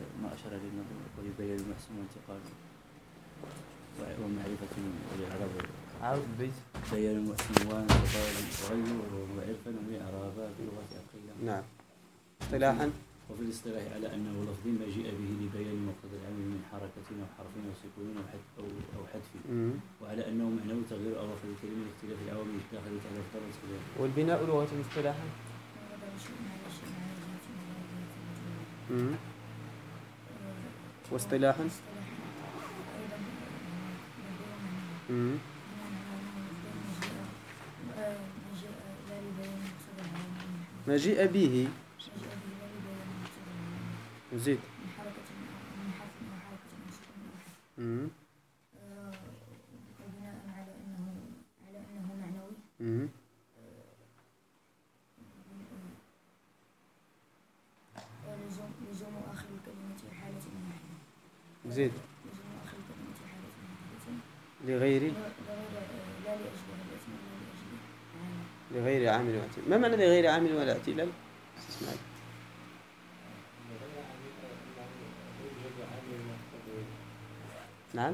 ما أشار إليه ويبين المحسن وانتقاله ومعرفة والإعراب. عاود البيت. بين المحسن وانتقاله وغيره وعرفا وإعرابا في لغة أقية. نعم. اصطلاحا وفي الاصطلاح على أنه لفظ ما جاء به لبيان مقتضى العمل من حركة أو حرف أو سكون أو حذف، وعلى أنه معنوي تغيير أواخر الكلمة لاختلاف العوامل الداخلة على الفرد. والبناء لغة اصطلاحا واصطلاحا ما جاء به زيد بناء على أنه معنوي لزوم آخر الكلمة حالة واحدة. زيد لزوم آخر الكلمة حالة واحدة لغير لا لأجل الاسم ولا لأجل عامل. لغير عامل واعتلال. ما معنى لغير عامل ولا اعتلال؟ اسمعي. نعم.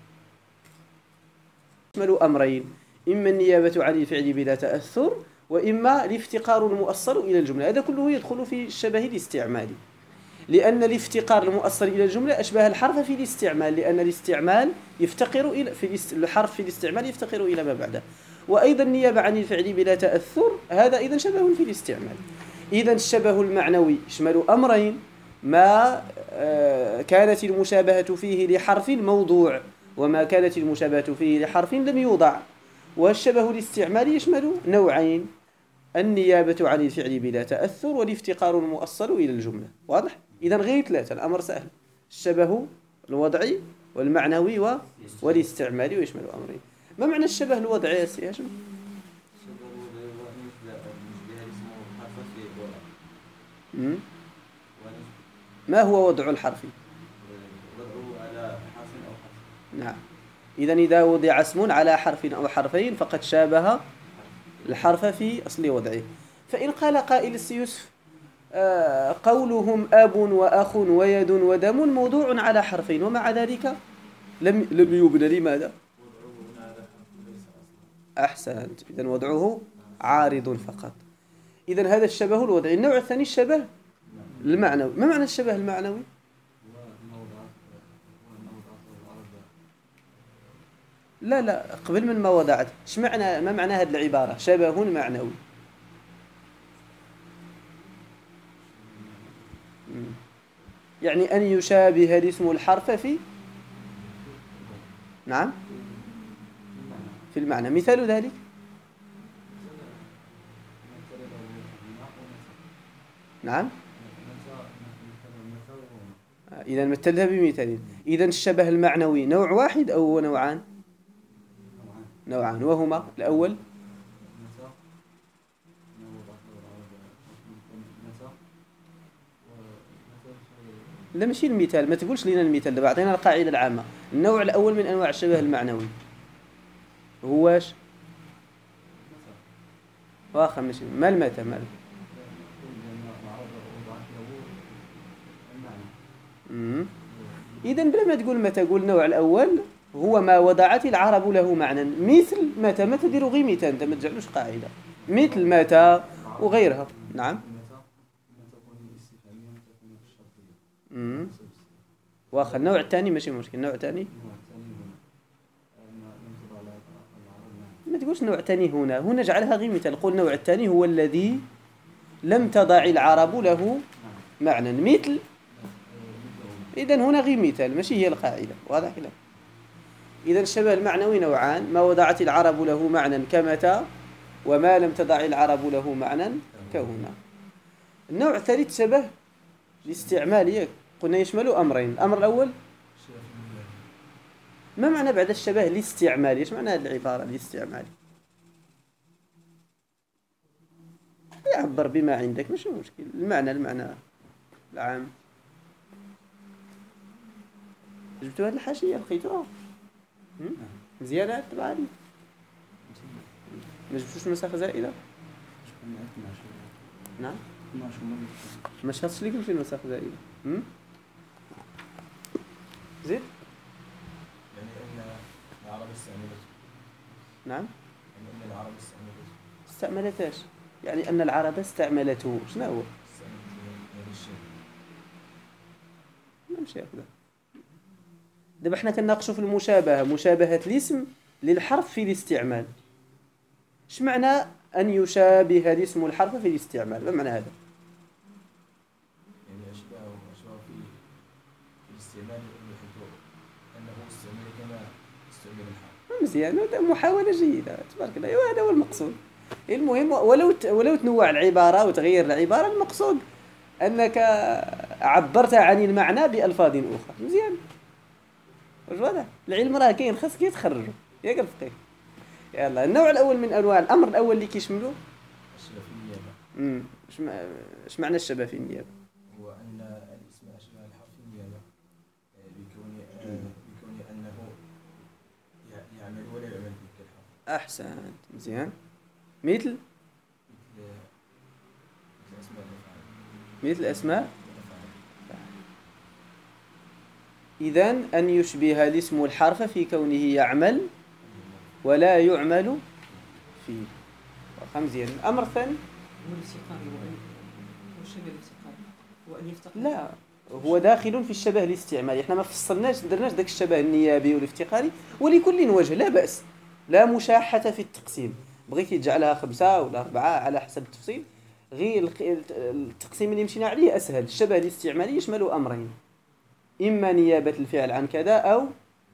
يشمل أمرين: إما النيابة عن الفعل بلا تأثر، وإما الافتقار المؤصل إلى الجملة. هذا كله يدخل في الشبه الاستعمالي، لأن الافتقار المؤصل إلى الجملة أشبه الحرف في الاستعمال، لأن الاستعمال يفتقر إلى الحرف في الاستعمال يفتقر إلى ما بعده. وأيضا النيابة عن الفعل بلا تأثر هذا أيضا شبه في الاستعمال. إذا الشبه المعنوي يشمل أمرين: ما كانت المشابهة فيه لحرف موضوع، وما كانت المشابهة فيه لحرف لم يوضع. والشبه الاستعمالي يشمل نوعين: النيابة عن الفعل بلا تأثر، والافتقار المؤصل إلى الجملة. واضح؟ إذن غير ثلاثة، الأمر سهل: الشبه الوضعي والمعنوي والاستعمالي، ويشمل أمرين. ما معنى الشبه الوضعي يا سي هاشم؟ ما هو وضع الحرف؟ نعم. إذا وضع اسم على حرف أو حرفين فقد شابه الحرف في أصل وضعه. فإن قال قائل السيوسف قولهم أب وأخ ويد ودم موضوع على حرفين ومع ذلك لم يبنى، لماذا؟ أحسنت. إذن وضعه عارض فقط. إذن هذا الشبه الوضعي. النوع الثاني الشبه المعنوي. ما معنى الشبه المعنوي؟ لا قبل من ما وضعت، ما معنى هذه العبارة شبه معنوي؟ يعني أن يشابه الاسم الحرف في نعم في المعنى. مثال ذلك نعم. إذا مثلها بمثال. إذا الشبه المعنوي نوع واحد أو نوعان؟ نوعان، وهما الأول لا ماشي المثال، ما تقولش لنا المثال دابا، اعطينا القاعدة العامة. النوع الأول من أنواع الشبه المعنوي هو واش؟ واخا ماشي ما المتى مال. إذن بلا ما تقول متى، قول النوع الأول هو ما وضعت العرب له معنى، مثل متى. ما تديروا غير مثال، انت ما تجعلوش قاعدة، مثل متى وغيرها. نعم. واخا النوع الثاني ماشي مشكل. النوع الثاني ما تقولش النوع الثاني هنا جعلها غير مثال، قول النوع الثاني هو الذي لم تضع العرب له معنى مثل. إذن هنا غير مثال ماشي هي القاعدة. واضح كده؟ إذن الشبه المعنوي نوعان: ما وضعت العرب له معنى كمتى، وما لم تضع العرب له معنى كهنا. النوع الثالث شبه الاستعمالي، قلنا يشمل أمرين. الأمر الأول ما معنى بعد الشبه الاستعمالي؟ ايش معنى هذه العبارة الاستعمالي؟ يعبر بما عندك ماشي مشكل. المعنى العام. جبتوا هذه الحاشية لقيتوها مزيانة طبعا. ما جبتوش نسخ زائدة؟ نعم ما شرطش لكم في نسخ زائدة. زيد. يعني أن العرب استعملته. نعم. يعني أن العرب استعملته. استعملتاش، يعني أن العرب استعملته. شنو هو؟ استعملته يعني الشيء. نمشي هكذا. دابا حنا كنناقشوا في المشابهة، مشابهة الاسم للحرف في الاستعمال. اش معنى أن يشابه الاسم الحرف في الاستعمال؟ ما معنى هذا؟ يعني أشباه في الاستعمال أنه استعمل كما استعمل الحرف. مزيان، هذا محاولة جيدة تبارك الله. أيوة هذا هو المقصود. المهم ولو تنوع العبارة وتغير العبارة، المقصود أنك عبرت عن المعنى بألفاظ أخرى. مزيان. واش هذا؟ العلم راه كاين، خاصك يتخرجوا ياك الفقيه. يلا النوع الأول من أنواع الأمر الأول اللي كيشملوا الشبه في النيابة. اش معنى الشبه في النيابة؟ هو أن الاسم أشبه الحرف في النيابة بكون أنه يعمل ولا يعمل تلك الحرف. أحسنت. مزيان. مثل مثل أسماء. إذن أن يشبه الاسم الحرف في كونه يعمل ولا يعمل فيه. مزيان. الأمر الثاني هو الافتقار، هو الشبه الافتقار، هو أن يفتقر. لا، هو داخل في الشبه الاستعمالي. احنا ما فصلناش، درناش داك الشبه النيابي والافتقاري، ولكل وجه لا بأس، لا مشاحة في التقسيم. بغيتي تجعلها 5 ولا 4 على حسب التفصيل، غير التقسيم اللي مشينا عليه أسهل. الشبه الاستعمالي يشمل أمرين: إما نيابة الفعل عن كذا أو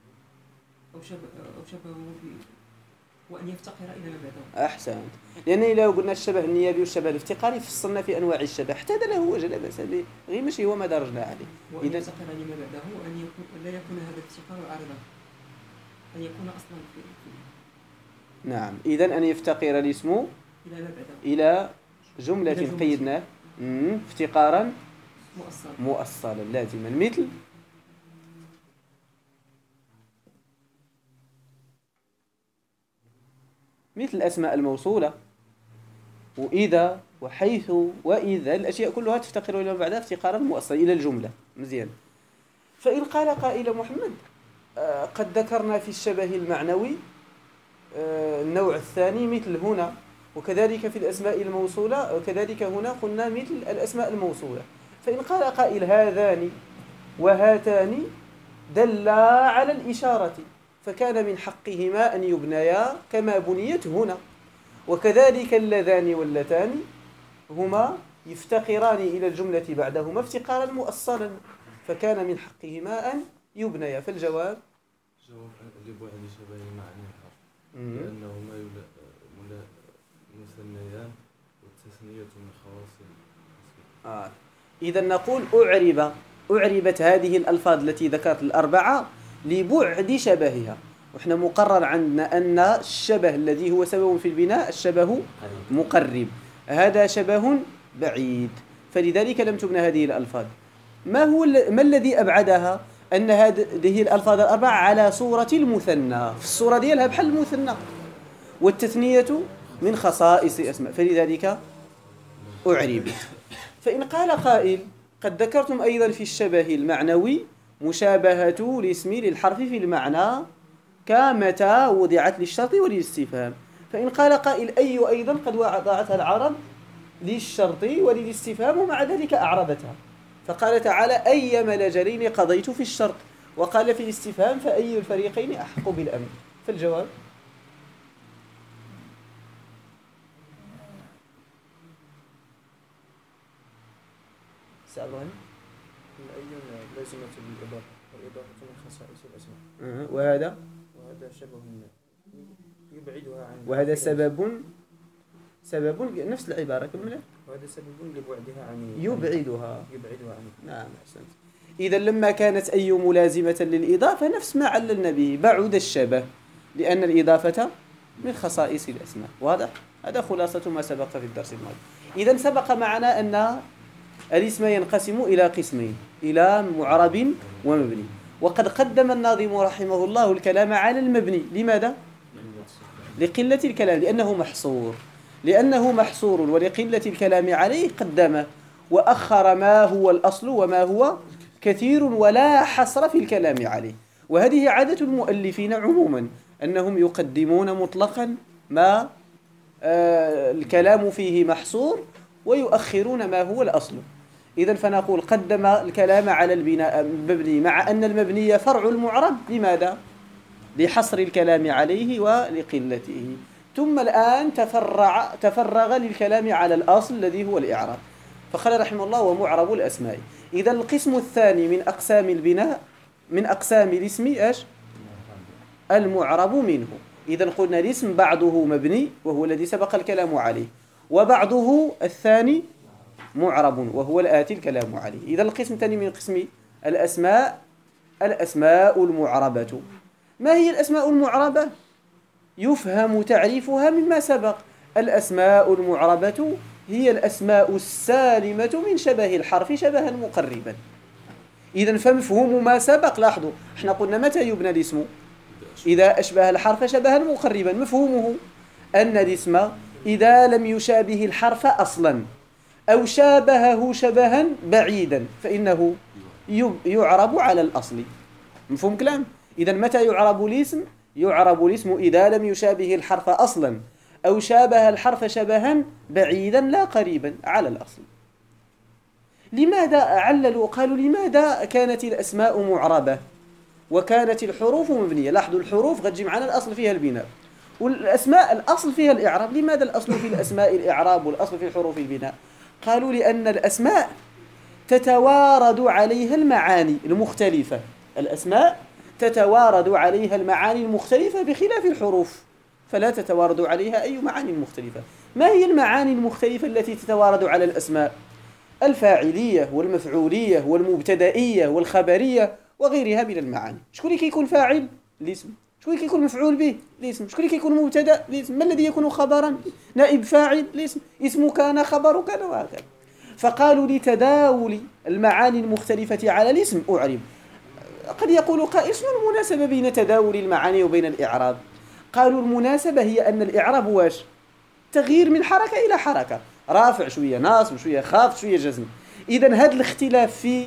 شبهه في وأن يفتقر إلى ما بعده. أحسنت. لأن إذا قلنا الشبه النيابي والشبه الافتقاري فصلنا في أنواع الشبه، حتى هذا له وجه لا بأس به، غير ماشي هو ما درجنا عليه. وأن يفتقر لما بعده، وأن لا يكون هذا الافتقار عارضا، أن يكون أصلا في نعم. إذن أن يفتقر الاسم إلى ما بعده، إلى جملة قيدناه افتقارا مؤصلا لازما. مثل الأسماء الموصولة وإذا وحيث وإذا، الأشياء كلها تفتقر إلى بعدها افتقارا مؤصلا إلى الجملة. مزيان. فإن قال قائل: محمد، قد ذكرنا في الشبه المعنوي النوع الثاني مثل هنا، وكذلك في الأسماء الموصولة، وكذلك هنا قلنا مثل الأسماء الموصولة. فإن قال قائل: هذان وهاتان دلا على الإشارة، فكان من حقهما أن يبنيا كما بنيت هنا، وكذلك اللذان واللتان هما يفتقران إلى الجملة بعدهما افتقارا مؤصلا، فكان من حقهما أن يبنيا. فالجواب لبعد شبه معنى الحرف، لأنهما مثنيان والتثنية من خواص. إذا نقول أعربت هذه الألفاظ التي ذكرت الأربعة لبعد شبهها، وإحنا مقرر عندنا أن الشبه الذي هو سبب في البناء الشبه مقرب، هذا شبه بعيد، فلذلك لم تبنى هذه الألفاظ. ما الذي أبعدها؟ أن هذه الألفاظ الأربعة على صورة المثنى، في الصورة ديالها بحال المثنى، والتثنية من خصائص أسماء، فلذلك أعربت. فإن قال قائل: قد ذكرتم أيضا في الشبه المعنوي مشابهة الاسم للحرف في المعنى كمتى وضعت للشرط وللاستفهام. فإن قال قائل: أي أيضا قد وضعتها العرب للشرط وللاستفهام ومع ذلك أعربتها، فقال تعالى: أي ملجلين قضيت في الشرط، وقال في الاستفهام: فأي الفريقين أحق بالأمن. فالجواب سألوني الأيون لازمة بالإضافة، والإضافة من خصائص الأسماء. وهذا شبه يبعدها عن، وهذا سبب نفس العبارة كملة، وهذا سبب لبعدها عن يبعدها عن. نعم أحسنت. إذا لما كانت أي ملازمة للإضافة نفس ما عللنا به، بعد الشبه، لأن الإضافة من خصائص الأسماء. واضح؟ هذا خلاصة ما سبق في الدرس الماضي. إذا سبق معنا أن الاسم ينقسم إلى قسمين: إلى معرب ومبني. وقد قدم الناظم رحمه الله الكلام على المبني. لماذا؟ لقلة الكلام، لأنه محصور ولقلة الكلام عليه قدمه، وأخر ما هو الأصل وما هو كثير ولا حصر في الكلام عليه. وهذه عادة المؤلفين عموما، أنهم يقدمون مطلقا ما الكلام فيه محصور ويؤخرون ما هو الأصل. إذن فنقول قدم الكلام على البناء المبني مع أن المبني فرع المعرب. لماذا؟ لحصر الكلام عليه ولقلته. ثم الآن تفرغ للكلام على الأصل الذي هو الإعراب، فقال رحمه الله ومعرب الأسماء. إذا القسم الثاني من أقسام البناء، من أقسام الاسم إيش؟ المعرب منه. إذا قلنا الاسم بعضه مبني وهو الذي سبق الكلام عليه، وبعضه الثاني معرب وهو الآتي الكلام عليه. إذا القسم الثاني من قسم الأسماء الأسماء المعربة. ما هي الأسماء المعربة؟ يفهم تعريفها مما سبق. الأسماء المعربة هي الأسماء السالمة من شبه الحرف شبها مقربا. إذن فمفهوم ما سبق، لاحظوا احنا قلنا متى يبنى الاسم؟ إذا أشبه الحرف شبها مقربا. مفهومه أن الاسم إذا لم يشابه الحرف أصلا أو شابهه شبها بعيدا فإنه يعرب على الأصل. مفهوم كلام؟ إذا متى يعرب الاسم؟ يعرب الاسم إذا لم يشابه الحرف أصلا أو شابه الحرف شبها بعيدا لا قريبا على الأصل. لماذا عللوا؟ قالوا لماذا كانت الأسماء معربة وكانت الحروف مبنية؟ لاحظوا الحروف غتجي معنا الأصل فيها البناء، والأسماء الأصل فيها الإعراب. لماذا الأصل في الأسماء الإعراب والأصل في الحروف البناء؟ قالوا لأن الأسماء تتوارد عليها المعاني المختلفة. الأسماء تتوارد عليها المعاني المختلفة بخلاف الحروف، فلا تتوارد عليها أي معاني مختلفة. ما هي المعاني المختلفة التي تتوارد على الأسماء؟ الفاعلية والمفعولية والمبتدئية والخبرية وغيرها من المعاني. شكون اللي كيكون فاعل؟ الاسم. شكون اللي كيكون مفعول به؟ الاسم. شكون اللي كيكون مبتدأ؟ الاسم. ما الذي يكون خبرا؟ نائب فاعل؟ الاسم. اسم كان، خبر كان، وهكذا. فقالوا لتداول المعاني المختلفة على الاسم أعرب. قد يقول قائل شنو المناسبة بين تداول المعاني وبين الإعراب؟ قالوا المناسبة هي أن الإعراب واش؟ تغيير من حركة إلى حركة، رافع شوية، ناصب شوية، خافض شوية، جزم. إذن هذا الاختلاف في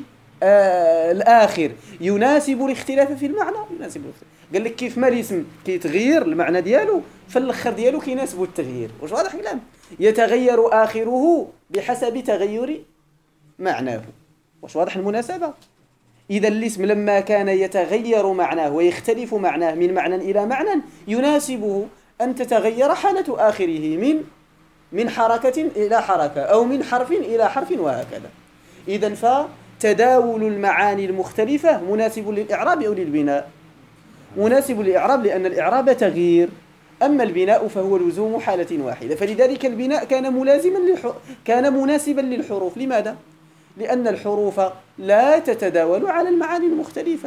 الآخر يناسب الاختلاف في المعنى. يناسب الاختلاف. قال لك كيف ما الاسم كيتغير المعنى ديالو فالأخر ديالو كيناسب التغيير. واش واضح الكلام؟ يتغير آخره بحسب تغير معناه. واش واضح المناسبة؟ إذا الاسم لما كان يتغير معناه ويختلف معناه من معنى إلى معنى يناسبه أن تتغير حالة آخره من حركة إلى حركة أو من حرف إلى حرف وهكذا. إذن فتداول المعاني المختلفة مناسب للإعراب أو للبناء؟ مناسب للإعراب، لأن الإعراب تغيير، أما البناء فهو لزوم حالة واحدة. فلذلك البناء كان مناسبا للحروف. لماذا؟ لأن الحروف لا تتداول على المعاني المختلفة،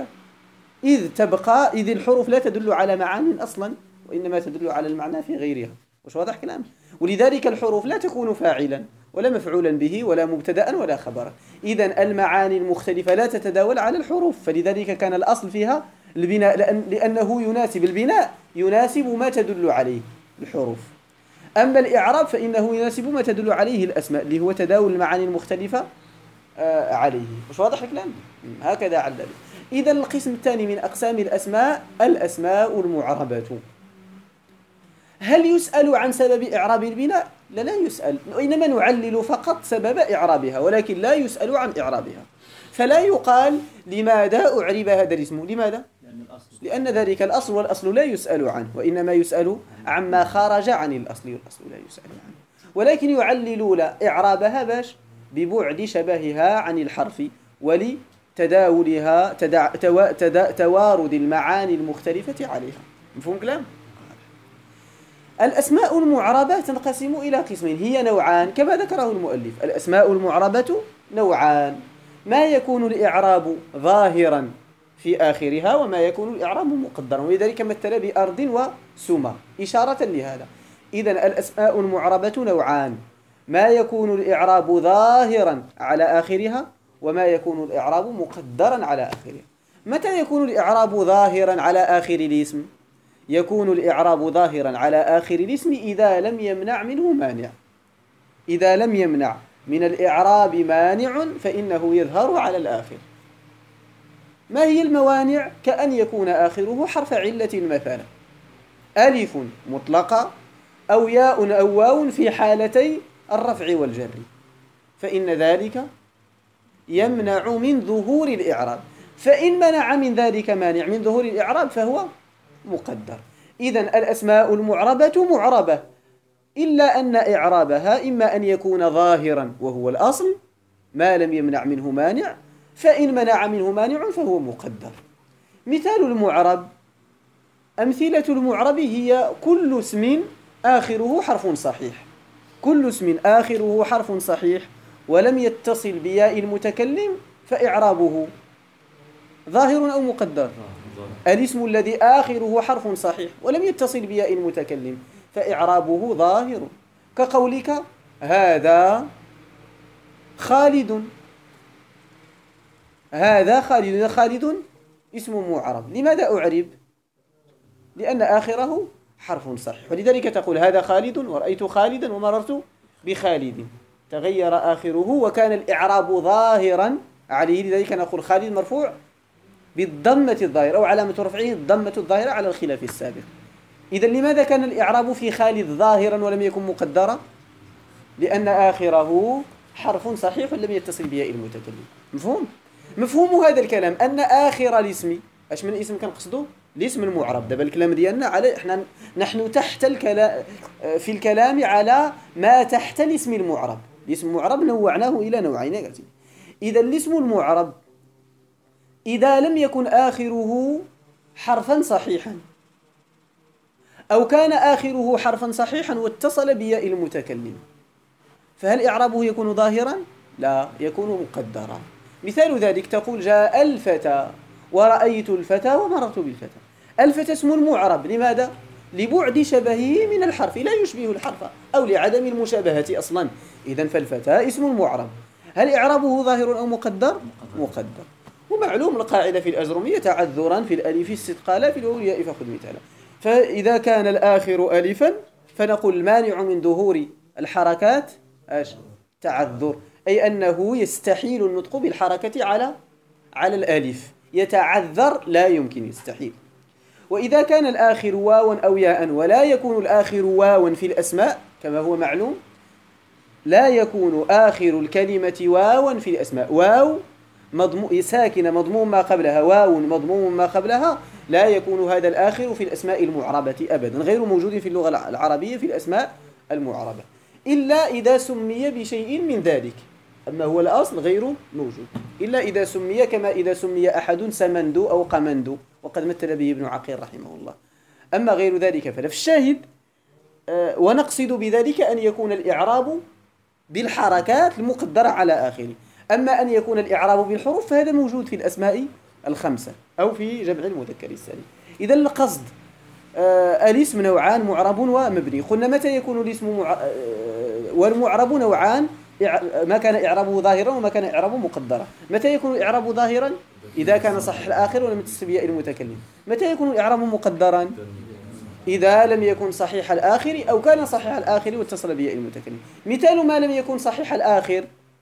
إذ الحروف لا تدل على معاني أصلا وإنما تدل على المعنى في غيرها. وش واضح كلام؟ ولذلك الحروف لا تكون فاعلا ولا مفعولا به ولا مبتدأ ولا خبرا. إذن المعاني المختلفة لا تتداول على الحروف، فلذلك كان الأصل فيها البناء، لأنه يناسب البناء، يناسب ما تدل عليه الحروف. أما الإعراب فإنه يناسب ما تدل عليه الأسماء اللي هو تداول المعاني المختلفة عليه. مش واضح الكلام؟ هكذا علل. إذا القسم الثاني من أقسام الأسماء الأسماء المعربة. هل يسأل عن سبب إعراب البناء؟ لا يسأل، وإنما نعلل فقط سبب إعرابها، ولكن لا يسأل عن إعرابها. فلا يقال لماذا أعرب هذا الاسم؟ لماذا؟ لأن ذلك الأصل، والأصل لا يسأل عنه، وإنما يسأل عما خرج عن الأصل، والأصل لا يسأل عنه. ولكن يعللون إعرابها باش؟ ببعد شبهها عن الحرف ولتداولها توارد المعاني المختلفة عليها. مفهوم كلام؟ الأسماء المعربة تنقسم إلى قسمين، هي نوعان كما ذكره المؤلف. الأسماء المعربة نوعان: ما يكون الإعراب ظاهرا في آخرها وما يكون الإعراب مقدرا، ولذلك مثل بأرض وسمى إشارة لهذا. إذن الأسماء المعربة نوعان: ما يكون الإعراب ظاهرا على آخرها وما يكون الإعراب مقدرا على آخرها. متى يكون الإعراب ظاهرا على آخر الاسم؟ يكون الإعراب ظاهرا على آخر الاسم إذا لم يمنع منه مانع. إذا لم يمنع من الإعراب مانع فإنه يظهر على الآخر. ما هي الموانع؟ كأن يكون آخره حرف علة مثلا، ألف مطلقة أو ياء أو واو في حالتي الرفع والجر، فإن ذلك يمنع من ظهور الإعراب. فإن منع من ذلك مانع من ظهور الإعراب فهو مقدر. إذن الأسماء المعربة معربة، إلا أن إعرابها إما أن يكون ظاهرا وهو الأصل ما لم يمنع منه مانع، فإن منع منه مانع فهو مقدر. مثال المعرب، أمثلة المعرب هي كل اسم آخره حرف صحيح، كل اسم آخره حرف صحيح ولم يتصل بياء المتكلم فإعرابه ظاهر أو مقدر. الاسم الذي آخره حرف صحيح ولم يتصل بياء المتكلم فإعرابه ظاهر، كقولك هذا خالد، هذا خالد، خالد اسم معرب. لماذا أعرب؟ لأن آخره حرف صحيح، ولذلك تقول هذا خالد ورأيت خالدا ومررت بخالد، تغير آخره وكان الإعراب ظاهرا عليه، لذلك نقول خالد مرفوع بالضمة الظاهرة أو علامة رفعه الضمة الظاهرة على الخلاف السابق. إذن لماذا كان الإعراب في خالد ظاهرا ولم يكن مقدرا؟ لأن آخره حرف صحيح لم يتصل بياء المتكلم. مفهوم؟ مفهوم هذا الكلام أن آخر الاسم، اش من اسم كنقصدو؟ الاسم المعرب. دابا الكلام ديالنا على احنا نحن تحت الكلام في الكلام على ما تحت الاسم المعرب. الاسم المعرب نوعناه إلى نوعين. إذا الاسم المعرب إذا لم يكن آخره حرفا صحيحا أو كان آخره حرفا صحيحا واتصل بياء المتكلم فهل إعرابه يكون ظاهرا؟ لا، يكون مقدرا. مثال ذلك تقول جاء الفتى ورأيت الفتى ومررت بالفتى. الفتى اسم معرب، لماذا؟ لبعد شبهه من الحرف، لا يشبه الحرف أو لعدم المشابهة أصلا. إذن فالفتى اسم معرب، هل إعرابه ظاهر أو مقدر؟ مقدر. ومعلوم القاعدة في الأجرمية تعذرا في الألف استثقالا في الواو والياء فخذ مثالا. فإذا كان الآخر ألفا فنقول المانع من ظهور الحركات تعذر، أي أنه يستحيل النطق بالحركة على الألف، يتعذر لا يمكن، يستحيل. وإذا كان الآخر واوا أو ياء ولا يكون الآخر واوا في الأسماء كما هو معلوم، لا يكون آخر الكلمة واوا في الأسماء، واو ساكنة مضموم ما قبلها، واو مضموم ما قبلها، لا يكون هذا الآخر في الأسماء المعربة أبدا، غير موجود في اللغة العربية في الأسماء المعربة إلا إذا سمي بشيء من ذلك، أما هو الأصل غير موجود إلا إذا سمي، كما إذا سمي أحد سمندو أو قمندو وقد مثل به ابن عقيل رحمه الله. أما غير ذلك فلا. في الشاهد ونقصد بذلك أن يكون الإعراب بالحركات المقدرة على آخره، أما أن يكون الإعراب بالحروف فهذا موجود في الأسماء الخمسة أو في جمع المذكر السالم. إذا القصد الاسم نوعان، معرب ومبني. قلنا متى يكون الاسم والمعرب نوعان، ما كان إعرابه ظاهرا وما كان إعرابه مقدرا. متى يكون الإعراب ظاهرا؟ إذا كان صحيح الآخر ولم يتصل بياء المتكلم. متى يكون الإعراب مقدرا؟ إذا لم يكن صحيح الآخر أو كان صحيح الآخر واتصل بياء المتكلم. مثال ما لم يكن صحيح الآخر: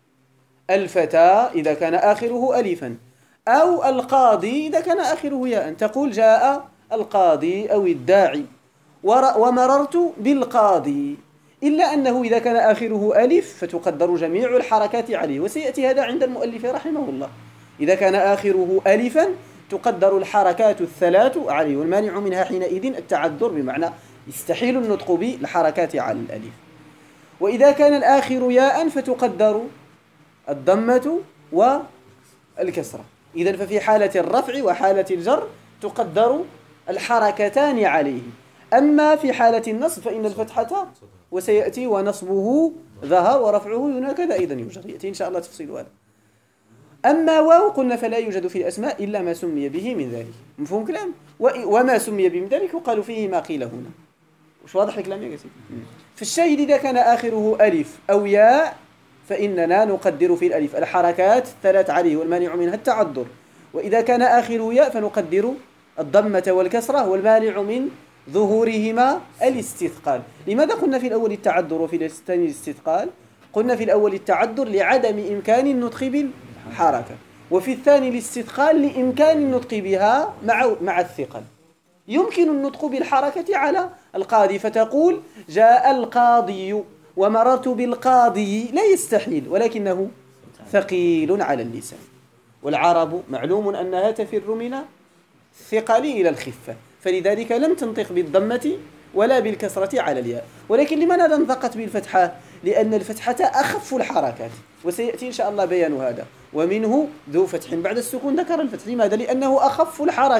الفتى إذا كان آخره ألفا، أو القاضي إذا كان آخره ياء. تقول جاء القاضي أو الداعي ومررت بالقاضي، إلا أنه إذا كان آخره ألف فتقدر جميع الحركات عليه، وسيأتي هذا عند المؤلف رحمه الله. إذا كان آخره ألفا تقدر الحركات الثلاث عليه، والمانع منها حينئذ التعذر، بمعنى يستحيل النطق بالحركات على الألف. وإذا كان الآخر ياء فتقدر الضمة والكسرة. إذن ففي حالة الرفع وحالة الجر تقدر الحركتان عليه. أما في حالة النصب فإن الفتحة وسيأتي ونصبه ظهر ورفعه هكذا أيضا يوجد، يأتي إن شاء الله تفصيل هذا. أما واو قلنا فلا يوجد في الأسماء إلا ما سمي به من ذلك. مفهوم كلام؟ وما سمي به من ذلك وقالوا فيه ما قيل هنا. وش واضح الكلام يا قسيم؟ في الشاهد إذا كان آخره ألف أو ياء فإننا نقدر في الألف الحركات الثلاث عليه، والمانع منها التعذر. وإذا كان آخره ياء فنقدر الضمة والكسرة، والمانع من ظهورهما الاستثقال. لماذا قلنا في الأول التعذر وفي الثاني الاستثقال؟ قلنا في الأول التعذر لعدم إمكان النطق بالحركة، وفي الثاني الاستثقال لإمكان النطق بها مع الثقل. يمكن النطق بالحركة على القاضي، فتقول جاء القاضي ومررت بالقاضي، لا يستحيل، ولكنه ثقيل على اللسان. والعرب معلوم أنها تفر من الثقل إلى الخفة، فلذلك لم تنطق بالضمة ولا بالكسرة على الياء. ولكن لماذا انطقت بالفتحة؟ لأن الفتحة أخف الحركات، وسيأتي إن شاء الله بيان هذا. ومنه ذو فتح بعد السكون ذكر الفتح. لماذا؟ لأنه أخف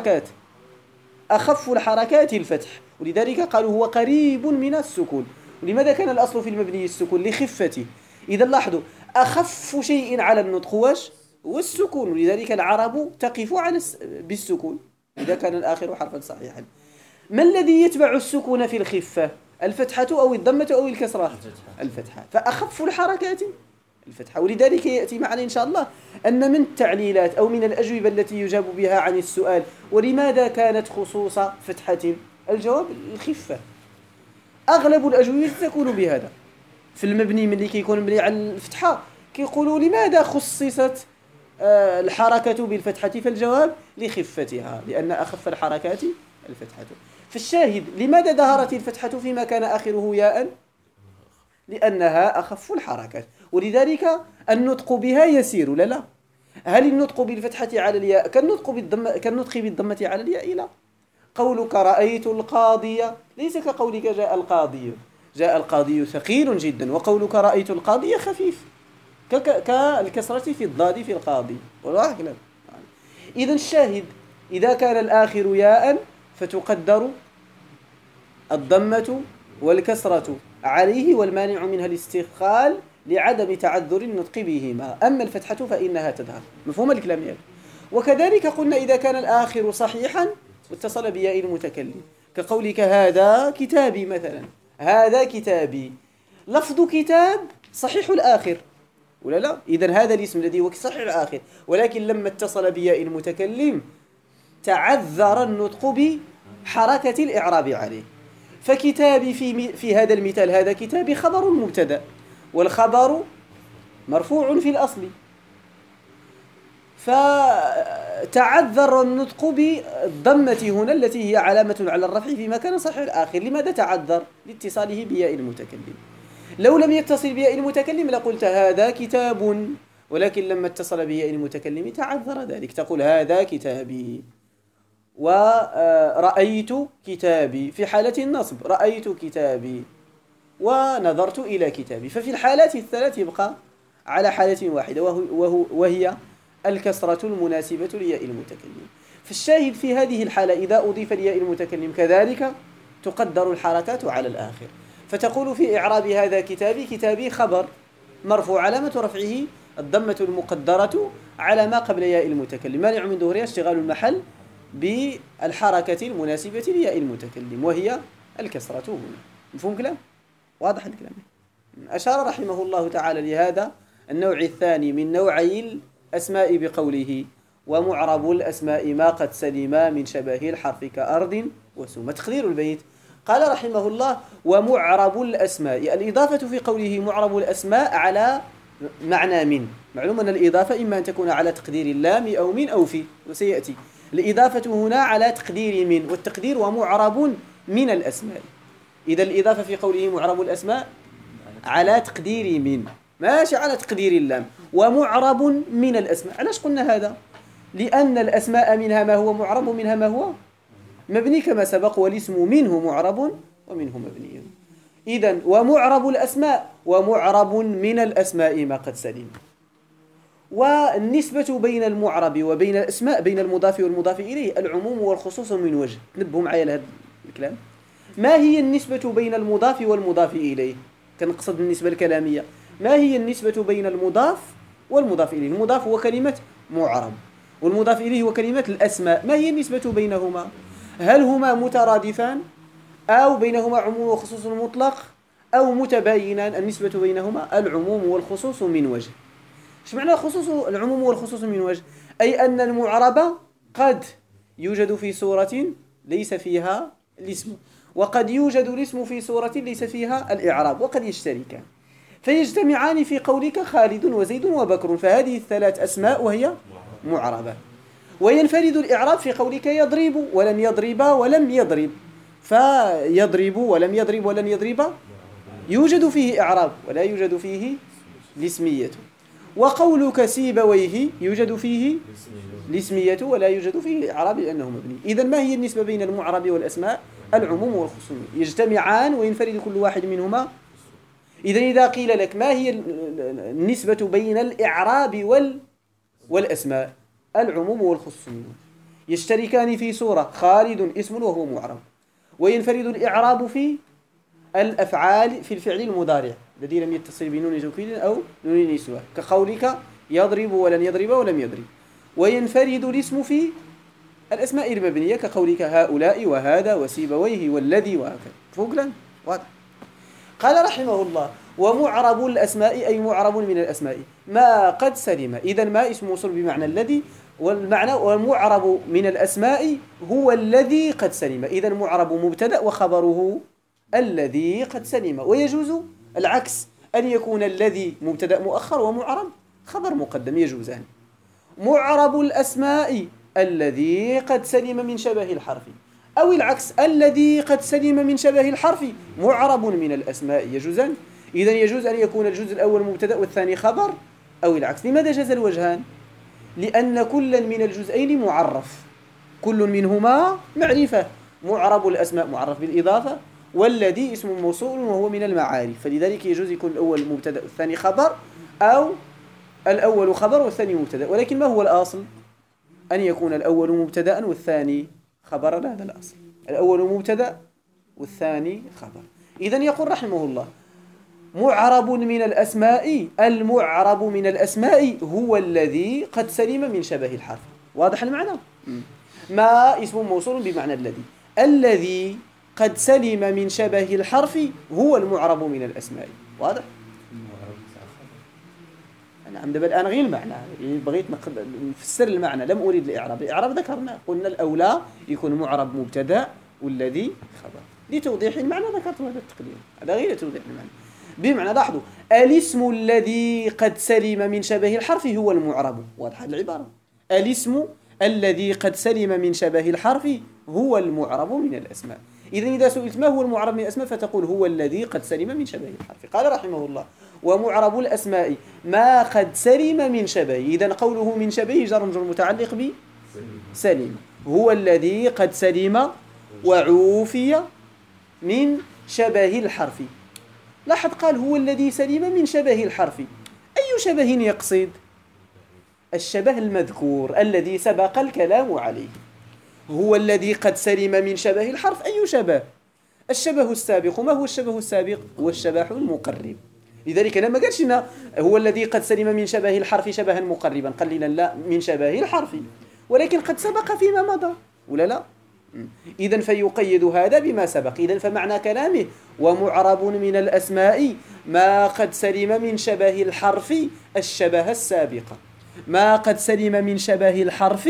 الحركات الفتح، ولذلك قالوا هو قريب من السكون. ولماذا كان الأصل في المبني السكون؟ لخفته. إذا لاحظوا أخف شيء على النطق والسكون، ولذلك العرب تقف بالسكون إذا كان الآخر حرفا صحيحا. ما الذي يتبع السكون في الخفة؟ الفتحة أو الضمة أو الكسرة؟ الفتحة. فأخف الحركات الفتحة. ولذلك يأتي معنا إن شاء الله أن من التعليلات أو من الأجوبة التي يجاب بها عن السؤال ولماذا كانت خصوص فتحة، الجواب الخفة. أغلب الأجوبة تكون بهذا. في المبني من اللي يكون مبني على الفتحة كيقولوا لماذا خصصت الحركة بالفتحة؟ فالجواب لخفتها، لأن أخف الحركات الفتحة. فالشاهد لماذا ظهرت الفتحة فيما كان آخره ياء؟ لأنها أخف الحركات، ولذلك النطق بها يسير. لا هل النطق بالفتحة على الياء كالنطق بالضمة على الياء؟ لا. قولك رأيت القاضي ليس كقولك جاء القاضي. جاء القاضي ثقيل جدا، وقولك رأيت القاضي خفيف كالكسرة في الضاد في القاضي. إذا الشاهد إذا كان الآخر ياء فتقدر الضمة والكسرة عليه، والمانع منها الاستثقال لعدم تعذر النطق بهما. أما الفتحة فإنها تظهر. مفهوم الكلام يعني؟ وكذلك قلنا إذا كان الآخر صحيحا واتصل بياء المتكلم، كقولك هذا كتابي مثلا. هذا كتابي، لفظ كتاب صحيح الآخر ولا لا؟ إذن هذا الاسم الذي هو صحيح الآخر، ولكن لما اتصل بياء المتكلم تعذر النطق بحركة الإعراب عليه. فكتابي في هذا المثال هذا كتابي خبر مبتدأ، والخبر مرفوع في الأصل، فتعذر النطق بالضمة هنا التي هي علامة على الرفع فيما كان صحيح الآخر. لماذا تعذر؟ لاتصاله بياء المتكلم. لو لم يتصل بياء المتكلم لقلت هذا كتاب، ولكن لما اتصل بياء المتكلم تعذر ذلك. تقول هذا كتابي ورأيت كتابي في حالة النصب، رأيت كتابي ونظرت إلى كتابي. ففي الحالات الثلاث يبقى على حالة واحدة وهي الكسرة المناسبة لياء المتكلم. فالشاهد في هذه الحالة إذا أضيف لياء المتكلم كذلك تقدر الحركات على الآخر. فتقول في إعراب هذا كتابي، كتابي خبر مرفوع علامة رفعه الضمة المقدرة على ما قبل ياء المتكلم، مانع من ظهورها اشتغال المحل بالحركة المناسبة لياء المتكلم وهي الكسرة هنا. مفهوم كلام؟ واضح الكلام؟ أشار رحمه الله تعالى لهذا النوع الثاني من نوعي الأسماء بقوله ومعرب الأسماء ما قد سلما من شبه الحرف كأرض وسوم. تقدير البيت قال رحمه الله ومعرب الأسماء، الإضافة في قوله معرب الأسماء على معنى من. معلوم أن الإضافة إما أن تكون على تقدير اللام أو من أو في، وسيأتي. الإضافة هنا على تقدير من، والتقدير ومعرب من الأسماء. إذا الإضافة في قوله معرب الأسماء على تقدير من، ماشي على تقدير اللام، ومعرب من الأسماء. علاش قلنا هذا؟ لأن الأسماء منها ما هو معرب ومنها ما هو مبني كما سبق، والاسم منه معرب ومنه مبني. إذن ومعرب الأسماء ومعرب من الأسماء ما قد سلم. والنسبة بين المعرب وبين الأسماء بين المضاف والمضاف إليه العموم والخصوص من وجه. تنبهوا معايا لهذا الكلام. ما هي النسبة بين المضاف والمضاف إليه؟ كنقصد النسبة الكلامية. ما هي النسبة بين المضاف والمضاف إليه؟ المضاف هو كلمة معرب والمضاف إليه هو كلمة الأسماء. ما هي النسبة بينهما؟ هل هما مترادفان أو بينهما عموم وخصوص مطلق أو متباينان؟ النسبة بينهما العموم والخصوص من وجه. ايش معنى العموم والخصوص من وجه؟ أي أن المعرب قد يوجد في صورة ليس فيها الاسم، وقد يوجد الاسم في صورة ليس فيها الإعراب، وقد يشتركان فيجتمعان في قولك خالد وزيد وبكر. فهذه الثلاث أسماء وهي معربة. وينفرد الإعراب في قولك يضرب ولن يضرب ولم يضرب، فيضرب ولم يضرب ولن يضرب يوجد فيه إعراب ولا يوجد فيه الاسمية. وقولك سيبويه يوجد فيه الاسمية ولا يوجد فيه إعراب لأنه مبني. إذن ما هي النسبة بين المعرب والأسماء؟ العموم والخصوص يجتمعان وينفرد كل واحد منهما. إذن إذا قيل لك ما هي النسبة بين الإعراب والأسماء؟ العموم والخصوص يشتركان في صورة، خالد اسم وهو معرب، وينفرد الإعراب في الأفعال في الفعل المضارع الذي لم يتصل بنون توكيد أو نون نسوة كقولك يضرب ولن يضرب ولم يضرب. وينفرد الاسم في الأسماء المبنية كقولك هؤلاء وهذا وسيبويه والذي وهكذا. فوقلا واضح. قال رحمه الله ومعرب الأسماء أي معرب من الأسماء ما قد سلم. إذن ما اسم موصول بمعنى الذي، والمعنى والمعرب من الأسماء هو الذي قد سلم. إذن معرب مبتدأ وخبره الذي قد سلم. ويجوز العكس أن يكون الذي مبتدأ مؤخر ومعرب خبر مقدم، يجوزان. معرب الأسماء الذي قد سلم من شبه الحرف، أو العكس الذي قد سلم من شبه الحرف معرب من الأسماء، يجوزان. إذن يجوز أن يكون الجزء الأول مبتدأ والثاني خبر، أو العكس. لماذا جاز الوجهان؟ لأن كل من الجزئين معرف، كل منهما معرفة. معرب الأسماء معرف بالإضافة، والذي اسم موصول وهو من المعارف، فلذلك يجوز يكون الأول مبتدأ والثاني خبر، أو الأول خبر والثاني مبتدأ. ولكن ما هو الأصل؟ أن يكون الأول مبتدأ والثاني خبرا، هذا الأصل. الأول مبتدأ والثاني خبر. إذن يقول رحمه الله معرب من الأسماء، المعرب من الأسماء هو الذي قد سلم من شبه الحرف. واضح المعنى؟ ما اسم موصول بمعنى الذي قد سلم من شبه الحرف هو المعرب من الأسماء. واضح؟ نعم. دابا الآن غير المعنى، بغيت نفسر المعنى، لم أريد الإعراب. الإعراب ذكرنا، قلنا الأولى يكون معرب مبتدأ والذي خبر. لتوضيح المعنى ذكرت هذا التقدير، هذا غير توضيح المعنى. بمعنى لاحظوا الاسم الذي قد سلم من شبه الحرف هو المعرب. واضح العبارة؟ الاسم الذي قد سلم من شبه الحرف هو المعرب من الأسماء. إذن إذا سئلت ما هو المعرب من الأسماء فتقول هو الذي قد سلم من شبه الحرف. قال رحمه الله ومعرب الأسماء ما قد سلم من شبه. إذن قوله من شبه جر متعلق بسلم، هو الذي قد سلم وعوفي من شبه الحرف. لاحظ قال هو الذي سلم من شبه الحرف. أي شبه يقصد؟ الشبه المذكور الذي سبق الكلام عليه. هو الذي قد سلم من شبه الحرف. أي شبه؟ الشبه السابق. ما هو الشبه السابق؟ هو الشبه المقرب. لذلك لما قالش إنه هو الذي قد سلم من شبه الحرف شبها مقربا، قليلا لا، من شبه الحرف، ولكن قد سبق فيما مضى ولا لا؟ إذن فيقيد هذا بما سبق. إذن فمعنى كلامه ومعرب من الأسماء ما قد سلم من شبه الحرف الشبه السابق. ما قد سلم من شبه الحرف،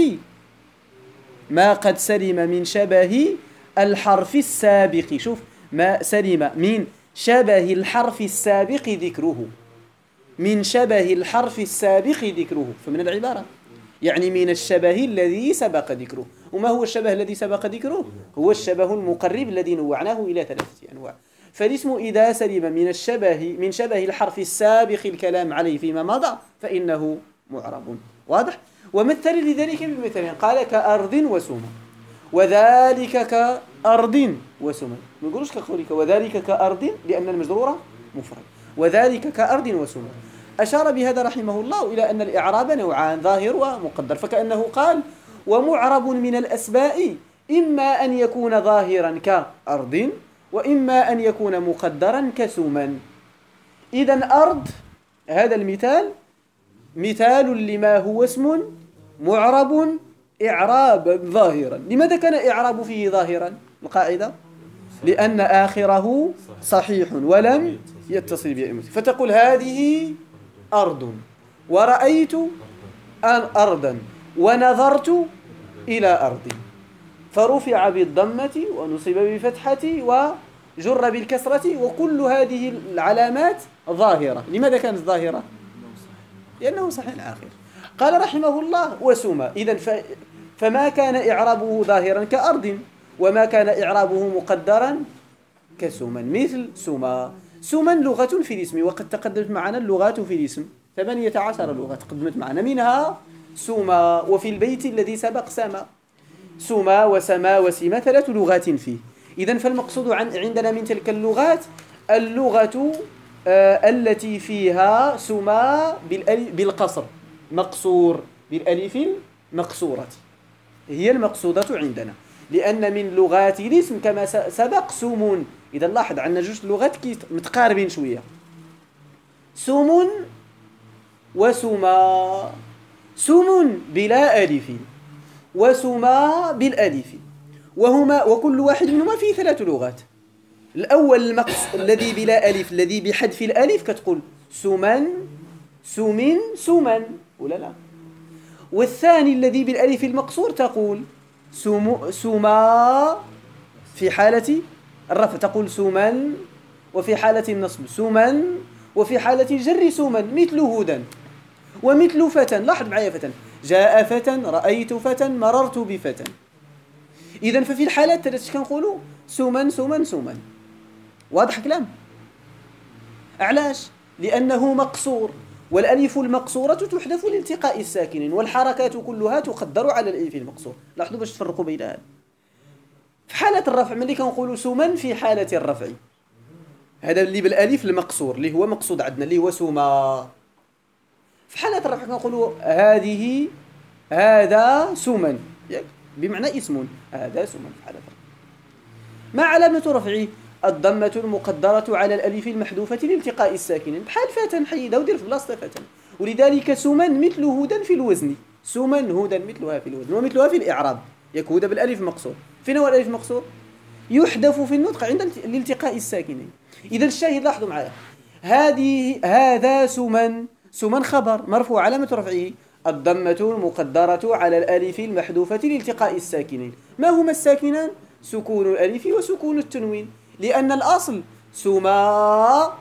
ما قد سلم من شبه الحرف السابق. شوف، ما سلم من شبه الحرف السابق ذكره، من شبه الحرف السابق ذكره. فمن العبارة يعني من الشبه الذي سبق ذكره. وما هو الشبه الذي سبق ذكره؟ هو الشبه المقرب الذي نوعناه إلى 3 أنواع. فالاسم إذا سلم من شبه الحرف السابق الكلام عليه فيما مضى فإنه معرب. واضح؟ ومثل لذلك بمثل قال كأرض وسمى، وذلك كأرض وسمى. ما نقولوش كقولك وذلك كأرض لأن المجرورة مفرد، وذلك كأرض وسمى. أشار بهذا رحمه الله إلى أن الإعراب نوعان، ظاهر ومقدر. فكأنه قال ومعرب من الأسماء إما أن يكون ظاهرا كأرض، وإما أن يكون مقدرا كسمى. إذن أرض هذا المثال مثال لما هو اسم معرب إعرابا ظاهرا. لماذا كان إعراب فيه ظاهرا؟ القاعدة لأن آخره صحيح ولم يتصل به. فتقول هذه أرض، ورأيت أرضا، ونظرت إلى أرض، فرفع بالضمة ونصب بفتحة وجر بالكسرة، وكل هذه العلامات ظاهرة. لماذا كانت ظاهرة؟ لأنه صحيح الآخر. قال رحمه الله وسما. إذن فما كان إعرابه ظاهرا كأرض، وما كان إعرابه مقدرا كسما، مثل سما. سما لغة في الاسم، وقد تقدمت معنا اللغات في الاسم 18 لغة تقدمت معنا، منها سما، وفي البيت الذي سبق سما. سما وسما وسما 3 لغات فيه. إذن فالمقصود عندنا من تلك اللغات اللغة التي فيها سما بالقصر، مقصور بالألف المقصورة، هي المقصودة عندنا، لأن من لغات الاسم كما سبق سمون. إذا لاحظ عندنا 2 لغات متقاربين شوية، سمون وسما. سمون بلا ألف، وسما بالألف، وكل واحد منهما فيه 3 لغات. الأول الذي بلا ألف، الذي بحذف الألف، كتقول سمن، سمن، سمن، ولا لا؟ والثاني الذي بالألف المقصور تقول سما في حالة الرفع، تقول سمن، وفي حالة النصب سمن، وفي حالة الجر سمن، مثل هدى ومثل فتى. لاحظ معايا فتى، جاء فتى، رأيت فتى، مررت بفتى. إذن ففي الحالات 3 كنقولوا سمن سمن سمن. واضح كلام؟ علاش؟ لأنه مقصور، والألف المقصورة تحذف لالتقاء الساكنين، والحركات كلها تقدر على الألف المقصور. لاحظوا باش تفرقوا بين هذا. في حالة الرفع ملي كنقولوا سمن في حالة الرفع، هذا اللي بالألف المقصور اللي هو مقصود عندنا اللي هو سما. في حالة الرفع كنقولوا هذا سمن، بمعنى اسم، هذا سمن في حالة الرفع. ما علامة رفعه؟ الضمة المقدرة على الألف المحذوفة لالتقاء الساكنين، بحال فتن حيدها ودير في بلاصتها فتن. ولذلك سمن مثل هدى في الوزن، سمن هدى مثلها في الوزن، ومثلها في الإعراب، يكون بالألف مقصور. فين هو الألف مقصور؟ يحذف في النطق عند الالتقاء الساكنين. إذا الشاهد لاحظوا معايا، هذا سمن، سمن خبر مرفوع، علامة رفعه الضمة المقدرة على الألف المحذوفة لالتقاء الساكنين. ما هما الساكنان؟ سكون الألف وسكون التنوين، لأن الأصل سماء.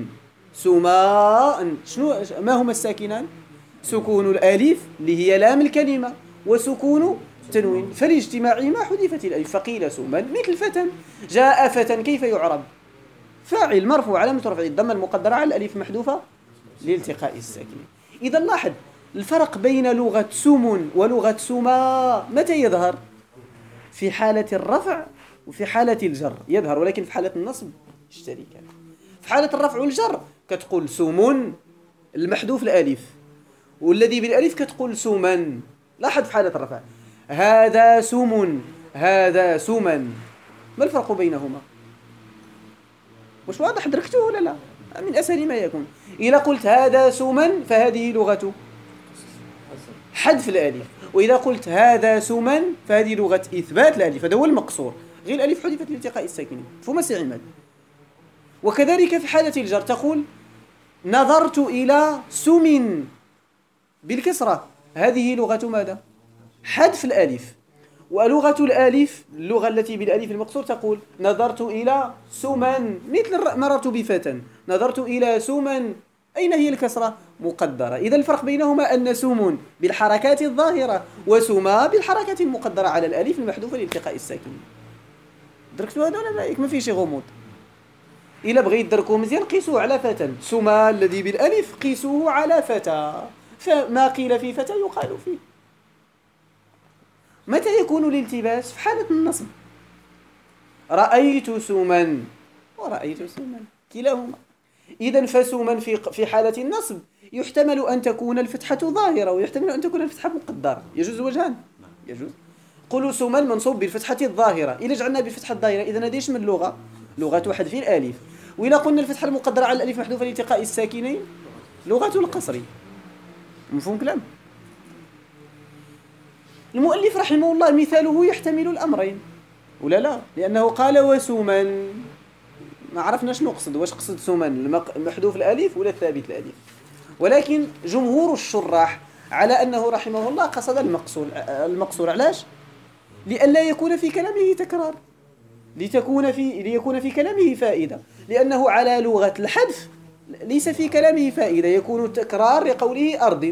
سماء ما هما الساكنان؟ سكون الألف اللي هي لام الكلمة، وسكون التنوين، فلاجتماعهما حذفت الألف فقيل سمن، مثل فتى. جاء فتى كيف يعرب؟ فاعل مرفوع علامة رفعه الضمة المقدرة على الألف محذوفة لالتقاء الساكنين. إذا لاحظ الفرق بين لغة سمن ولغة سما متى يظهر؟ في حالة الرفع وفي حالة الجر يظهر، ولكن في حالة النصب يشتركان. في حالة الرفع والجر كتقول سمن المحذوف الألف، والذي بالألف كتقول سمن. لاحظ في حالة الرفع هذا سمن، هذا سمن، ما الفرق بينهما؟ واش واضح؟ دركتوه ولا لا؟ من أسهل ما يكون. إذا قلت هذا سمن فهذه لغة حذف الألف، وإذا قلت هذا سمن فهذه لغة إثبات الألف، هذا هو المقصور، غير الألف حذفت لالتقاء الساكنين. فما سي عماد. وكذلك في حالة الجر تقول نظرت إلى سمن بالكسرة، هذه لغة ماذا؟ حذف الألف. ولغة الألف اللغة التي بالألف المقصور تقول نظرت إلى سمن، مثل مررت بفتى، نظرت إلى سمن، أين هي الكسرة؟ مقدرة. إذا الفرق بينهما أن سمن بالحركات الظاهرة وسما بالحركات المقدرة على الألف المحذوفة لالتقاء الساكنين. دركتوا هذا ولا لا؟ ما فيه شي غموض. إلا بغيت دركوا مزيان قيسوه على فتى، سما الذي بالألف قيسوه على فتى، فما قيل في فتى يقال فيه. متى يكون الالتباس؟ في حالة النصب، رأيت سمن ورأيت سمن كلاهما. إذن فسمن في حالة النصب يحتمل أن تكون الفتحة ظاهرة، ويحتمل أن تكون الفتحة مقدرة. يجوز وجهان؟ يجوز. قولوا سمن منصوب بالفتحة الظاهرة، إذا جعلنا بالفتحة الظاهرة إذن هذه من لغة؟ لغة حذف الألف. وإذا قلنا الفتحة المقدرة على الألف محذوفة لالتقاء الساكنين لغة القصر. مفهوم كلام؟ المؤلف رحمه الله مثاله يحتمل الأمرين ولا لا؟ لأنه قال وسمن، ما عرفنا شنو نقصد، واش قصد سمن محذوف الألف ولا ثابت الألف. ولكن جمهور الشراح على أنه رحمه الله قصد المقصور. علاش؟ لئلا يكون في كلامه تكرار، ليكون في كلامه فائدة، لأنه على لغة الحذف ليس في كلامه فائدة، يكون تكرار لقوله أرض،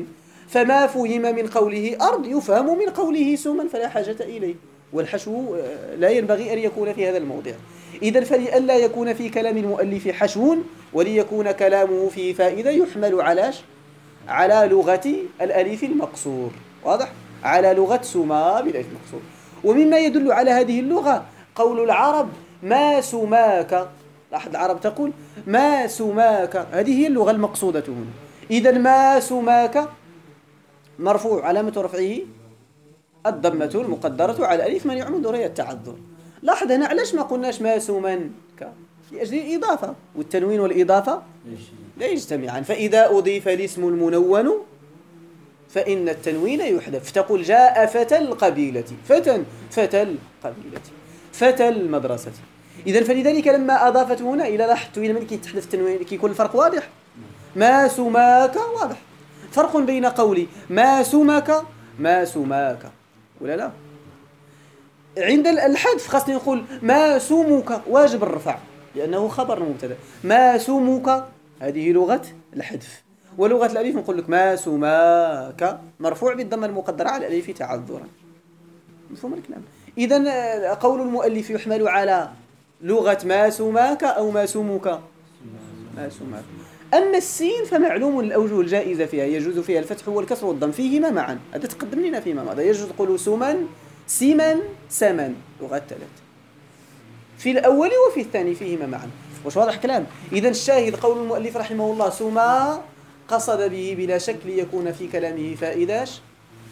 فما فهم من قوله أرض يفهم من قوله سما فلا حاجة إليه، والحشو لا ينبغي أن يكون في هذا الموضع. إذن فلئلا يكون في كلام المؤلف حشو وليكون كلامه فيه فائدة يحمل على لغة الألف المقصور، واضح؟ على لغة سما بالألف المقصور. ومما يدل على هذه اللغة قول العرب ما سماك. لاحظ العرب تقول ما سماك، هذه هي اللغة المقصودة هنا. إذن ما سماك مرفوع علامة رفعه الضمة المقدرة على الألف منع من ظهورها التعذر. لاحظ هنا علاش ما قلناش ما سمنك؟ لأجل الإضافة، والتنوين والإضافة لا يجتمعان. فإذا أضيف الاسم المنون فإن التنوين يحذف. تقول جاء فتى القبيلة، فتى القبيلة، فتى المدرسة. إذن فلذلك لما أضافت هنا إلى لاحظت إلى من كيتحذف التنوين كيكون الفرق واضح. ما سماك واضح، فرق بين قولي ما سمك ما سماك ولا لا. عند الحذف خاصني نقول ما سمك واجب الرفع لأنه خبر مبتدا. ما سمك هذه لغة الحذف، ولغة الألف نقول لك ما سماك مرفوع بالضمة المقدرة على الألف تعذرا. مفهوم الكلام؟ إذن قول المؤلف يحمل على لغة ما سماك أو ما سمك ما سماك. أما السين فمعلوم الأوجه الجائزة فيها يجوز فيها الفتح والكسر والضم فيهما معا، هذا تقدم لنا فيما ماذا. يجوز تقول سمن سمن سمن، لغات ثلاث في الأول وفي الثاني فيهما معا. وش واضح كلام؟ إذن الشاهد قول المؤلف رحمه الله سما قصد به بلا شك ليكون في كلامه فائداش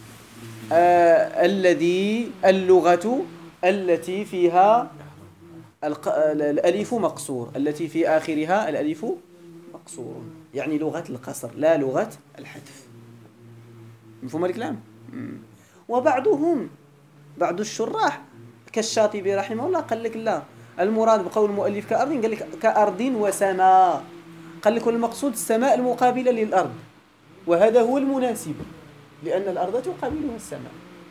الذي اللغة التي فيها الألف مقصور، التي في آخرها الألف مقصور، يعني لغة القصر لا لغة الحذف. مفهوم الكلام؟ بعض الشراح كالشاطبي رحمه الله قال لك لا، المراد بقول المؤلف كأرض قال لك كأرض وسماء، قال لك المقصود السماء المقابلة للأرض، وهذا هو المناسب لأن الأرض تقابلها السماء.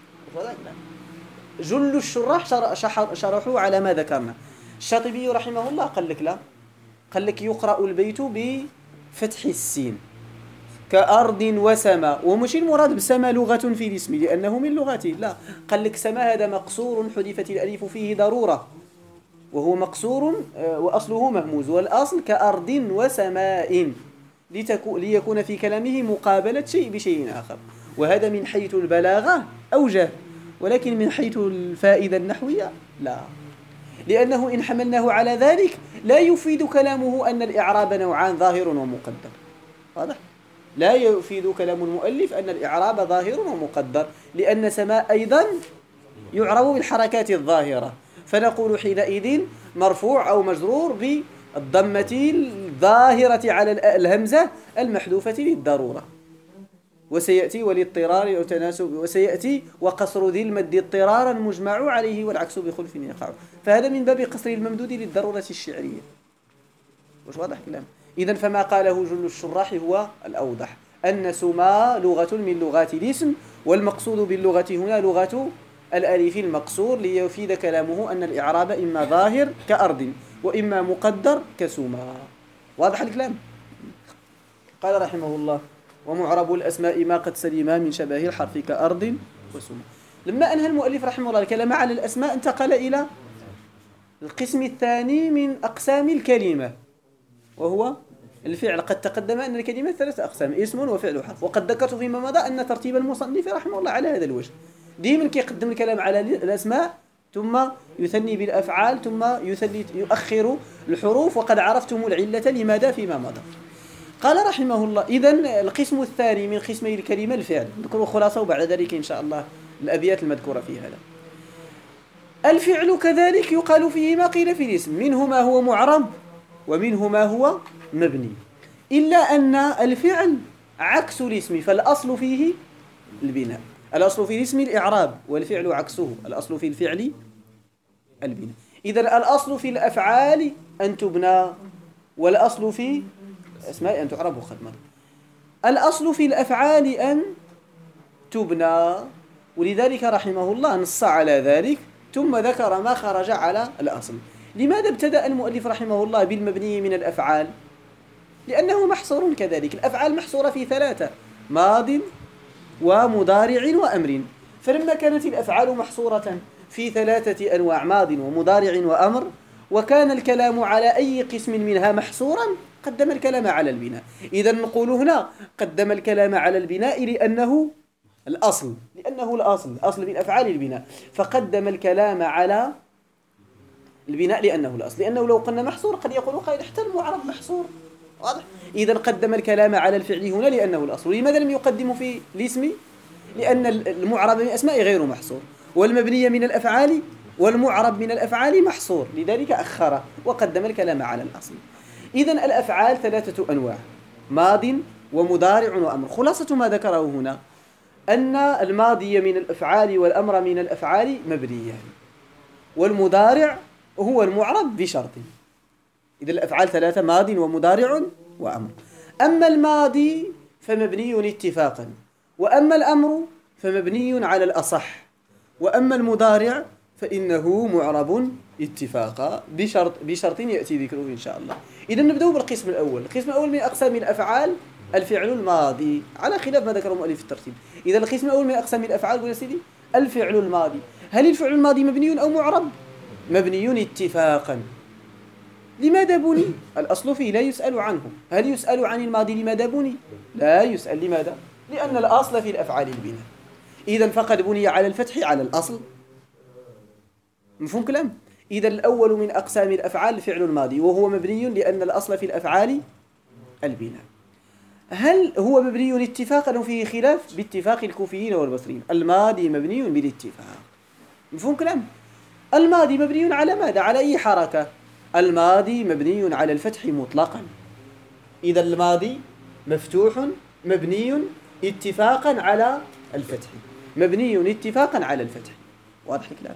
جل الشراح شرحوا على ما ذكرنا. الشاطبي رحمه الله قال لك لا، قال لك يقرأ البيت بفتح السين كأرض وسماء، ومش المراد بسماء لغة في الاسم لأنه من لغته، لا، قال لك سماء هذا مقصور حذفت الألف فيه ضرورة وهو مقصور وأصله مهموز، والأصل كأرض وسماء ليكون في كلامه مقابلة شيء بشيء آخر. وهذا من حيث البلاغة أوجه، ولكن من حيث الفائدة النحوية لا، لأنه إن حملناه على ذلك لا يفيد كلامه أن الإعراب نوعان ظاهر ومقدر. واضح؟ لا يفيد كلام المؤلف أن الإعراب ظاهر ومقدر، لأن سماء أيضا يعرب بالحركات الظاهرة، فنقول حينئذ مرفوع أو مجرور بالضمة الظاهرة على الهمزة المحذوفة للضرورة، وسيأتي والاضطرار والتناسب، وسيأتي وقصر ذي المد اضطرارا مجمع عليه والعكس بخلف يقع. فهذا من باب قصر الممدود للضرورة الشعرية. وش واضح كلام؟ إذن فما قاله جل الشراح هو الأوضح، أن سما لغة من لغات الاسم، والمقصود باللغة هنا لغة الألف المقصور، ليفيد كلامه أن الإعراب إما ظاهر كأرض وإما مقدر كسما. واضح الكلام؟ قال رحمه الله ومعرب الأسماء ما قد سلما من شبه الحرف كأرض وسما. لما أنهى المؤلف رحمه الله الكلام على الأسماء انتقل إلى القسم الثاني من أقسام الكلمة، وهو الفعل. قد تقدم أن الكلمة ثلاثة أقسام، اسم وفعل وحرف، وقد ذكرت فيما مضى أن ترتيب المصنف رحمه الله على هذا الوجه، دائما كيقدم الكلام على الأسماء ثم يثني بالأفعال ثم يؤخر الحروف، وقد عرفتم العلة لماذا فيما مضى. قال رحمه الله إذن القسم الثاني من قسمي الكلمة الفعل، نذكر خلاصة وبعد ذلك إن شاء الله الأبيات المذكورة في هذا. الفعل كذلك يقال فيه ما قيل في الاسم، منه ما هو معرب ومنه ما هو مبني، إلا أن الفعل عكس الاسم، فالأصل فيه البناء، الأصل في الاسم الإعراب، والفعل عكسه، الأصل في الفعل البناء. إذن الأصل في الأفعال أن تبنى، والأصل في الأسماء أن تعرب وخدمة. الأصل في الأفعال أن تبنى، ولذلك رحمه الله نص على ذلك ثم ذكر ما خرج على الأصل. لماذا ابتدأ المؤلف رحمه الله بالمبني من الأفعال؟ لأنه محصور كذلك، الأفعال محصورة في ثلاثة: ماض ومضارع وأمر. فلما كانت الأفعال محصورة في 3 أنواع ماض ومضارع وأمر، وكان الكلام على أي قسم منها محصورا، قدم الكلام على البناء. إذا نقول هنا قدم الكلام على البناء لأنه الأصل الأصل من أفعال البناء، فقدم الكلام على البناء لأنه الأصل. لأنه لو قلنا محصور قد يقول قائل حتى المعرب محصور، واضح؟ إذا قدم الكلام على الفعل هنا لأنه الأصل. لماذا لم يقدم في الاسم؟ لأن المعرب من الأسماء غير محصور، والمبني من الأفعال والمعرب من الأفعال محصور، لذلك أخر وقدم الكلام على الأصل. إذا الأفعال 3 أنواع، ماض ومضارع وأمر. خلاصة ما ذكره هنا أن الماضي من الأفعال والأمر من الأفعال مبنيان، والمضارع هو المعرب بشرط. إذا الأفعال 3 ماض ومضارع وأمر. أما الماضي فمبني اتفاقا، وأما الأمر فمبني على الأصح، وأما المضارع فإنه معرب اتفاقا بشرط يأتي ذكره إن شاء الله. إذا نبدأ بالقسم الأول. القسم الأول من أقسام الأفعال الفعل الماضي، على خلاف ما ذكره المؤلف في الترتيب. إذا القسم الأول من أقسام الأفعال قول يا سيدي الفعل الماضي. هل الفعل الماضي مبني أو معرب؟ مبني اتفاقا. لماذا بني؟ الأصل فيه لا يسأل عنه. هل يسأل عن الماضي لماذا بني؟ لا يسأل. لماذا؟ لأن الأصل في الأفعال البناء. إذا فقد بني على الفتح على الأصل. مفهوم كلام؟ إذا الأول من أقسام الأفعال الفعل الماضي، وهو مبني لأن الأصل في الأفعال البناء. هل هو مبني اتفاقا وفيه خلاف؟ باتفاق الكوفيين والبصريين. الماضي مبني بالاتفاق. مفهوم كلام؟ الماضي مبني على ماذا؟ على أي حركة؟ الماضي مبني على الفتح مطلقا. إذا الماضي مفتوح مبني اتفاقا على الفتح، مبني اتفاقا على الفتح. واضح الكلام؟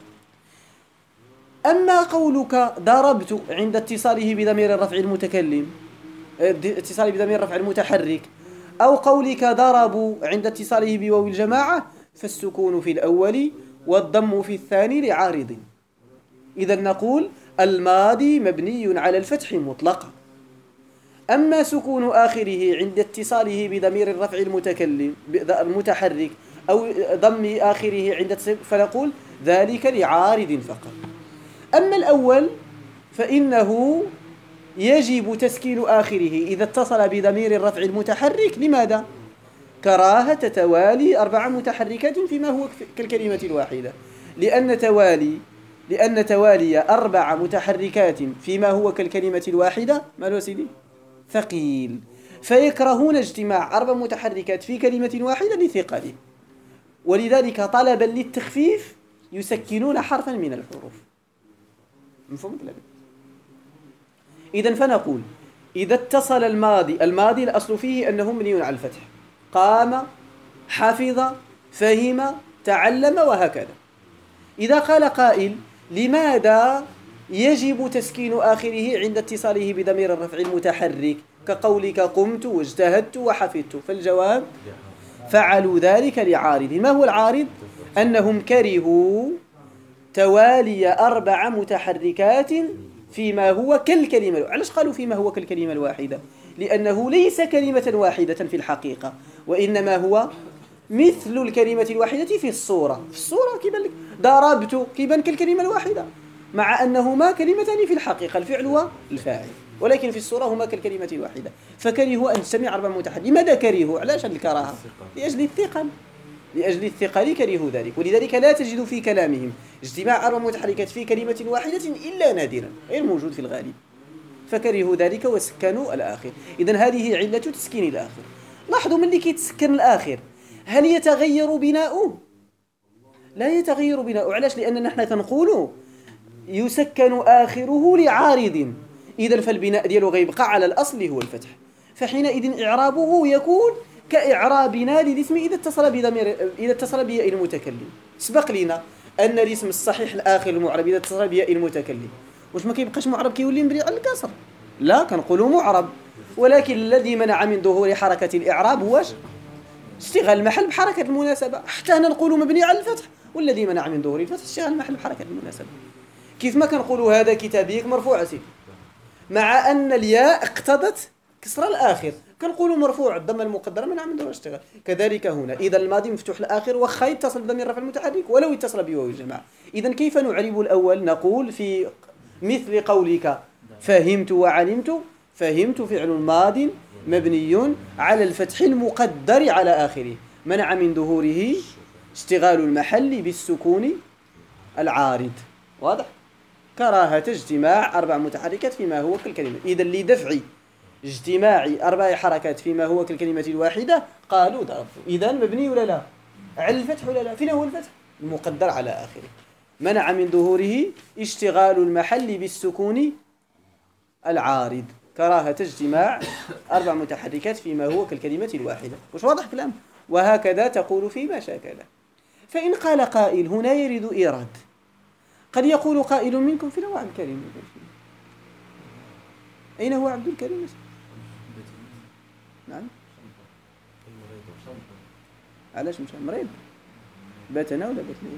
أما قولك ضربت عند اتصاله بضمير الرفع المتكلم، اتصاله بضمير الرفع المتحرك، أو قولك ضربوا عند اتصاله بواو الجماعة، فالسكون في الأول والضم في الثاني لعارض. إذا نقول الماضي مبني على الفتح مطلقا. أما سكون آخره عند اتصاله بضمير الرفع المتكلم المتحرك أو ضم آخره عند فنقول ذلك لعارض فقط. أما الأول فإنه يجب تسكين آخره إذا اتصل بضمير الرفع المتحرك. لماذا؟ كراهة توالي 4 متحركات فيما هو كالكلمة الواحدة، لأن توالي 4 متحركات فيما هو كالكلمة الواحدة ما هو سيدي؟ ثقيل، فيكرهون اجتماع 4 متحركات في كلمة واحدة لثقله، ولذلك طلبا للتخفيف يسكنون حرفا من الحروف. مفهوم كلامي؟ إذن فنقول إذا اتصل الماضي الأصل فيه أنه مبني على الفتح، قام، حفظ، فهم، تعلم، وهكذا. إذا قال قائل لماذا يجب تسكين آخره عند اتصاله بضمير الرفع المتحرك كقولك قمت واجتهدت وحفظت؟ فالجواب فعلوا ذلك لعارض. ما هو العارض؟ أنهم كرهوا توالي 4 متحركات فيما هو كالكلمة. علاش قالوا فيما هو كالكلمة الواحدة؟ لأنه ليس كلمة واحدة في الحقيقة، وإنما هو مثل الكلمة الواحدة في الصورة. في الصورة كيبان لك ضربت كيبان كالكلمة الواحدة، مع أنهما كلمتان في الحقيقة، الفعل والفاعل، ولكن في الصورة هما كالكلمة الواحدة. فكرهوا أن تجتمع 4 متحركات. لماذا كرهوا؟ علاش الكراهة؟ لأجل الثقل كرهوا ذلك. ولذلك لا تجد في كلامهم اجتماع 4 متحركات في كلمة واحدة إلا نادرا، غير موجود في الغالب. فكرهوا ذلك وسكنوا الآخر. إذن هذه علة تسكين الآخر. لاحظوا من اللي كيتسكن الآخر هل يتغير بناؤه؟ لا يتغير بناؤه. علاش؟ لأننا نحن تنقول يسكن آخره لعارض. إذن فالبناء دياله غيبقى على الأصل اللي هو الفتح، فحينئذ إعرابه يكون كإعرابنا للاسم إذا اتصل بياء المتكلم. سبق لنا أن الاسم الصحيح الآخر المعرب إذا اتصل بياء المتكلم واش ما كيبقاش معرب، كيولي مبني على الكسر؟ لا، كنقولوا معرب، ولكن الذي منع من ظهور حركة الإعراب هو اشتغال المحل بحركة المناسبة. حتى هنا نقولوا مبني على الفتح، والذي منع من ظهور الفتح اشتغال المحل بحركة المناسبة. كيف ما كنقولوا هذا كتابيك مرفوع سيدي، مع أن الياء اقتضت كسر الآخر، كنقولوا مرفوع الضمه المقدره منع من ظهور اشتغال. كذلك هنا اذا الماضي مفتوح الاخر وخا يتصل بضمير رفع المتحرك ولو اتصل بواو الجماعه. اذا كيف نعرب الاول؟ نقول في مثل قولك فهمت وعلمت، فهمت فعل ماض مبني على الفتح المقدر على آخره منع من ظهوره اشتغال المحل بالسكون العارض. واضح؟ كراهة اجتماع 4 متحركات فيما هو كالكلمة. إذا لدفع اجتماع 4 حركات فيما هو كالكلمة الواحدة قالوا ضربت. إذا مبني ولا لا؟ على الفتح ولا لا؟ فين هو الفتح؟ المقدر على آخره منع من ظهوره اشتغال المحل بالسكون العارض. كراهة اجتماع 4 متحركات فيما هو كالكلمة الواحدة. وش واضح كلام؟ وهكذا تقول فيما شاكل. فإن قال قائل هنا يريد إيراد، قد يقول قائل منكم في نوع الكلمة أين هو عبد الكريم؟ نعم علاش مشى مريض؟ باتنا ولا باتنا؟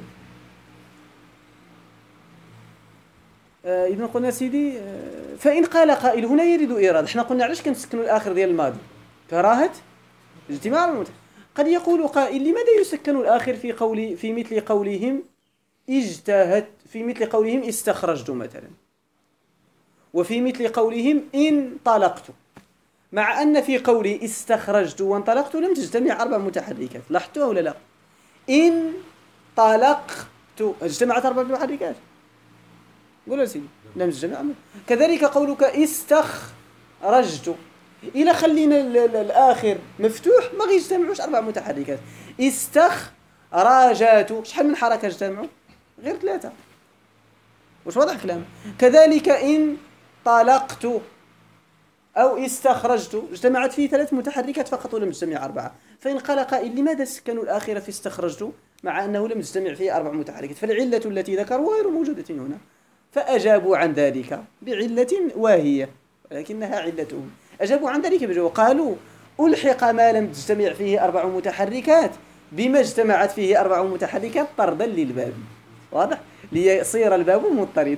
إذن قلنا سيدي فإن قال قائل هنا يريد إيراد، احنا قلنا علاش كنسكنوا الآخر ديال الماضي؟ كراهة اجتماع المتحرك. قد يقول قائل لماذا يسكن الآخر في مثل قولهم اجتهدت، في مثل قولهم استخرجت مثلا، وفي مثل قولهم انطلقت، مع أن في قولي استخرجت وانطلقت لم تجتمع 4 متحركات. لاحظتوها ولا لا؟ انطلقت اجتمعت 4 متحركات. قولوا سيدي لم تجتمع. كذلك قولك استخرجت، إلا خلينا الآخر مفتوح ما غيجتمعوش 4 متحركات. استخرجت شحال من حركة اجتمعوا؟ غير 3. واش واضح الكلام؟ كذلك انطلقت أو استخرجت اجتمعت فيه 3 متحركات فقط ولم تجتمع 4. فإن قال قائل لماذا سكنوا الآخر في استخرجت مع أنه لم تجتمع فيه 4 متحركات؟ فالعلة التي ذكروا غير موجودة هنا. فأجابوا عن ذلك بعلة واهية ولكنها علتهم. أجابوا عن ذلك بجواب قالوا ألحق ما لم تجتمع فيه 4 متحركات بما اجتمعت فيه 4 متحركات طردا للباب. واضح؟ ليصير الباب مضطردا.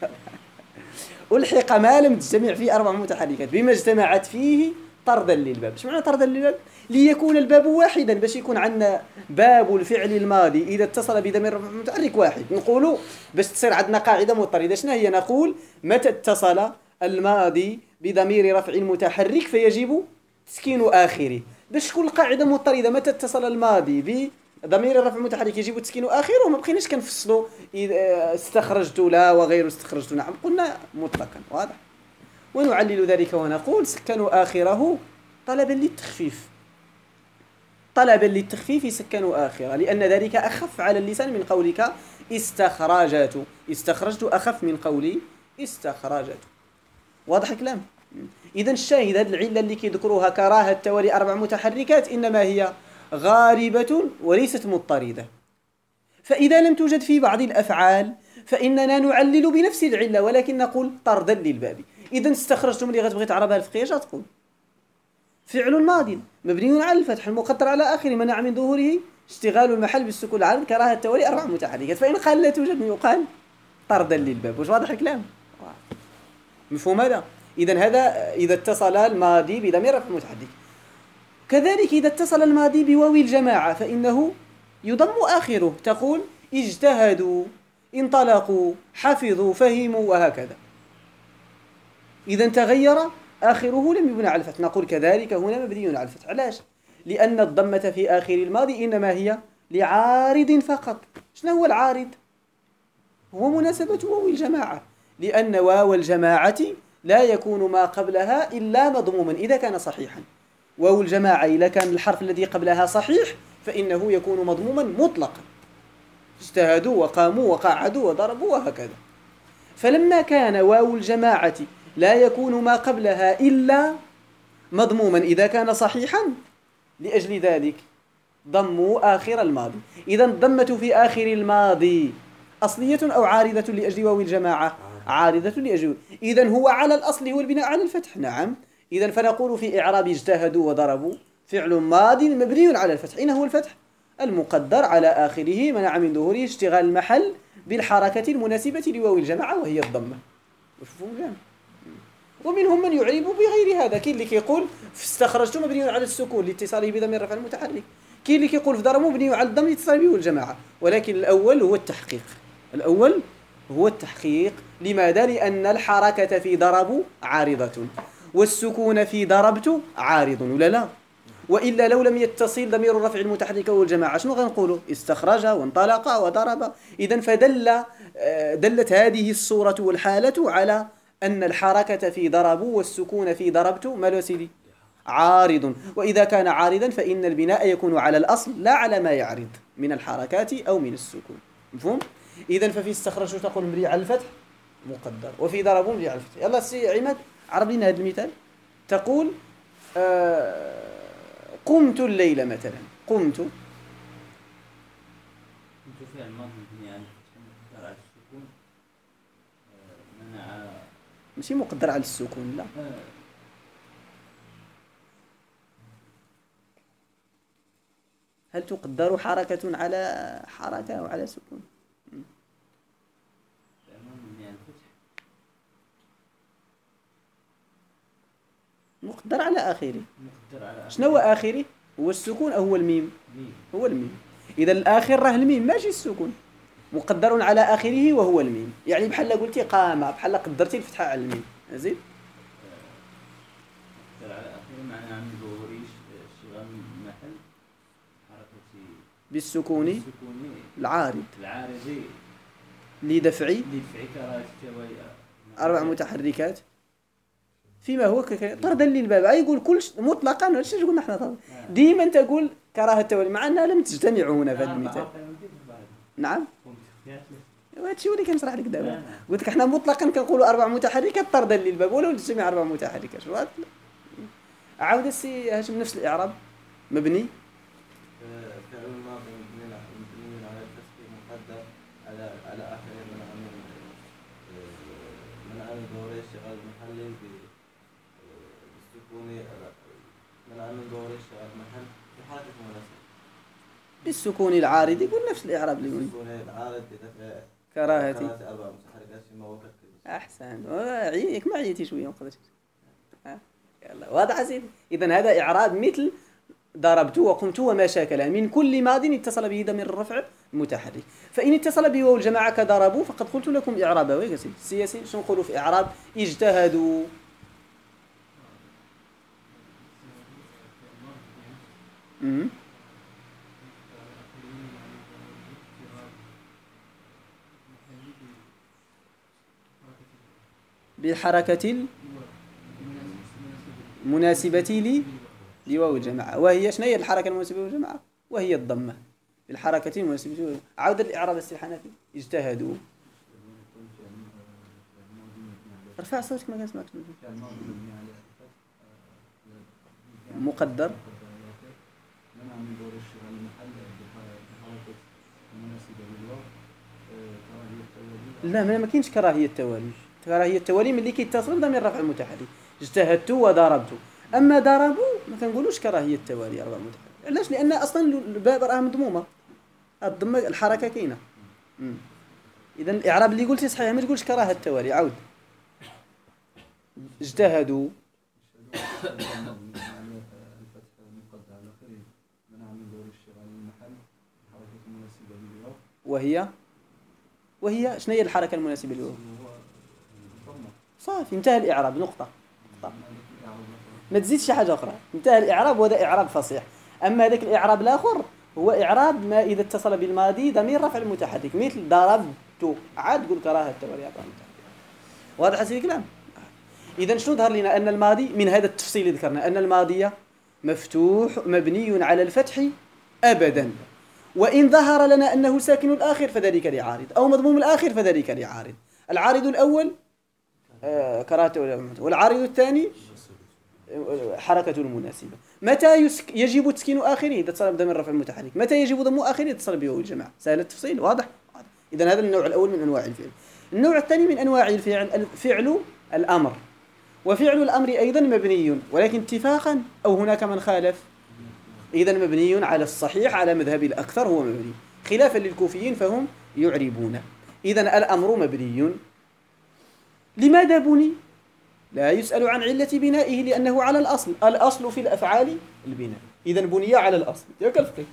ألحق ما لم تجتمع فيه 4 متحركات بما اجتمعت فيه طردا للباب. ايش معنى طردا للباب؟ ليكون الباب واحدا، باش يكون عندنا باب الفعل الماضي إذا اتصل بضمير متحرك واحد. نقولوا باش تصير عندنا قاعدة مضطردة شنو هي؟ نقول متى اتصل الماضي بضمير رفع متحرك فيجب تسكين آخره. باش تكون القاعدة مضطردة متى اتصل الماضي بضمير رفع متحرك يجب تسكين آخره، ما بقيناش كنفصلوا استخرجت لا وغير استخرجت نعم، قلنا مطلقا. واضح؟ ونعلل ذلك ونقول سكنوا آخره طلبا للتخفيف. طلبا للتخفيف سكنوا آخره لأن ذلك أخف على اللسان من قولك استخرجت. استخرجت أخف من قولي استخرجت. واضح الكلام؟ إذا الشاهد هذه العلة اللي كيذكروها كراهة توالي 4 متحركات إنما هي غالبة وليست مضطردة. فإذا لم توجد في بعض الأفعال فإننا نعلل بنفس العلة ولكن نقول طردا للباب. إذا استخرجتم اللي غتبغي تعربها الفقهية اش تقول؟ فعل ماض مبني على الفتح المقدر على آخره منع من ظهوره اشتغال المحل بالسكون العارض كراهة توالي 4 متحركات. فإن قال لا توجد يقال طردا للباب. واش واضح الكلام؟ مفهوم هذا؟ إذا هذا إذا اتصل الماضي بضمير رفع متحرك. كذلك إذا اتصل الماضي بواو الجماعة فإنه يضم آخره. تقول اجتهدوا انطلقوا حفظوا فهموا وهكذا. إذا تغير آخره لم يبنى على الفتح. نقول كذلك هنا مبني على الفتح. علاش؟ لأن الضمة في آخر الماضي إنما هي لعارض فقط. شنو هو العارض؟ هو مناسبة واو الجماعة، لأن واو الجماعة لا يكون ما قبلها إلا مضموما إذا كان صحيحا. واو الجماعة إذا كان الحرف الذي قبلها صحيح فإنه يكون مضموما مطلقا. اجتهدوا وقاموا وقعدوا وضربوا وهكذا. فلما كان واو الجماعة لا يكون ما قبلها إلا مضموما إذا كان صحيحا لأجل ذلك ضموا آخر الماضي. إذا الضمة في آخر الماضي أصلية أو عارضة لأجل واو الجماعة؟ عارضة لأجل. إذا هو على الأصل هو البناء على الفتح. نعم. إذا فنقول في إعراب اجتهدوا وضربوا فعل ماض مبني على الفتح. أين هو الفتح؟ المقدر على آخره منع من ظهوره اشتغال المحل بالحركة المناسبة لواو الجماعة وهي الضمة. ومنهم من يعرب بغير هذا. كاين اللي كيقول استخرجت مبني على السكون لاتصاله بضمير الرفع المتحرك، كاين اللي كيقول في ضرب مبني على الضم لاتصاله به والجماعة. ولكن الأول هو التحقيق، الأول هو التحقيق. لماذا؟ لأن الحركة في ضرب عارضة والسكون في ضربت عارض، ولا لا؟ وإلا لو لم يتصل ضمير الرفع المتحرك والجماعة شنو غنقولوا؟ استخرج وانطلق وضرب. إذن دلت هذه الصورة والحالة على أن الحركة في ضرب والسكون في ضربت مالو سيدي عارض. وإذا كان عارضا فإن البناء يكون على الأصل لا على ما يعرض من الحركات أو من السكون. مفهوم؟ إذن ففي استخرج تقول مبني على الفتح مقدر، وفي ضرب مبني على الفتح. يلا سي عماد عرب لنا هذا المثال. تقول قمت الليلة مثلا. قمت فعل ماضي مبني على الفتح مقدر على السكون منع ماشي مقدر على السكون، لا هل تقدر حركة على حركة أو على سكون؟ فعل ماضي مبني على الفتح مقدر على آخره. مقدر على شنو هو آخره؟ هو السكون أو هو الميم؟ ميم. هو الميم. إذا الآخر راه الميم ماشي السكون. مقدر على آخره وهو الميم، يعني بحال قلتي قام، بحال قدرتي الفتحة على الميم. زين مقدر على آخره معناها عن ظهوريش اشتغال محل حركة بالسكون العارض العارضي لدفع كراهة التوالي 4 متحركات فيما هو طردا للباب. أي يقول كل مطلقا هادشي قلنا احنا ديما تقول كراهة التوالي مع أنها لم تجتمع هنا في هذا المثال. نعم وهادشي هو اللي كنشرح لك دابا. قلت لك احنا مطلقا كنقولوا 4 متحركات طردا للباب ولو تجتمع 4 متحركات. شو هذا؟ عاود السي هاشم نفس الإعراب. مبني فعل الماضي مبني على الفتح مقدر على آخره منع من ظهور اشتغال محلي بالسكون منع من ظهور اشتغال محل بحركة مناسبة بالسكون العارض. يقول نفس الإعراب اللي يقول السكون العارض بدفع كراهة 4 متحركات فيما هو كالكل. أحسن. عينيك ما عيتي شوية ما قدرتش. يلا واضح سيدي. إذن هذا إعراب مثل ضربت وقمت وما شاكل من كل ماض اتصل به ضمير الرفع المتحرك. فإن اتصل به واو الجماعة كضربوا فقد قلت لكم إعرابه. ويا سيدي السياسي شنو نقولوا في إعراب اجتهدوا؟ بالحركة المناسبة لواو الجماعة. وهي شنو هي الحركة المناسبة لواو الجماعة؟ وهي الضمة. بالحركة المناسبة. عود الإعراب السي الحنفي. اجتهدوا. ارفع صوتك ما كنسمعكش. مقدر لا ما كاينش كراهية التوالي. كراهية التوالي ملي كيتصل بضمير الرفع المتحرك. اجتهدت وضربت. أما ضربوا ما كنقولوش كراهية التوالي 4 متحرك. علاش؟ لأن أصلا الباب راه مضمومة، الضمة الحركة كاينة. إذا الإعراب اللي قلتي صحيح ما تقولش كراهة التوالي. عاود اجتهدوا وهي شنو هي الحركة المناسبة له؟ صافي انتهى الإعراب. نقطة. ما تزيدش شي حاجة أخرى. انتهى الإعراب وهذا إعراب فصيح. أما هذاك الإعراب الآخر هو إعراب ما إذا اتصل بالماضي ضمير رفع المتحرك مثل ضربت. عاد تقول كراهة التوالي 4 متحرك. واضح هذا الكلام؟ إذا شنو ظهر لنا؟ أن الماضي من هذا التفصيل اللي ذكرنا أن الماضي مفتوح مبني على الفتح أبدا. وإن ظهر لنا أنه ساكن الآخر فذلك لعارض أو مضموم الآخر فذلك لعارض. العارض الأول كراهة والعارض الثاني حركة المناسبة. متى يجب تسكين آخره؟ إذا اتصل بضمير الرفع المتحرك. متى يجب ضم آخره؟ إذا اتصل بواو الجماعة. سهل التفصيل. واضح؟ إذا هذا النوع الأول من أنواع الفعل. النوع الثاني من أنواع الفعل فعل الأمر. وفعل الأمر أيضا مبني ولكن اتفاقا أو هناك من خالف. إذا مبني على الصحيح على مذهب الأكثر هو مبني خلافا للكوفيين فهم يعربون. إذا الأمر مبني. لماذا بني؟ لا يسأل عن علة بنائه لأنه على الأصل في الأفعال البناء، إذا بني على الأصل ياك الفقه.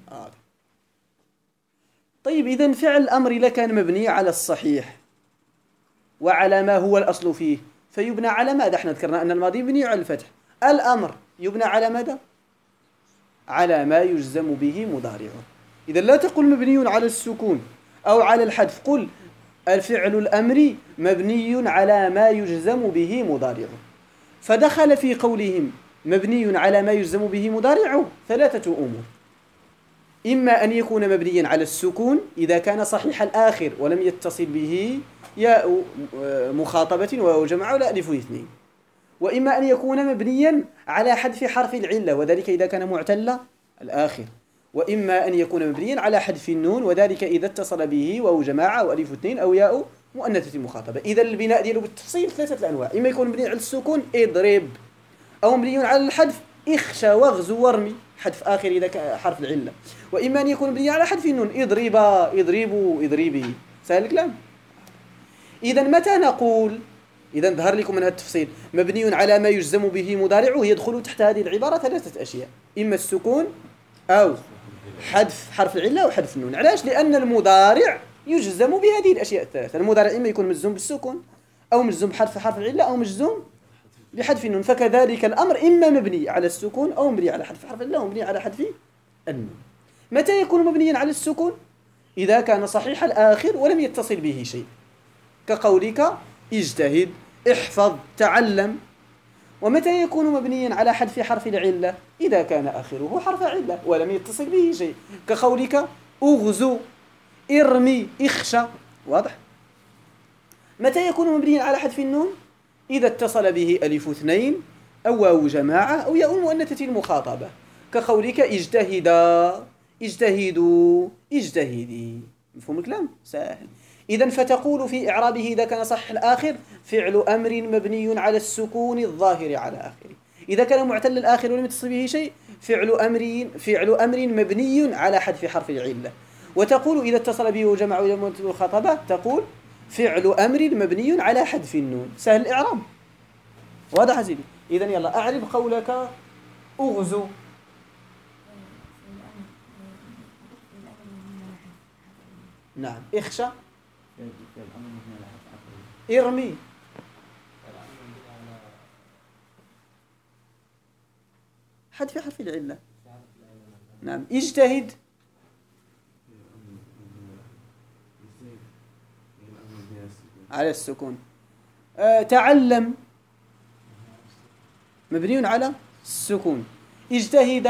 طيب إذا فعل الأمر إذا كان مبني على الصحيح وعلى ما هو الأصل فيه فيبنى على ماذا؟ احنا ذكرنا أن الماضي يبني على الفتح، الأمر يبنى على ماذا؟ على ما يجزم به مضارعه. إذا لا تقل مبني على السكون أو على الحذف، قل الفعل الأمري مبني على ما يجزم به مضارعه. فدخل في قولهم مبني على ما يجزم به مضارعه 3 أمور: إما أن يكون مبنيا على السكون إذا كان صحيح الآخر ولم يتصل به ياء مخاطبة وواو جمع ولا ألف اثنين، وإما أن يكون مبنيا على حذف حرف العلة وذلك إذا كان معتل الآخر، وإما أن يكون مبنيا على حذف النون وذلك إذا اتصل به واو جماعة أو ألف اثنين أو ياء مؤنثة مخاطبة. إذا البناء ديالو بالتفصيل 3 أنواع: إما يكون مبني على السكون اضرب، أو مبني على الحذف اخشى واغزو وارمي حذف آخر إذا كان حرف العلة، وإما أن يكون مبني على حذف النون اضربا اضربوا اضربي. سهل الكلام. إذا متى نقول، إذا ظهر لكم من هذا التفصيل مبني على ما يجزم به مضارعه يدخل تحت هذه العبارة 3 أشياء: إما السكون أو حذف حرف العلة أو حذف النون. علاش؟ لأن المضارع يجزم بهذه الأشياء ال3. المضارع إما يكون مجزوم بالسكون أو مجزوم بحرف العلة أو مجزوم بحذف النون، فكذلك الأمر إما مبني على السكون أو مبني على حذف حرف العلة أو مبني على حذف النون. متى يكون مبنيا على السكون؟ إذا كان صحيح الآخر ولم يتصل به شيء، كقولك اجتهد، احفظ، تعلم. ومتى يكون مبنيا على حذف حرف العلة؟ إذا كان آخره حرف علة ولم يتصل به شيء، كقولك اغزو، ارمي، اخشى. واضح؟ متى يكون مبنيا على حذف النون؟ إذا اتصل به ألف اثنين أو واو جماعة أو ياء مؤنثة المخاطبة، كقولك اجتهدا، اجتهدوا، اجتهدي. مفهوم الكلام؟ سهل. إذن فتقول في إعرابه إذا كان صحيح الآخر فعل أمر مبني على السكون الظاهر على آخره. إذا كان معتل الآخر ولم يتصل به شيء فعل أمر مبني على حذف حرف العلة. وتقول إذا اتصل به وجمع المخاطبة تقول فعل أمر مبني على حذف النون. سهل الإعراب. واضح سيدي؟ إذن يلا أعرب قولك أغزو. نعم. اخشى. ارمي. حذف حرف العلة. نعم. اجتهد. على السكون. تعلم مبني على السكون. اجتهد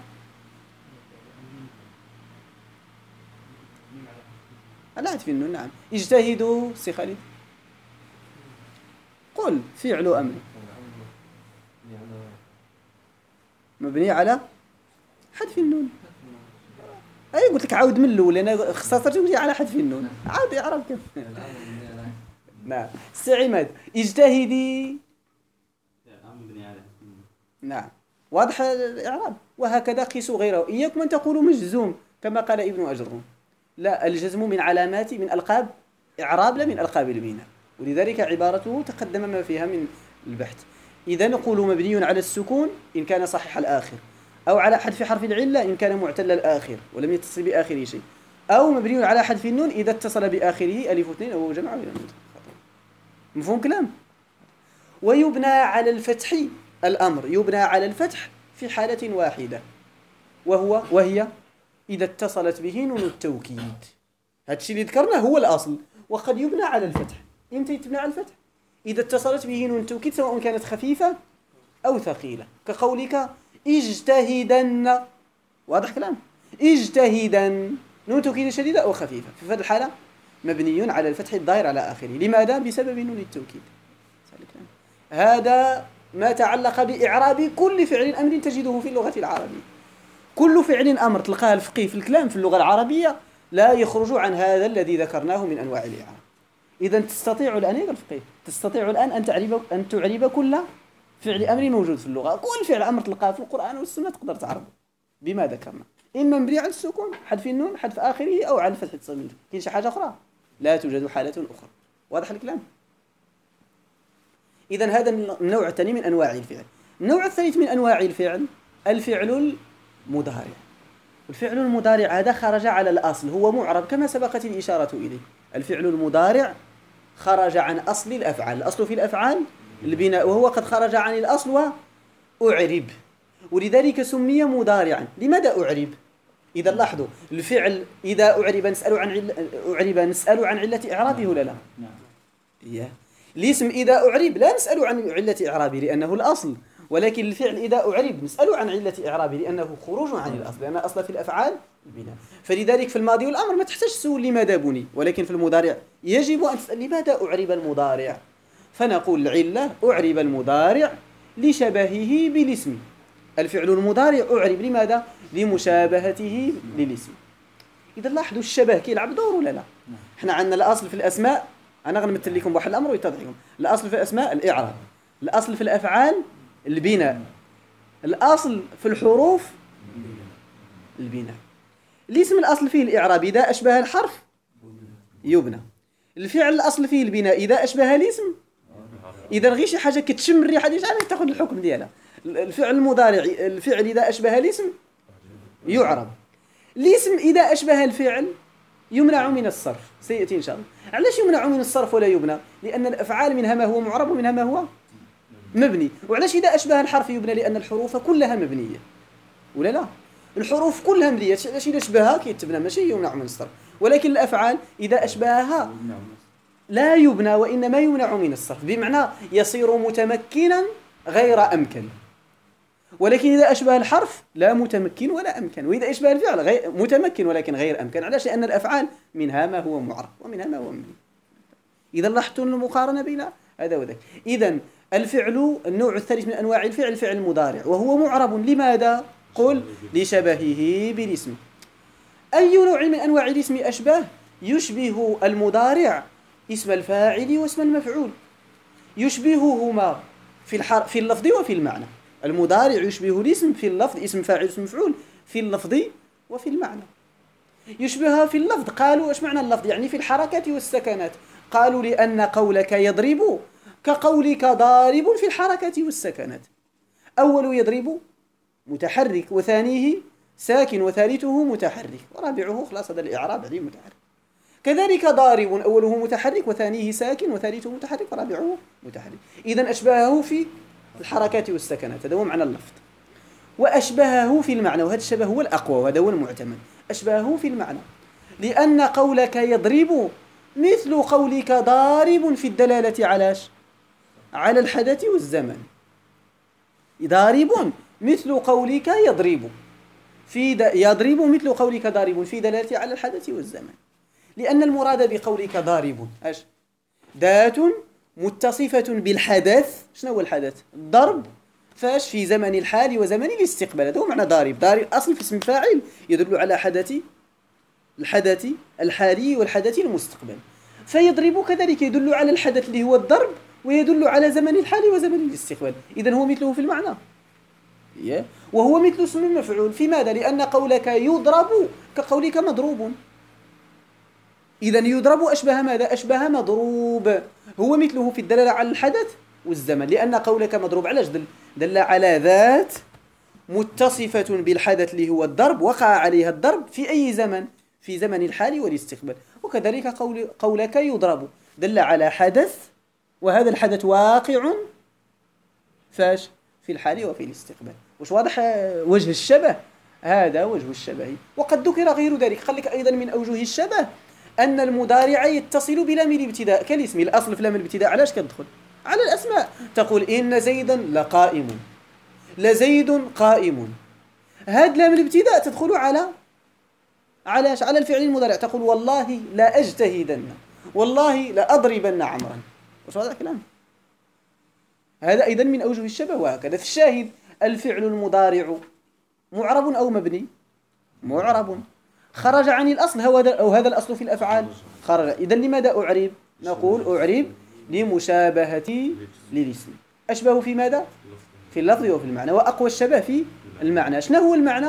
على حذف النون. نعم. اجتهدوا سي خالد. قل فعل أمر مبني على حذف النون. أي قلت لك عاود من الأول لأن اختصرت لي على حذف النون. عاود يعرف كيف. نعم. سي اجتهدي. نعم. واضح الإعراب. وهكذا قيسوا غيره. إياكم أن تقولوا مجزوم كما قال ابن أجرم. لا، الجزم من علامات من ألقاب إعراب لا من ألقاب البناء، ولذلك عبارته تقدم ما فيها من البحث. إذا نقول مبني على السكون إن كان صحيح الآخر، أو على حذف حرف العلة إن كان معتل الآخر ولم يتصل بآخره شيء، أو مبني على حذف النون إذا اتصل بآخره ألف اثنين أو جمع. مفهوم كلام؟ ويبنى على الفتح الأمر يبنى على الفتح في حالة واحدة، وهي إذا اتصلت به نون التوكيد. هذا الشيء اللي ذكرناه هو الأصل. وقد يبنى على الفتح. إمتى يتبنى على الفتح؟ إذا اتصلت به نون التوكيد سواء كانت خفيفة أو ثقيلة، كقولك اجتهدن. واضح كلام؟ اجتهدن نون توكيد شديدة أو خفيفة، في هذه الحالة مبني على الفتح الظاهر على آخره. لماذا؟ بسبب نون التوكيد. هذا ما تعلق بإعراب كل فعل أمر تجده في اللغة العربية. كل فعل أمر تلقاه الفقيه في الكلام في اللغة العربية لا يخرج عن هذا الذي ذكرناه من أنواع الإعراب. إذا تستطيع الآن يا الفقيه تستطيع الآن أن تعرب كل فعل أمر موجود في اللغة. كل فعل أمر تلقاه في القرآن والسنة تقدر تعربه بما ذكرنا، إما مبني على السكون حذف النون حذف آخره أو على الفتح التصميم. كاين شي حاجة أخرى؟ لا توجد حالة أخرى. واضح الكلام؟ إذن هذا النوع الثاني من أنواع الفعل. النوع الثالث من أنواع الفعل الفعل المضارع. الفعل المضارع هذا خرج على الأصل، هو معرب كما سبقت الإشارة إليه. الفعل المضارع خرج عن أصل الأفعال. الأصل في الأفعال البناء، وهو قد خرج عن الأصل وأعرب، ولذلك سمي مضارعا. لماذا أعرب؟ إذا لاحظوا الفعل إذا أعرب نسأل عن علة إعرابه ولا لا؟ نعم. الاسم إذا أعرب لا نسأل عن علة إعرابه لأنه الأصل، ولكن الفعل إذا أعرب نسأل عن علة إعرابه لأنه خروج عن الأصل، لأن الأصل في الأفعال البناء. فلذلك في الماضي والأمر ما تحتاج تسول لماذا بني، ولكن في المضارع يجب أن تسأل لماذا أعرب المضارع، فنقول العلة أعرب المضارع لشبهه بالاسم. الفعل المضارع أعرب لماذا؟ لمشابهته للاسم. إذا لاحظوا الشبه كيلعب دور ولا لا؟ احنا عندنا الأصل في الأسماء، أنا غنمثل لكم واحد الأمر ويتضح لكم. الأصل في الأسماء الإعراب، الأصل في الأفعال البناء، الأصل في الحروف البناء. الاسم الأصل فيه الإعراب، إذا أشبه الحرف يبنى. الفعل الأصل فيه البناء، إذا أشبه الاسم إذا غير شي حاجة كتشم الريحة ديالها تاخذ الحكم ديالها. الفعل المضارع الفعل إذا أشبه الاسم يعرب. الاسم إذا أشبه الفعل يمنع من الصرف، سيأتي إن شاء الله. علاش يمنع من الصرف ولا يبنى؟ لأن الأفعال منها ما هو معرب ومنها ما هو مبني. وعلاش إذا أشبه الحرف يبنى؟ لأن الحروف كلها مبنية ولا لا؟ الحروف كلها مبنية، علاش إذا أشبهها كيتبنى ماشي يمنع من الصرف. ولكن الأفعال إذا أشبهها لا يبنى وإنما يمنع من الصرف، بمعنى يصير متمكنا غير أمكن. ولكن إذا أشبه الحرف لا متمكن ولا أمكن، وإذا أشبه الفعل غير متمكن ولكن غير أمكن. علاش؟ لأن الأفعال منها ما هو معرب ومنها ما هو مبني. إذا لاحظتم المقارنة بين هذا وذاك. إذن الفعل النوع الثالث من أنواع الفعل الفعل المضارع، وهو معرب لماذا؟ قل لشبهه بالاسم. أي نوع من أنواع الاسم أشبه؟ يشبه المضارع اسم الفاعل واسم المفعول، يشبههما في اللفظ وفي المعنى. المضارع يشبه الاسم في اللفظ، اسم فاعل اسم مفعول، في اللفظ وفي المعنى. يشبهها في اللفظ، قالوا ايش معنى اللفظ؟ يعني في الحركات والسكنات. قالوا لأن قولك يضرب كقولك ضارب في الحركات والسكنات. أول يضرب متحرك، وثانيه ساكن، وثالثه متحرك، ورابعه خلاص هذا الإعراب عليه متحرك. كذلك ضارب أوله متحرك وثانيه ساكن وثالثه متحرك ورابعه متحرك. إذن أشبهه في الحركات والسكنات، هذا هو معنى اللفظ. وأشبهه في المعنى، وهذا الشبه هو الأقوى وهذا هو المعتمد. أشبهه في المعنى لأن قولك يضرب مثل قولك ضارب في الدلالة على الحدث والزمن. ضارب مثل قولك يضرب يضرب مثل قولك ضارب في دلالة على الحدث والزمن. لأن المراد بقولك ضارب ذات متصفة بالحدث. شنو هو الحدث؟ الضرب فاش في زمن الحال وزمن الاستقبال، هذا هو معنى ضارب. ضارب أصل في اسم فاعل يدل على الحدث الحالي والحدث المستقبل، فيضرب كذلك يدل على الحدث اللي هو الضرب ويدل على زمن الحال وزمن الاستقبال. إذن هو مثله في المعنى، وهو مثل اسم المفعول. في ماذا؟ لأن قولك يضرب كقولك مضروب. إذن يضرب أشبه ماذا؟ أشبه مضروب، هو مثله في الدلالة على الحدث والزمن. لأن قولك مضروب علاش دل على ذات متصفة بالحدث اللي هو الضرب، وقع عليها الضرب في أي زمن؟ في زمن الحال والاستقبال. وكذلك قولك يضرب دل على حدث، وهذا الحدث واقع فاش؟ في الحال وفي الاستقبال. وش واضح وجه الشبه؟ هذا وجه الشبه. وقد ذكر غير ذلك. خليك أيضا من أوجه الشبه أن المضارع يتصل بلام الابتداء كالاسم. الأصل في لام الابتداء علاش كتدخل؟ على الأسماء. تقول إن زيدا لقائم، لزيد قائم. هاد لام الابتداء تدخل على الفعل المضارع. تقول والله لا أجتهدن، والله لا أضربن عمرا. وش هذا الكلام؟ هذا أيضا من أوجه الشبه. وهكذا في الشاهد الفعل المضارع معرب أو مبني؟ معرب. خرج عن الأصل أو هذا الأصل في الأفعال خرج. إذن لماذا أعرب؟ نقول أعرب لمشابهة للاسم. أشبه في ماذا؟ في اللفظ وفي المعنى. وأقوى الشبه في المعنى. شنو هو المعنى؟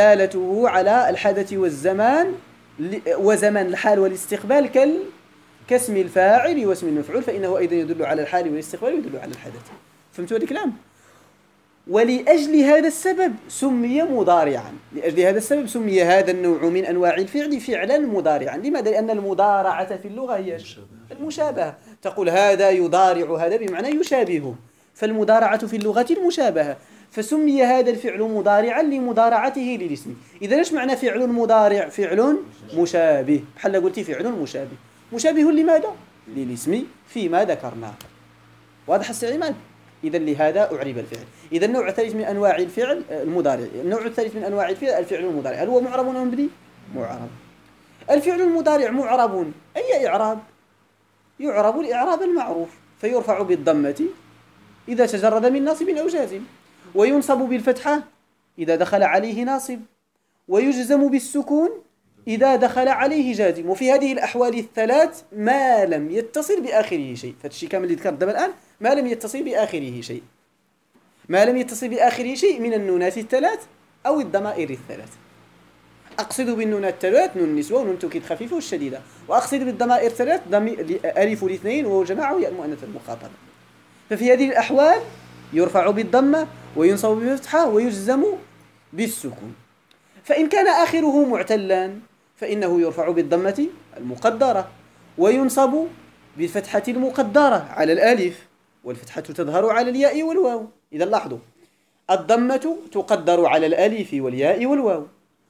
دلالته على الحدث والزمان وزمن الحال والاستقبال كاسم الفاعل واسم المفعول، فإنه أيضا يدل على الحال والاستقبال ويدل على الحدث. فهمتوا هذا الكلام؟ ولأجل هذا السبب سمي مضارعا، لأجل هذا السبب سمي هذا النوع من أنواع الفعل فعلا مضارعا. لماذا؟ لأن المضارعة في اللغة هي المشابهة. تقول هذا يضارع هذا بمعنى يشابهه، فالمضارعة في اللغة المشابهة، فسمي هذا الفعل مضارعا لمضارعته للاسم. إذا ايش معنى فعل مضارع؟ فعل مشابه، بحال قلت فعل مشابه. مشابه لماذا؟ للاسم فيما ذكرناه. واضح السعيد؟ إذا لهذا أعرب الفعل. إذا النوع الثالث من أنواع الفعل المضارع، النوع الثالث من أنواع الفعل الفعل المضارع. هل هو معرب أم مبني؟ معرب. الفعل المضارع معرب، أي إعراب؟ يعرب الإعراب المعروف، فيرفع بالضمة إذا تجرد من ناصب أو جازم، وينصب بالفتحة إذا دخل عليه ناصب، ويجزم بالسكون إذا دخل عليه جازم. وفي هذه الأحوال الثلاث ما لم يتصل بآخره شيء. فالشيء كامل اللي ذكرت دابا الآن ما لم يتصل بآخره شيء، ما لم يتصل بآخره شيء من النونات الثلاث أو الضمائر الثلاث. أقصد بالنونات الثلاث نون النسوة ونون التوكيد خفيفة والشديدة، وأقصد بالضمائر الثلاث ألف الاثنين وهو جماعة وياء المؤنث المخاطبة. ففي هذه الأحوال يرفع بالضمة وينصب بالفتحة ويجزم بالسكون. فإن كان آخره معتلا فإنه يرفع بالضمة المقدرة وينصب بالفتحة المقدرة على الألف، والفتحة تظهر على الياء والواو. إذا لاحظوا الضمة تقدر على الألف والياء والواو،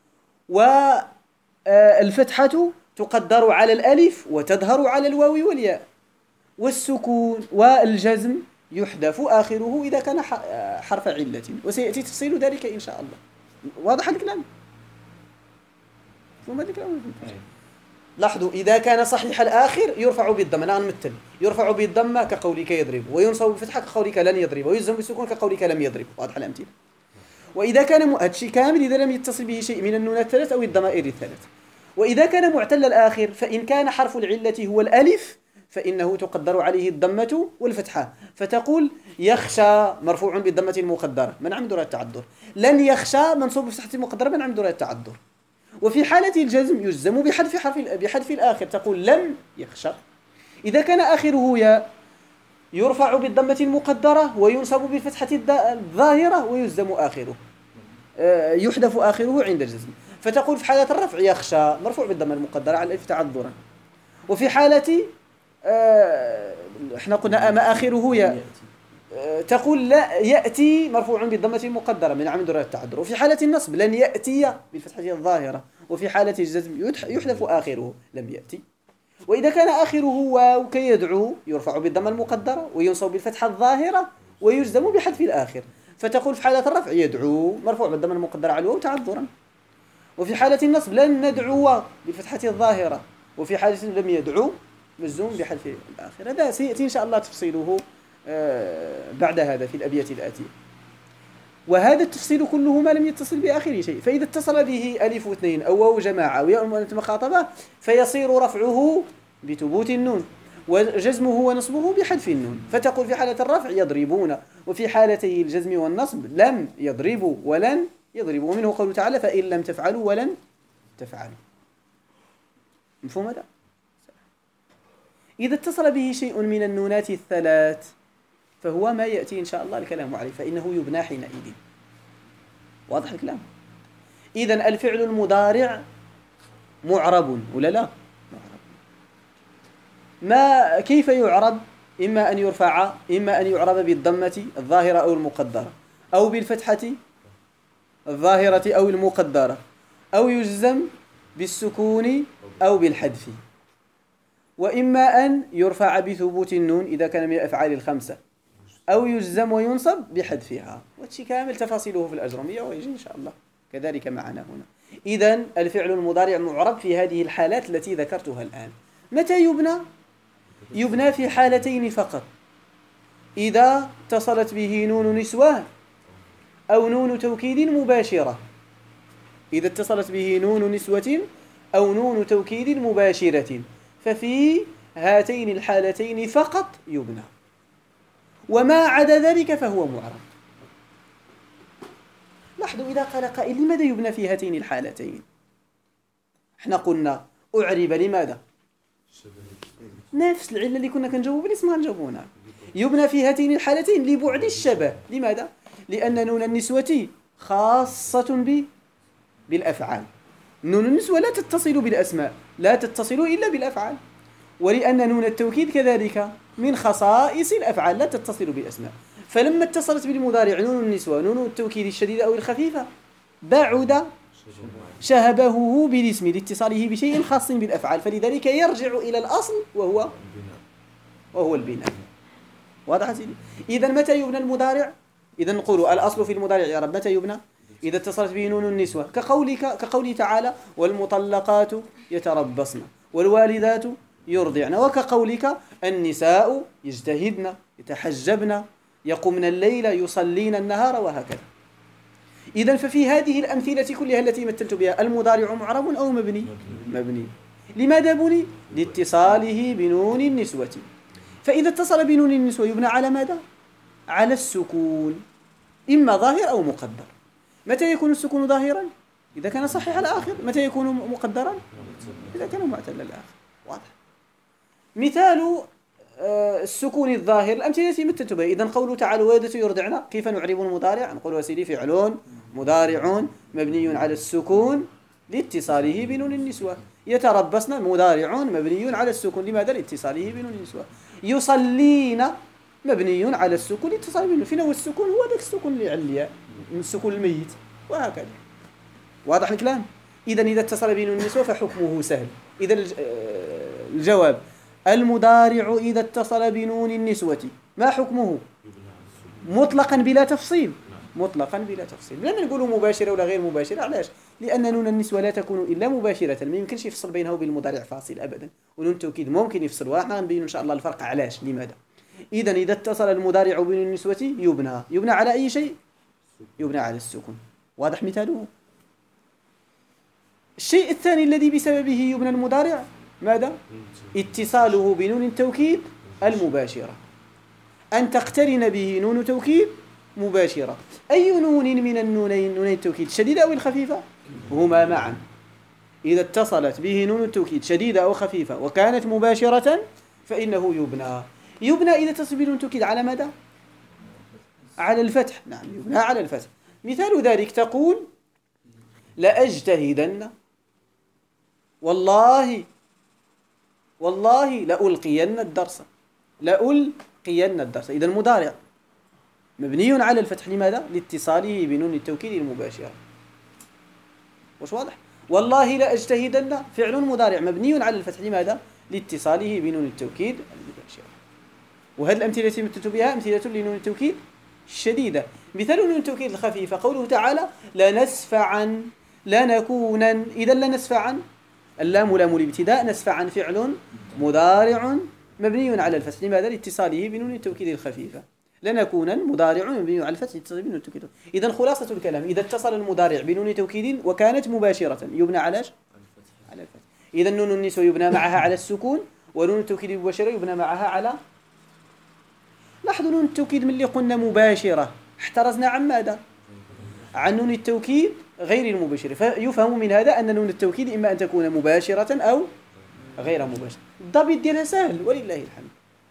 والفتحة تقدر على الألف وتظهر على الواو والياء، والسكون والجزم يحذف آخره إذا كان حرف علة، وسيأتي تفصيل ذلك إن شاء الله. واضح الكلام؟ فهم هذا الكلام؟ لاحظوا إذا كان صحيح الآخر يرفع بالضمة، أنا نمثل يرفع بالضمة كقولك يضرب، وينصب بالفتحة كقولك لن يضرب، ويجزم بالسكون كقولك لم يضرب. واضح الأمثلة؟ وإذا كان هادشي كامل إذا لم يتصل به شيء من النونات الثلاث أو الضمائر الثلاث. وإذا كان معتل الآخر فإن كان حرف العلة هو الألف فإنه تقدر عليه الضمة والفتحة، فتقول يخشى مرفوع بالضمة المقدرة منع من دورة التعذر، لن يخشى منصوب بفتحة المقدرة منع من دورة التعذر. وفي حالة الجزم يجزم بحذف الآخر، تقول لم يخشى. إذا كان آخره ياء يرفع بالضمة المقدرة وينصب بالفتحة الظاهرة ويجزم آخره، يحذف آخره عند الجزم، فتقول في حالة الرفع يخشى مرفوع بالضمة المقدرة على الألف تعذرا. وفي حالة احنا قلنا ما آخره ياء تقول لا يأتي مرفوع بالضمة المقدرة من عمد دورة التعذر. وفي حالة النصب لن يأتي بالفتحة الظاهرة. وفي حالة الجزم يحذف آخره لم يأتي. وإذا كان آخره واو كيدعو يرفع بالضمة المقدرة وينصب بالفتحة الظاهرة ويجزم بحذف الآخر، فتقول في حالة الرفع يدعو مرفوع بالضمة المقدرة على الواو تعذرا. وفي حالة النصب لن ندعو بالفتحة الظاهرة، وفي حالة لم يدعو مجزوم بحذف الآخر. هذا سيأتي إن شاء الله تفصيله بعد هذا في الأبيات الآتية. وهذا التفصيل كله ما لم يتصل بآخره شيء. فإذا اتصل به ألف واثنين أو واو جماعة أو ياء المؤنث المخاطبة فيصير رفعه بثبوت النون وجزمه ونصبه بحذف النون. فتقول في حالة الرفع يضربون، وفي حالتي الجزم والنصب لم يضربوا ولن يضربوا. ومنه قوله تعالى فإن لم تفعلوا ولن تفعلوا. مفهوم هذا؟ إذا اتصل به شيء من النونات الثلاث فهو ما يأتي إن شاء الله الكلام عليه، فإنه يبنى حينئذ. واضح الكلام؟ إذن الفعل المضارع معرب ولا لا؟ ما كيف يعرب؟ إما أن يرفع، إما أن يعرب بالضمة الظاهرة أو المقدرة، أو بالفتحة الظاهرة أو المقدرة، أو يجزم بالسكون أو بالحذف، وإما أن يرفع بثبوت النون إذا كان من الأفعال الخمسة، أو يجزم وينصب بحذفها. وهذا كامل تفاصيله في الأجرمية ويجي إن شاء الله كذلك معنا هنا. إذن الفعل المضارع معرب في هذه الحالات التي ذكرتها الآن. متى يبنى؟ يبنى في حالتين فقط: إذا اتصلت به نون نسوة أو نون توكيد مباشرة. إذا اتصلت به نون نسوة أو نون توكيد مباشرة ففي هاتين الحالتين فقط يبنى، وما عدا ذلك فهو معرب. لاحظوا إذا قال قائل لماذا يبنى في هاتين الحالتين؟ احنا قلنا أعرب لماذا؟ نفس العلة اللي كنا كنجاوبوا بالاسم غنجاوبوا هنا. يبنى في هاتين الحالتين لبعد الشبه. لماذا؟ لأن نون النسوة خاصة بالأفعال. نون النسوة لا تتصل بالأسماء، لا تتصل إلا بالأفعال. ولأن نون التوكيد كذلك من خصائص الأفعال لا تتصل بالأسماء. فلما اتصلت بالمضارع نون النسوة نون التوكيد الشديدة أو الخفيفة بعد شهبه بالاسم لاتصاله بشيء خاص بالأفعال، فلذلك يرجع إلى الأصل وهو البناء. واضح سيدي؟ إذا متى يبنى المضارع؟ إذا نقول الأصل في المضارع يا رب متى يبنى؟ إذا اتصلت به نون النسوة كقوله تعالى والمطلقات يتربصن والوالدات يرضعن، وكقولك النساء يجتهدن يتحجبن يقمن الليل يصلين النهار، وهكذا. إذا ففي هذه الأمثلة كلها التي مثلت بها المضارع معرب أو مبني؟ مبني. لماذا بني؟ لاتصاله بنون النسوة. فإذا اتصل بنون النسوة يبنى على ماذا؟ على السكون، إما ظاهر أو مقدر. متى يكون السكون ظاهرا؟ إذا كان صحيح الآخر. متى يكون مقدرا؟ إذا كان معتل الآخر. واضح. مثال السكون الظاهر الأمثلة التي مثلت بها. إذا قوله تعالى والوالدات يرضعن، كيف نعرب المضارع؟ نقول وسيدي فعل مضارع مبني على السكون لاتصاله بنون النسوة. يتربصن مضارع مبني على السكون، لماذا؟ لاتصاله بنون النسوة. يصلين مبني على السكون لاتصاله بنون. فين هو السكون؟ هو ذاك السكون اللي على الياء من السكون الميت، وهكذا. واضح الكلام؟ إذا اتصل بنون النسوة فحكمه سهل. إذا الجواب المضارع إذا اتصل بنون النسوة ما حكمه؟ مطلقا بلا تفصيل. مطلقا بلا تفصيل. لم نقول مباشرة ولا غير مباشرة. علاش؟ لأن نون النسوة لا تكون إلا مباشرة، ما يمكنش يفصل بينها وبين المضارع فاصل أبدا. ونون التوكيد ممكن يفصل، وإحنا غنبين إن شاء الله الفرق. علاش؟ لماذا؟ إذا اتصل المضارع بنون النسوة يبنى على أي شيء؟ يبنى على السكون. واضح مثاله؟ الشيء الثاني الذي بسببه يبنى المضارع ماذا؟ اتصاله بنون التوكيد المباشرة. أن تقترن به نون توكيد مباشرة. أي نون من النونين، نونين التوكيد الشديدة أو الخفيفة؟ هما معا. إذا اتصلت به نون التوكيد شديدة أو خفيفة وكانت مباشرة فإنه يبنى إذا اتصل بنون التوكيد على ماذا؟ على الفتح. نعم، يبنى على الفتح. مثال ذلك تقول لأجتهدن والله لألقين الدرس. لألقين الدرس. إذا المضارع مبني على الفتح، لماذا؟ لاتصاله بنون التوكيد المباشرة. وش واضح؟ والله لأجتهدن فعل مضارع مبني على الفتح، لماذا؟ لاتصاله بنون التوكيد المباشرة. وهذه الأمثلة التي مثلت بها أمثلة لنون التوكيد الشديدة. مثال نون التوكيد الخفيفة قوله تعالى لنسفعا لنكونن. إذا لنسفعا اللام لام الابتداء، نسفعا فعل مضارع مبني على الفتح، لماذا؟ لاتصاله بنون التوكيد الخفيفة. لنكونن مضارع مبني على الفتح لاتصاله بنون التوكيد. إذا خلاصة الكلام إذا اتصل المضارع بنون توكيد وكانت مباشرة يبنى على الفتح. إذا نون النسوة يبنى معها على السكون، ونون التوكيد المباشرة يبنى معها على. لاحظوا نون التوكيد من اللي قلنا مباشرة احترزنا عن ماذا؟ عن نون التوكيد غير المباشرة. فيفهم من هذا أن نون التوكيد إما أن تكون مباشرة أو غير مباشرة. الضبط ديالها سهل ولله الحمد.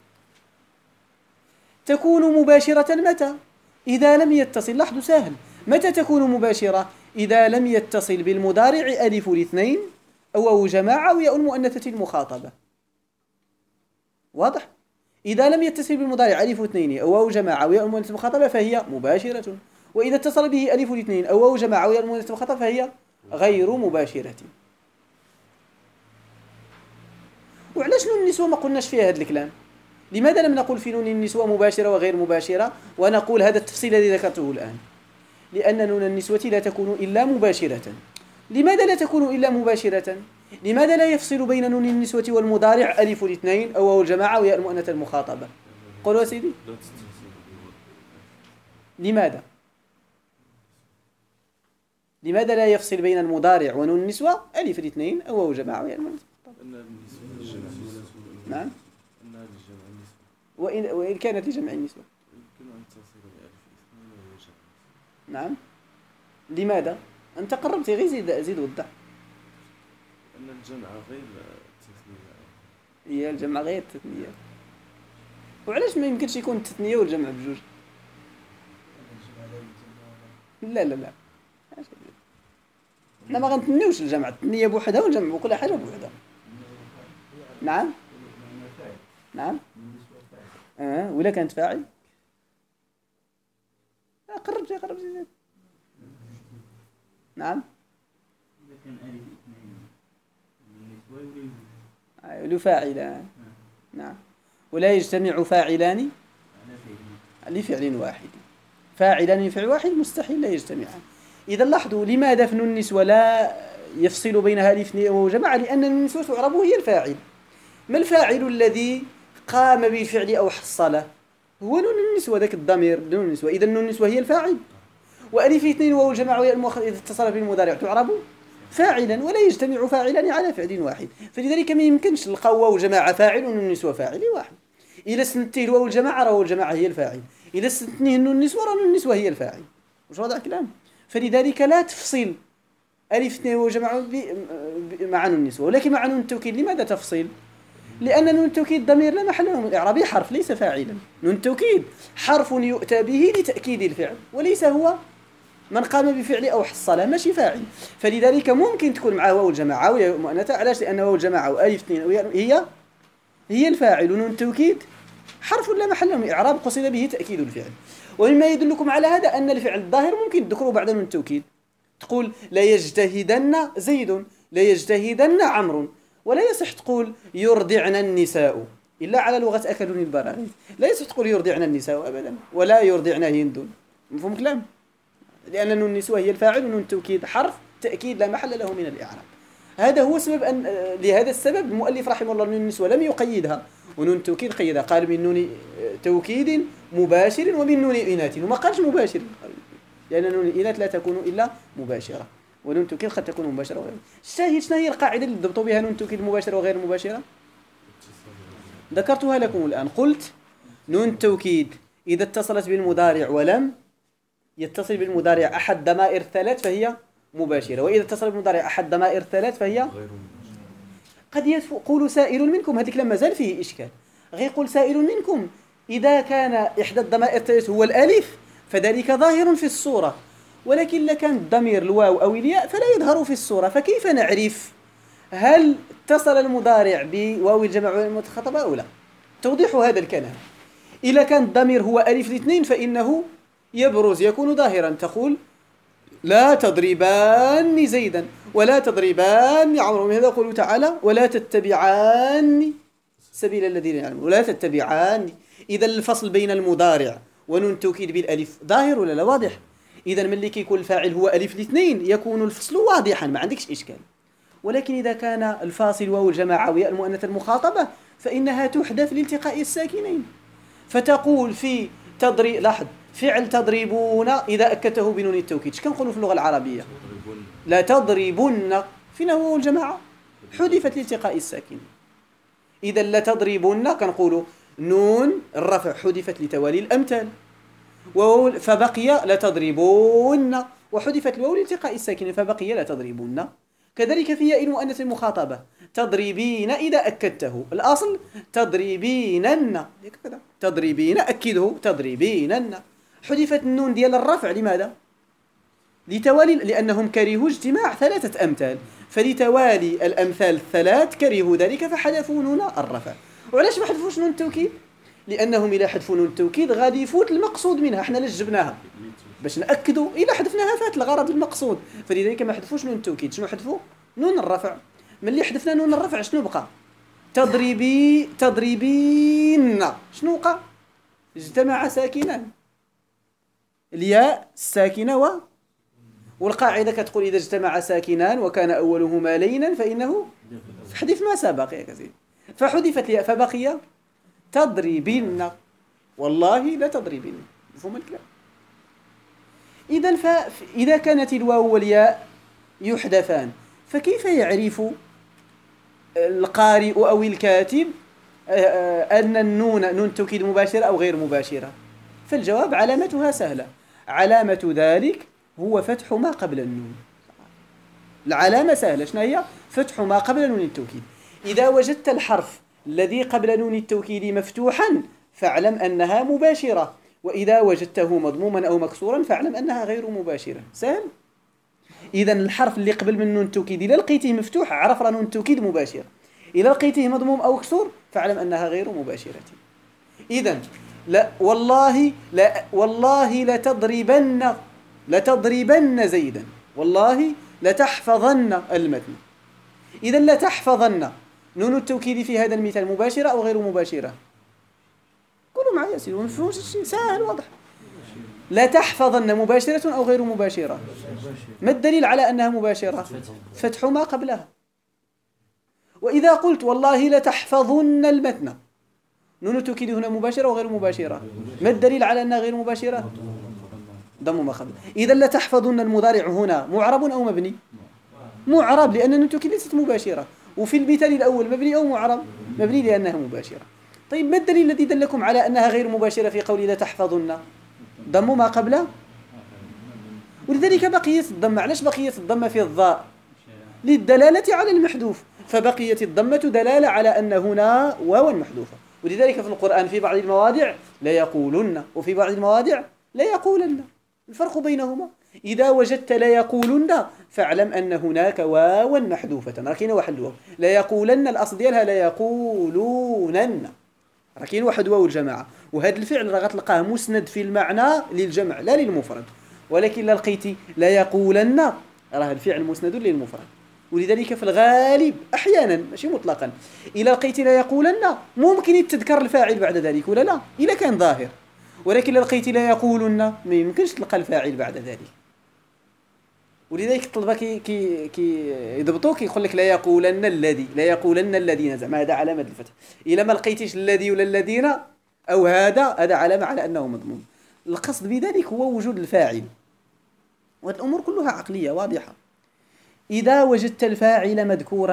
تكون مباشرة متى؟ إذا لم يتصل. لاحظوا سهل. متى تكون مباشرة؟ إذا لم يتصل بالمضارع ألف الاثنين أو واو جماعة أو ياء المؤنثة المخاطبة. واضح؟ إذا لم يتصل بالمضارع ألف اثنين أو واو جماعة أو ياء المؤنثة المخاطبة فهي مباشرة. وإذا اتصل به ألف الاثنين أو واو جماعة أو ياء المؤنثة المخاطبة فهي غير مباشرة. وعلاش نون النسوة ما قلناش فيها هذا الكلام؟ لماذا لم نقل في نون النسوة مباشرة وغير مباشرة ونقول هذا التفصيل الذي ذكرته الآن؟ لأن نون النسوة لا تكون إلا مباشرة. لماذا لا تكون إلا مباشرة؟ لماذا لا يفصل بين نون النسوة والمضارع ألف الاثنين أو واو الجماعة وياء المؤنثة المخاطبة؟ قولوا سيدي. لماذا لا يفصل بين المضارع ونون النسوة ألف الاثنين أو واو الجماعة وياء المؤنثة المخاطبة؟ نعم. وإن كانت لجمع النسوة يمكن أن تصل بألف اثنين ويجمع. نعم. لماذا؟ أنت قربت، غير زيد وضح. أن الجمع غير التثنية. هي الجمع غير التثنية. وعلاش ما يمكنش يكون التثنية والجمع بجوج؟ لا لا لا، حنا ما غنتنيوش الجمع، التثنية بوحدها والجمع بكل حاجة بوحدها. نعم نعم. ولا كانت فاعل؟ قرب زيد. نعم. إذا كان ألف اثنين النسوة له فاعلان. نعم. ولا يجتمع فاعلان لفعل واحد. فاعلان لفعل واحد مستحيل لا يجتمعان. إذا لاحظوا لماذا فنون النسوة لا يفصل بينها ألف وجمع؟ لأن النسوة تعرب هي الفاعل. ما الفاعل الذي قام بالفعل أو حصله؟ هو نون النسوة، ذاك الضمير نون النسوة. إذا نون النسوة هي الفاعل. وألف اثنين واو الجمع وهي المؤخر إذا اتصل بالمضارع تعرب فاعلا، ولا يجتمع فاعلان على فعل واحد. فلذلك ما يمكنش نلقاو واو الجماعة فاعل ونون النسوة فاعل واحد. إذا سنتيه الواو الجماعة راه الجماعة هي الفاعل، إذا سنتنيه نون النسوة راه نون النسوة هي الفاعل. واش واضح الكلام؟ فلذلك لا تفصيل ألف اثنين واو الجماعة مع نون النسوة، ولكن مع نون التوكيد لماذا تفصيل؟ لأن نون التوكيد ضمير لا محل له من الإعراب، حرف ليس فاعلا. نون التوكيد حرف يؤتى به لتأكيد الفعل، وليس هو من قام بفعل أو حصله، ماشي فاعل. فلذلك ممكن تكون معه واو الجماعة وهي مؤنثة. علاش؟ لأن واو الجماعة وألف اثنين هي الفاعل، ونون التوكيد حرف لا محل له من الإعراب قصد به تأكيد الفعل. ومما يدلكم على هذا أن الفعل الظاهر ممكن تذكره بعد نون التوكيد. تقول لا يجتهدن زيد، لا يجتهدن عمرو، ولا يصح تقول يرضعن النساء إلا على لغة أكلوني البراغيث. لا يصح تقول يرضعن النساء أبدا، ولا يرضعن هند. مفهوم كلام؟ لأن نون النسوة هي الفاعل، ونون التوكيد حرف تأكيد لا محل له من الإعراب. هذا هو سبب أن لهذا السبب المؤلف رحمه الله نون النسوة لم يقيدها، ونون التوكيد قيدها. قال من نون توكيد مباشر ومن نون إناث، وما قالش مباشر، لأن نون الإناث لا تكون إلا مباشرة، ونون التوكيد قد تكون مباشرة وغير. شنو هي القاعدة اللي ضبطوا بها نون التوكيد مباشرة وغير مباشرة؟ ذكرتها لكم الآن. قلت نون التوكيد إذا اتصلت بالمضارع ولم يتصل بالمضارع أحد ضمائر ثلاث فهي مباشرة، وإذا اتصل بالمضارع أحد ضمائر ثلاث فهي قد يقول سائل منكم، هذيك لما زال فيه إشكال، غير يقول سائل منكم إذا كان إحدى الضمائر الثلاث هو الألف فذلك ظاهر في الصورة، ولكن لكان الضمير الواو أو الياء فلا يظهر في الصورة. فكيف نعرف هل اتصل المضارع بواو الجمع والمخاطبة أو لا؟ توضيح هذا الكلام: إذا كان الضمير هو ألف الاثنين فإنه يبرز، يكون ظاهرا. تقول لا تضربان زيدا ولا تضربان عمرو. هذا قوله تعالى ولا تتبعان سبيل الذين يعلمون، ولا تتبعان. إذا الفصل بين المضارع ونون التوكيد بالألف ظاهر ولا لا؟ واضح. إذا ملي كيكون الفاعل هو ألف الاثنين يكون الفصل واضحا، ما عندكش إشكال. ولكن إذا كان الفاصل واو الجماعة وياء المؤنث المخاطبة فإنها تحدث لالتقاء الساكنين. فتقول في تضريب، لاحظ فعل تضربون إذا أكدته بنون التوكيد ايش كنقولوا في اللغة العربية؟ لا تضربن، فين هو الجماعة؟ حذفت لالتقاء الساكنين. إذا لا تضربن كنقولوا نون الرفع حذفت لتوالي الأمثال، فبقي لا تضربون، وحذفت الواو لالتقاء الساكنين فبقي لا تضربون. كذلك في ياء المؤنث المخاطبة تضربين إذا أكدته، الأصل تضربينن، تضربين أكده تضربينن. حذفت النون ديال الرفع لماذا؟ لتوالي، لأنهم كرهوا اجتماع ثلاثة أمثال، فلتوالي الأمثال الثلاث كرهوا ذلك فحذفوا نون الرفع. وعلاش ما حذفوش نون التوكيد؟ لأنهم إلا حذفوا نون التوكيد غادي يفوت المقصود منها، احنا لاش جبناها باش نأكدوا، إلا حذفناها فات الغرض المقصود. فلذلك ما حذفوش نون التوكيد. شنو حذفوا؟ نون الرفع. ملي حذفنا نون الرفع شنو بقى؟ تضربين، شنو وقع؟ اجتمع ساكنان، الياء الساكنة والقاعدة كتقول إذا اجتمع ساكنان وكان أولهما لينا فإنه حذف ما سبق يا كثير، فحذفت الياء فبقي تضربين. والله لا تضربين. مفهوم الكلام؟ إذا كانت الواو والياء يحذفان فكيف يعرف القارئ أو الكاتب أن النون نون توكيد مباشرة أو غير مباشرة؟ فالجواب علامتها سهلة، علامة ذلك هو فتح ما قبل النون. العلامة سهلة، شنو هي؟ فتح ما قبل نون التوكيد. إذا وجدت الحرف الذي قبل نون التوكيد مفتوحا فاعلم أنها مباشرة، وإذا وجدته مضموما أو مكسورا فاعلم أنها غير مباشرة. سهل. إذا الحرف اللي قبل من نون التوكيد إذا لقيته مفتوح عرف نون التوكيد مباشرة، إذا لقيته مضموم أو مكسور فاعلم أنها غير مباشرة. إذا لا والله لتضربن زيدا، والله لتحفظن المتن. إذا لتحفظن نون التوكيد في هذا المثال مباشرة أو غير مباشرة؟ قولوا معي يا سيدي، ما نفهمش الشيء سهل واضح. لا تحفظن مباشرة أو غير مباشرة؟ ما الدليل على أنها مباشرة؟ فتح ما قبلها. وإذا قلت والله لتحفظن المتن، نون التوكيد هنا مباشرة وغير مباشرة؟ ما الدليل على أنها غير مباشرة؟ ضم ما قبل. إذا لتحفظن المضارع هنا معرب أو مبني؟ معرب، لأن نون التوكيد ليست مباشرة. وفي المثال الأول مبني أو معرب؟ مبني لأنها مباشرة. طيب ما الدليل الذي دلكم على أنها غير مباشرة في قول لتحفظن؟ ضم ما قبله. ولذلك بقيت الضمة. علاش بقيت الضمة في الضاء؟ للدلالة على المحذوف، فبقيت الضمة دلالة على أن هنا واو محذوفة. ولذلك في القرآن في بعض المواضع لا يقولن، وفي بعض المواضع لا يقولن. الفرق بينهما إذا وجدت لا يقولن فاعلم أن هناك واو محذوفة، راكين واحد الواو. لا يقولن الأصل ديالها لا يقولونن، راكين واحد واو الجماعة. وهذا الفعل راه غتلقاه مسند في المعنى للجمع لا للمفرد، ولكن لا لقيتي لا يقولن راه الفعل مسند للمفرد. ولذلك في الغالب أحيانا ماشي مطلقا إذا لقيتي لا يقولن ممكن يتذكر الفاعل بعد ذلك ولا لا، إذا كان ظاهر. ولكن لو لقيتي لا يقولن ما يمكنش تلقى الفاعل بعد ذلك. ولذلك الطلبة كي يضبطوك يقول لك لا يقولن الذي، لا يقولن الذين، زعما هذا علامة الفتح. إلا ما لقيتيش الذي ولا الذين أو هذا علامة على أنه مضموم. القصد بذلك هو وجود الفاعل، والأمور كلها عقلية واضحة. إذا وجدت الفاعل مذكورا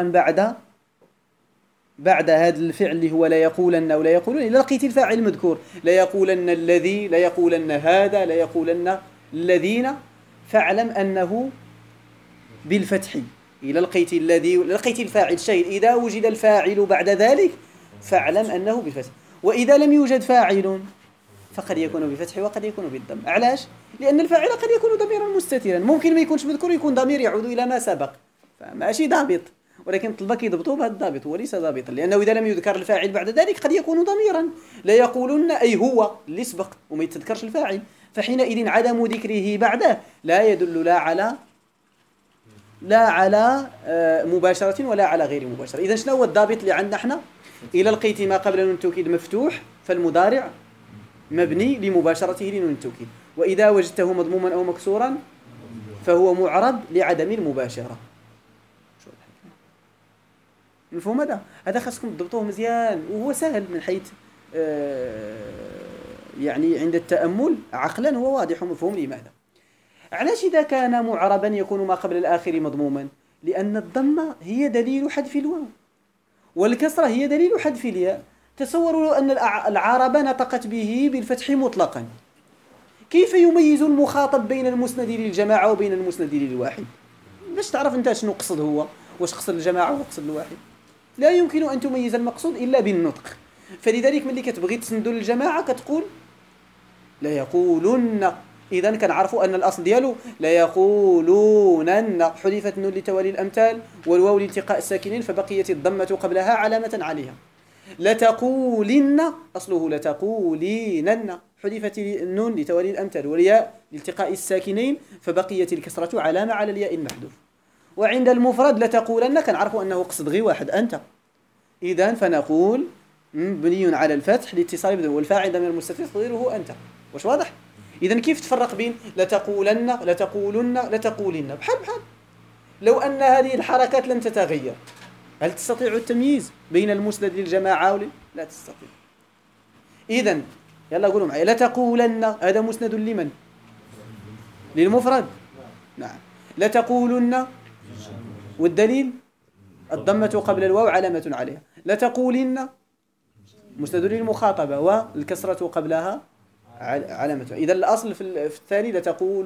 بعد هذا الفعل اللي هو لا يقولن أو لا يقولن، إذا لقيت الفاعل مذكور لا يقولن الذي، لا يقولن هذا، لا يقولن الذين، فاعلم أنه بالفتح. إذا لقيت الذي لقيت الفاعل شيء، إذا وجد الفاعل بعد ذلك فاعلم أنه بالفتح. وإذا لم يوجد فاعل فقد يكون بفتح وقد يكون بالضم. علاش؟ لأن الفاعل قد يكون ضميرا مستترا، ممكن ما يكونش مذكور، يكون ضمير يعود إلى ما سبق، فماشي ضابط. ولكن الطلبة كيضبطوا بهذا الضابط، هو ليس ضابطا، لأنه إذا لم يذكر الفاعل بعد ذلك قد يكون ضميرا. لا يقولن أي هو اللي سبق وما يتذكرش الفاعل، فحينئذ عدم ذكره بعده لا يدل لا على مباشرة ولا على غير مباشرة. إذا شنو هو الضابط اللي عندنا احنا؟ إذا لقيت ما قبل نون التوكيد مفتوح فالمضارع مبني لمباشرته لنون التوكيد، وإذا وجدته مضموما أو مكسورا فهو معرب لعدم المباشرة. مفهوم هذا خاصكم تضبطوه مزيان، وهو سهل من حيث يعني عند التأمل عقلا هو واضح ومفهوم. لماذا؟ علاش إذا كان معربا يكون ما قبل الآخر مضموما؟ لأن الضمة هي دليل حذف الواو، والكسرة هي دليل حذف الياء. تصوروا أن العرب نطقت به بالفتح مطلقا، كيف يميز المخاطب بين المسند للجماعة وبين المسند للواحد؟ باش تعرف أنت شنو قصد هو، واش قصد الجماعة وقصد الواحد؟ لا يمكن أن تميز المقصود إلا بالنطق. فلذلك ملي كتبغي تسندوا للجماعة كتقول لا يقولن، إذن كنعرفوا أن الأصل ديالو لا يقولونن، حذفت النون لتوالي الأمثال والواو لالتقاء الساكنين فبقيت الضمة قبلها علامة عليها. لتقولن أصله لتقولينن، حذفت النون لتوالي الأمثال والياء لالتقاء الساكنين فبقيت الكسرة علامة على الياء المحذوف. وعند المفرد لتقولن كنعرفوا أنه قصد غير واحد أنت، إذن فنقول مبني على الفتح لاتصال بدون، والفاعل ضمير مستتر تقديره أنت. واش واضح؟ إذن كيف تفرق بين لتقولن لتقولن؟ بحال لو أن هذه الحركات لم تتغير هل تستطيع التمييز بين المسند للجماعة لا تستطيع. إذن يلا قولوا معي لتقولن هذا مسند لمن؟ للمفرد. نعم. لتقولن والدليل الضمة قبل الواو علامة عليها. لتقولن مسند للمخاطبة والكسرة قبلها علامة. إذا الأصل في الثاني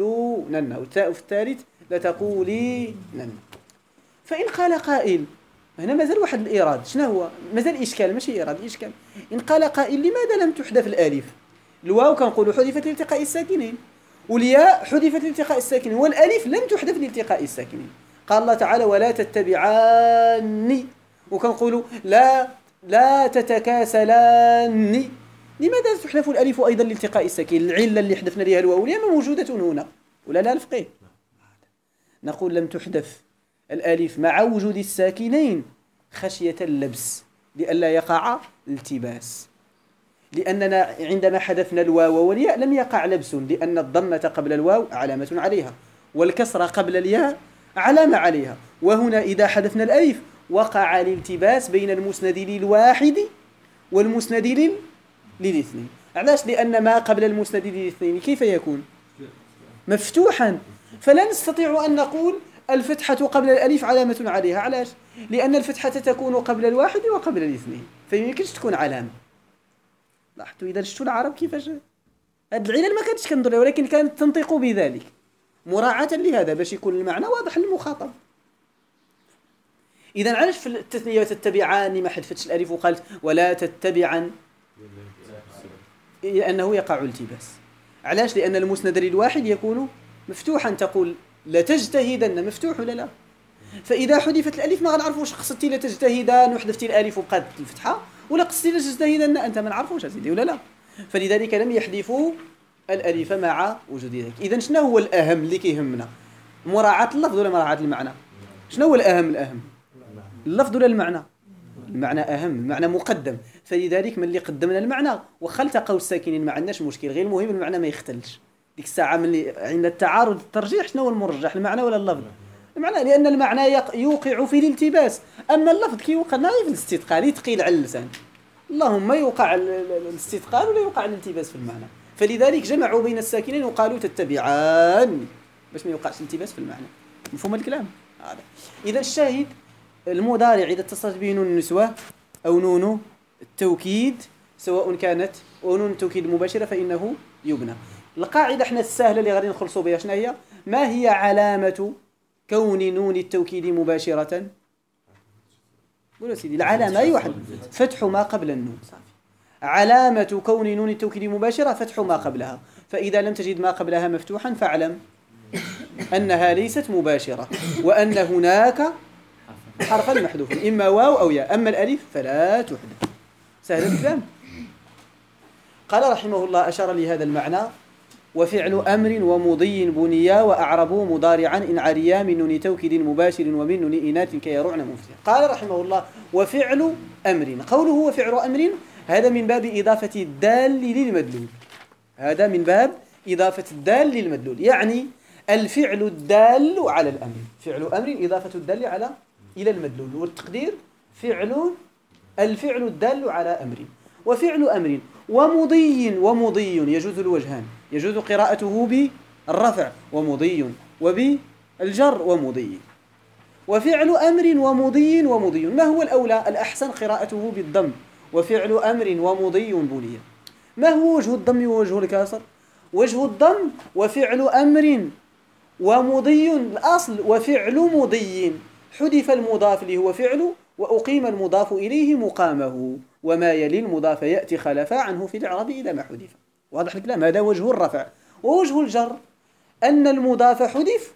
لتقولونن، والتاء في الثالث لتقولينن. فإن قال قائل هنا مازال واحد الإيراد. شنو هو؟ مازال إشكال، ماشي إيراد، إشكال. إن قال قائل لماذا لم تحذف الألف؟ الواو كنقولوا حذفت لالتقاء الساكنين، والياء حذفت لالتقاء الساكنين، والألف لم تحذف لالتقاء الساكنين. قال الله تعالى ولا تتبعاني، وكنقولوا لا تتكاسلان. لماذا تحذف الألف أيضا لالتقاء الساكنين؟ العلة اللي حذفنا لها الواو لأنها موجودة هنا، ولا لا الفقيه؟ نقول لم تحذف الألف مع وجود الساكنين خشية اللبس لئلا يقع التباس، لأننا عندما حذفنا الواو والياء لم يقع لبس، لأن الضمة قبل الواو علامة عليها، والكسرة قبل الياء علامة عليها. وهنا إذا حذفنا الألف وقع الالتباس بين المسند للواحد والمسند للاثنين. علاش؟ لأن ما قبل المسند للاثنين كيف يكون؟ مفتوحا، فلا نستطيع أن نقول الفتحة قبل الألف علامة عليها. علاش؟ لأن الفتحة تكون قبل الواحد وقبل الاثنين، فيمكنش تكون علامة. لاحظتوا إذا شفتوا العرب كيفاش هاد العلل ما كانتش كنضر، ولكن كانت تنطق بذلك مراعاة لهذا باش يكون المعنى واضح للمخاطب. إذا علاش في التثنية تتبعان ما حذفتش الألف وقالت ولا تتبعن؟ لأنه يقع التباس. علاش؟ لأن المسند للواحد يكون مفتوحا، تقول لا تجتهدن، مفتوح ولا لا؟ فإذا حذفت الألف ما غنعرفوش قصدتي لا تجتهدان وحذفتي الألف وبقات الفتحة، ولا قصدتي لا تجتهدن أنت، ما نعرفوش أسيدي ولا لا. فلذلك لم يحذفوا الألف مع وجود ذلك. إذا شنو هو الأهم اللي كيهمنا؟ مراعاة اللفظ ولا مراعاة المعنى؟ شنو هو الأهم؟ اللفظ ولا المعنى؟ المعنى أهم، المعنى مقدم. فلذلك من اللي قدمنا المعنى وخا التقوا الساكنين ما عندناش مشكل، غير المهم المعنى ما يختلش. ديك الساعة من اللي عند التعارض الترجيح شنو هو المرجح، المعنى ولا اللفظ؟ المعنى، لأن المعنى يوقع في الالتباس، أما اللفظ كيوقع في الاستثقال، يثقيل على اللسان. اللهم يوقع الاستثقال ولا يوقع الالتباس في المعنى. فلذلك جمعوا بين الساكنين وقالوا تتبعان باش ما يوقعش الالتباس في المعنى. مفهوم الكلام هذا؟ إذا الشاهد المضارع إذا اتصلت به نون النسوة أو نون التوكيد سواء كانت نون التوكيد مباشرة فإنه يبنى. القاعدة احنا السهلة اللي غادي نخلصوا بها شنو هي؟ ما هي علامة كون نون التوكيد مباشرة؟ قولوا سيدي العلامة أي واحد، فتح ما قبل النون. علامة كون نون التوكيد مباشرة فتح ما قبلها، فإذا لم تجد ما قبلها مفتوحا فاعلم أنها ليست مباشرة، وأن هناك حرفا محذوفا إما واو أو ياء، أما الألف فلا تحذف. سهل الكلام. قال رحمه الله أشار لهذا المعنى وفعل أمر ومضي بنيا وأعربوا مضارعا إن عريا من نون توكيد مباشر ومن نون إناث كي يرعن مفتح. قال رحمه الله وفعل أمر، قوله وفعل أمر هذا من باب إضافة الدال للمدلول، هذا من باب إضافة الدال للمدلول، يعني الفعل الدال على الأمر. فعل أمر إضافة الدال إلى المدلول، والتقدير الفعل الدال على أمر. وفعل أمر ومضي يجوز الوجهان، يجوز قراءته بالرفع ومضي، وبالجر ومضي. وفعل أمر ومضي ما هو الأولى؟ الأحسن قراءته بالضم، وفعل أمر ومضي بني. ما هو وجه الضم ووجه الكسر؟ وجه الضم وفعل أمر ومضي الأصل وفعل مضي، حذف المضاف اللي هو فعل وأقيم المضاف إليه مقامه، وما يلي المضاف يأتي خلفا عنه في الإعراب إذا ما حذف. واضح الكلام؟ هذا وجه الرفع. ووجه الجر أن المضاف حذف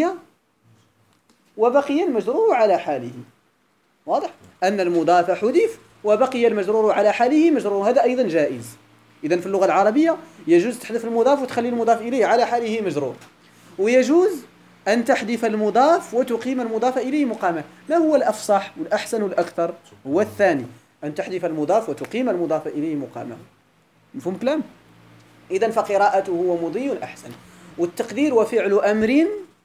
وبقي المجرور على حاله. واضح؟ أن المضاف حذف وبقي المجرور على حاله مجرور، هذا أيضا جائز. إذن في اللغة العربية يجوز تحذف المضاف وتخلي المضاف إليه على حاله مجرور، ويجوز أن تحذف المضاف وتقيم المضاف إليه مقامه. ما هو الأفصح والأحسن والأكثر؟ هو الثاني، أن تحذف المضاف وتقيم المضاف إليه مقامه. مفهوم كلام؟ إذن فقراءته ومضي أحسن. والتقدير وفعل أمر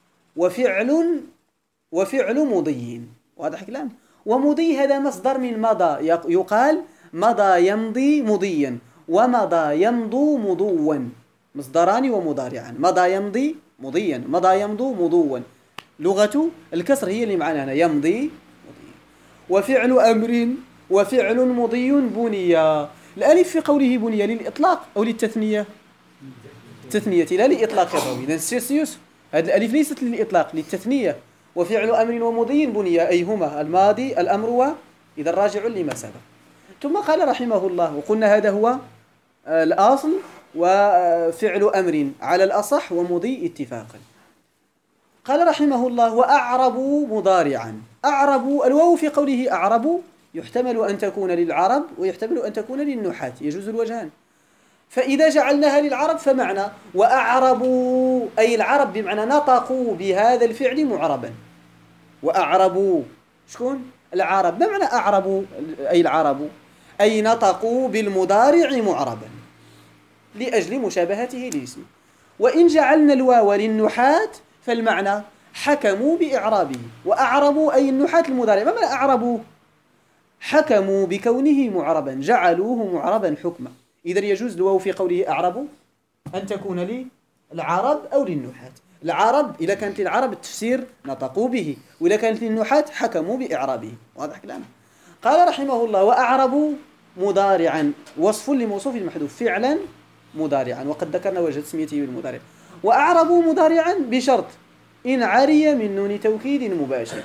وفعل مضي. واضح كلام؟ ومضي هذا مصدر من مضى، يقال مضى يمضي مضيا ومضى يمضو مضوا، مصدران ومضارعان. مضى يمضي مضيا، مضى يمضو مضوا، لغة الكسر هي اللي معنا هنا، يمضي مضيا. وفعل أمر وفعل مضي بنيا. الألف في قوله بنيا للإطلاق أو للتثنية؟ التثنية لا لإطلاق الراوي. إذن السيس يوسف هذه الألف ليست للإطلاق، للتثنية. وفعل أمر ومضي بني أيهما الماضي الأمر إذا راجع لما سبق. ثم قال رحمه الله، وقلنا هذا هو الأصل، وفعل أمر على الأصح ومضي اتفاقا. قال رحمه الله: وأعربوا مضارعا. أعربوا، الواو في قوله أعربوا يحتمل أن تكون للعرب ويحتمل أن تكون للنحاة، يجوز الوجهان. فإذا جعلناها للعرب فمعنى وأعربوا أي العرب، بمعنى نطقوا بهذا الفعل معربا. وأعربوا شكون؟ العرب. ما معنى أعربوا أي العرب؟ أي نطقوا بالمضارع معربا لأجل مشابهته للاسم. وإن جعلنا الواو للنحاة فالمعنى حكموا بإعرابه. وأعربوا أي النحاة المضارع. ما معنى أعربوا؟ حكموا بكونه معربا، جعلوه معربا حكما. إذا يجوز الواو في قوله أعربوا أن تكون للعرب أو للنحاة. العرب إذا كانت للعرب التفسير نطقوا به، وإذا كانت للنحاة حكموا بإعرابه. واضح كلامه؟ قال رحمه الله: وأعربوا مضارعا وصف لموصوف محذوف فعلا مضارعا، وقد ذكرنا وجه تسميته بالمضارع. وأعربوا مضارعا بشرط إن عري من نون توكيد مباشر.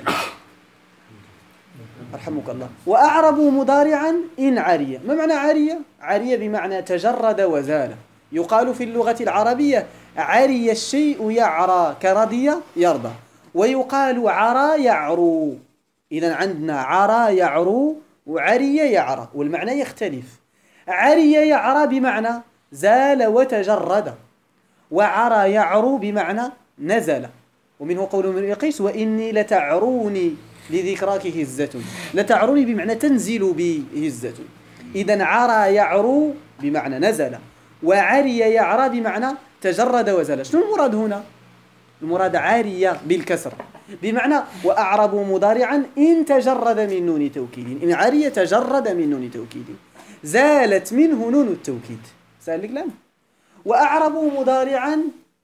رحمك الله. وأعربوا مضارعا إن عري. ما معنى عري؟ عري بمعنى تجرد وزال. يقال في اللغة العربية عري الشيء يعرى كرضي يرضى، ويقال عرى يعرو. إذا عندنا عرى يعرو وعري يعرى، والمعنى يختلف. عري يعرى بمعنى زال وتجرد، وعرى يعرو بمعنى نزل. ومنه قول من قيس: وإني لتعروني لذكراك هزة. لتعروني بمعنى تنزل بي هزة. إذا عرى يعرو بمعنى نزل، وعري يعرى بمعنى تجرد وزل. شنو المراد هنا؟ المراد عارية بالكسر، بمعنى وأعربوا مضارعا إن تجرد من نون توكيد. إن عري تجرد من نون توكيد، زالت منه نون التوكيد. سأل الكلام. وأعربوا مضارعا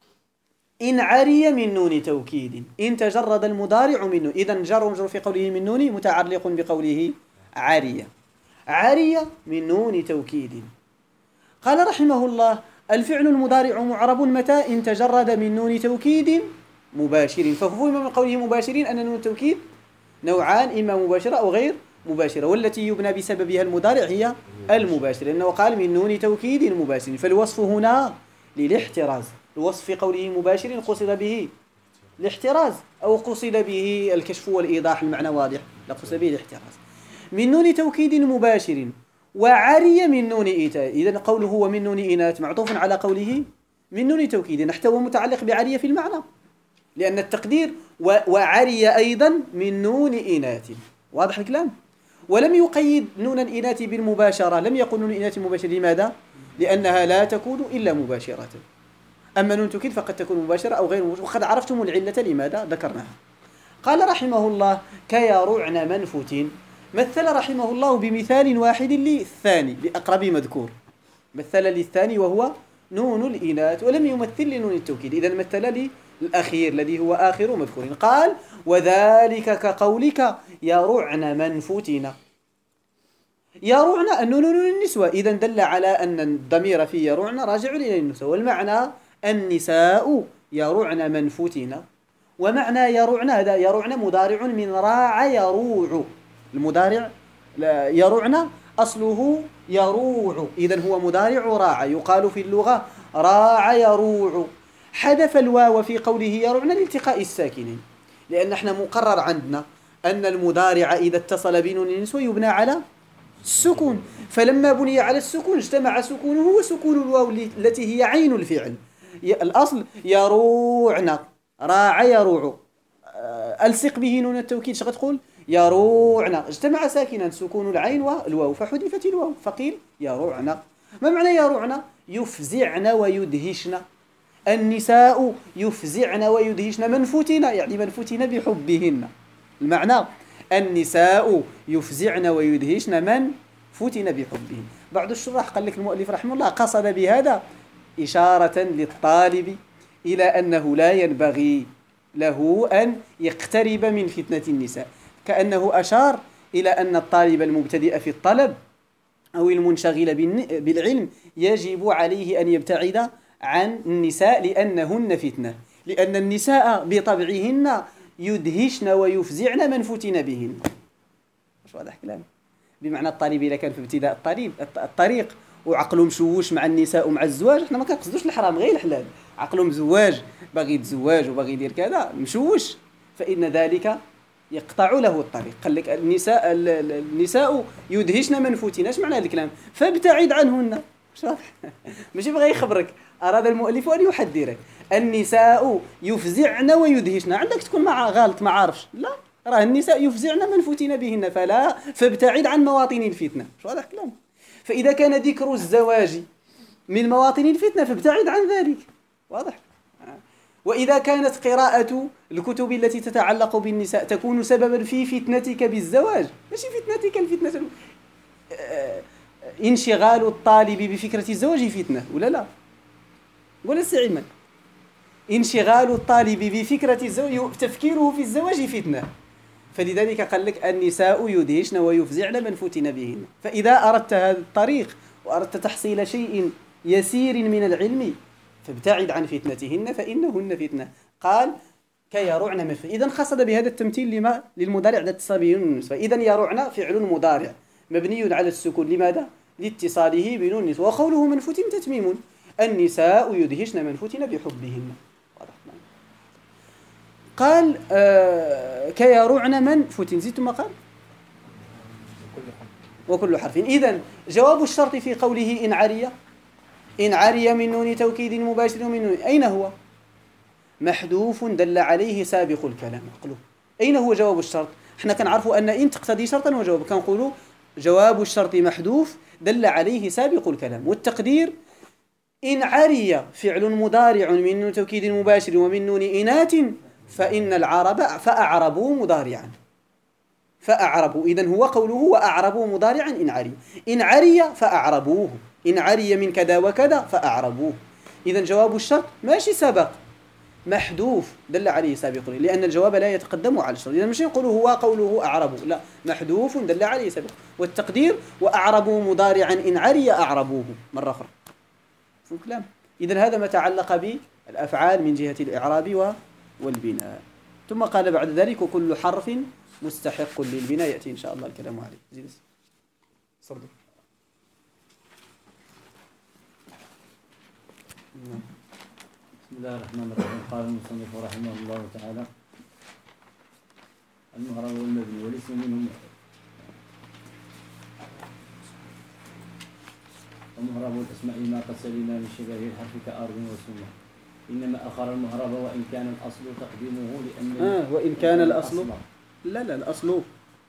إن عري من نون توكيد. إن تجرد المضارع من نون. إذن جار ومجرور في قوله من نون متعلق بقوله عري. عري من نون توكيد. قال رحمه الله: الفعل المضارع معرب متى؟ إن تجرد من نون توكيد مباشر. ففهم من قوله مباشرين أن نون التوكيد نوعان، إما مباشرة أو غير مباشرة، والتي يبنى بسببها المضارع هي المباشرة، لأنه قال من نون توكيد مباشر. فالوصف هنا للاحتراز. الوصف في قوله مباشر قصد به الاحتراز أو قصد به الكشف والإيضاح؟ المعنى واضح، لا قصد به الاحتراز. من نون توكيد مباشر وعري من نون إيتاء. إذن قوله هو من نون إناث معطوف على قوله من نون توكيد، حتى هو متعلق بعري في المعنى، لأن التقدير وعري أيضا من نون إناث. واضح الكلام؟ ولم يقيد نون الإناث بالمباشرة، لم يقل نون الإناث مباشرة. لماذا؟ لأنها لا تكون إلا مباشرة. أما نون توكيد فقد تكون مباشرة أو غير مباشرة، وقد عرفتم العلة لماذا ذكرناها. قال رحمه الله: كيرعن منفوت. مثل رحمه الله بمثال واحد للثاني لأقرب مذكور. مثل للثاني وهو نون الإناث، ولم يمثل لنون التوكيد. إذن مثل للأخير الذي هو آخر مذكور. قال: وذلك كقولك يرعن منفوتين. يرعن النون نون النسوة، إذن دل على أن الضمير في يرعن راجع إلى النسوة، والمعنى النساء يرعن منفوتين. ومعنى يرعن هذا يرعن مضارع من راع يروع. المضارع يرعن أصله يروع، إذن هو مضارع راع. يقال في اللغة راع يروع. حذف الواو في قوله يرعن لالتقاء الساكنين، لأن احنا مقرر عندنا أن المضارع إذا اتصل بنون النسوة يبنى على السكون، فلما بني على السكون اجتمع سكونه وسكون الواو التي هي عين الفعل. الأصل يروعن، راع يروع، ألصق به نون التوكيد شغل تقول يروعن، اجتمع ساكنا سكون العين والواو فحذفت الواو فقيل يروعن. ما معنى يروعن؟ يفزعن ويدهشن. النساء يفزعن ويدهشن منفوتين، يعني منفوتين بحبهن. المعنى النساء يفزعن ويدهشن من فتن بحبهن. بعض الشراح قال لك المؤلف رحمه الله قصد بهذا إشارة للطالب إلى أنه لا ينبغي له أن يقترب من فتنة النساء، كأنه أشار إلى أن الطالب المبتدئ في الطلب أو المنشغل بالعلم يجب عليه أن يبتعد عن النساء لأنهن فتنة، لأن النساء بطبعهن يدهشن ويفزعن من فتن بهن. واش واضح كلام؟ بمعنى الطالب إذا كان في ابتداء الطريق وعقله مشوش مع النساء ومع الزواج، احنا ما كنقصدوش الحرام غير الحلال، عقله مزواج باغي يتزواج وباغي يدير كذا مشوش، فإن ذلك يقطع له الطريق. قال لك النساء يدهشن من فتن، اش معنى هذا الكلام؟ فابتعد عنهن. ماشي بغى يخبرك، أراد المؤلف أن يحذرك. النساء يفزعن ويدهشن، عندك تكون مع غلط ما عارفش، لا راه النساء يفزعن من فتن بهن فابتعد عن مواطن الفتنة. شو هذا الكلام؟ فإذا كان ذكر الزواج من مواطن الفتنة فابتعد عن ذلك. واضح؟ وإذا كانت قراءة الكتب التي تتعلق بالنساء تكون سببا في فتنتك بالزواج، ماشي فتنتك الفتنة، انشغال الطالب بفكرة الزواج فتنة ولا لا؟ ولا السعيمان انشغال الطالب بفكرة الزواج، تفكيره في الزواج فتنة. فلذلك قال لك النساء يدهشن ويفزعن من فتن بهن. فإذا أردت هذا الطريق وأردت تحصيل شيء يسير من العلم فابتعد عن فتنتهن فإنهن فتنة. قال كيرعن من فتنة. إذن قصد بهذا التمثيل للمضارع ذات الصبي والنسبة. إذن يرعن فعل مضارع مبني على السكون، لماذا؟ لاتصاله بنون النسوة. وقوله من فتن تتميم، النساء يدهشن من فتن بحبهن. قال كيرعن من فتن، زيد ثم قال وكل حرف. إذن جواب الشرط في قوله إن عري من نون توكيد مباشر ومن نون، أين هو؟ محذوف دل عليه سابق الكلام. أقلوا أين هو جواب الشرط؟ احنا كنعرفوا أن إن تقتضي شرطا وجواب، كنقولوا جواب الشرط محذوف دل عليه سابق الكلام. والتقدير إن عري فعل مضارع من نون توكيد مباشر ومن نون إناث فإن العرب فأعربوا مضارعا، فأعربوا. إذن هو قوله وأعربوا مضارعا إن عري فأعربوه، إن عري من كذا وكذا فأعربوه. إذن جواب الشرط ماشي سبق، محذوف دل عليه سابق، لأن الجواب لا يتقدم على الشرط. إذن مش نقوله هو قوله أعربوا، لا، محذوف دل عليه سابق. والتقدير وأعربوا مضارعا إن عري أعربوه مرة أخرى. شو الكلام؟ إذن هذا ما تعلق بالأفعال من جهة الإعراب والبناء. ثم قال بعد ذلك وكل حرف مستحق للبناء، يأتي إن شاء الله الكلام عليه. زيد صردوا. بسم الله الرحمن الرحيم. قال المصنف رحمه الله تعالى: المعرب والمبني والاسم منهم المعرب والاسماء ما قد سلم من شبه الحرف كأرض وسمى، إنما أخر المعرب وإن كان الأصل تقديمه لأن وإن كان الأصل لا الأصل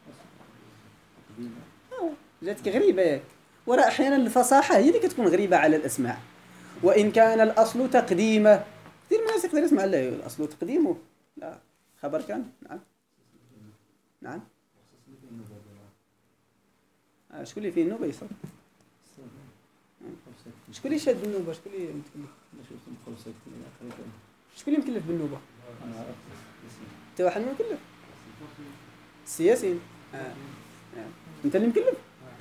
جاتك غريبة ياك، وراء أحيانا الفصاحة هي اللي كتكون غريبة على الأسماع. وإن كان الأصل تقديمه، كثير من الناس يقدر يسمع لا الأصل تقديمه، لا خبر كان. نعم شكون اللي فيه النوبة يصير؟ شكون اللي شاد بالنوبة؟ شكون اللي مكلف؟ شكون اللي مكلف بالنوبة؟ انت واحد من مكلف؟ السياسيين. انت اللي مكلف؟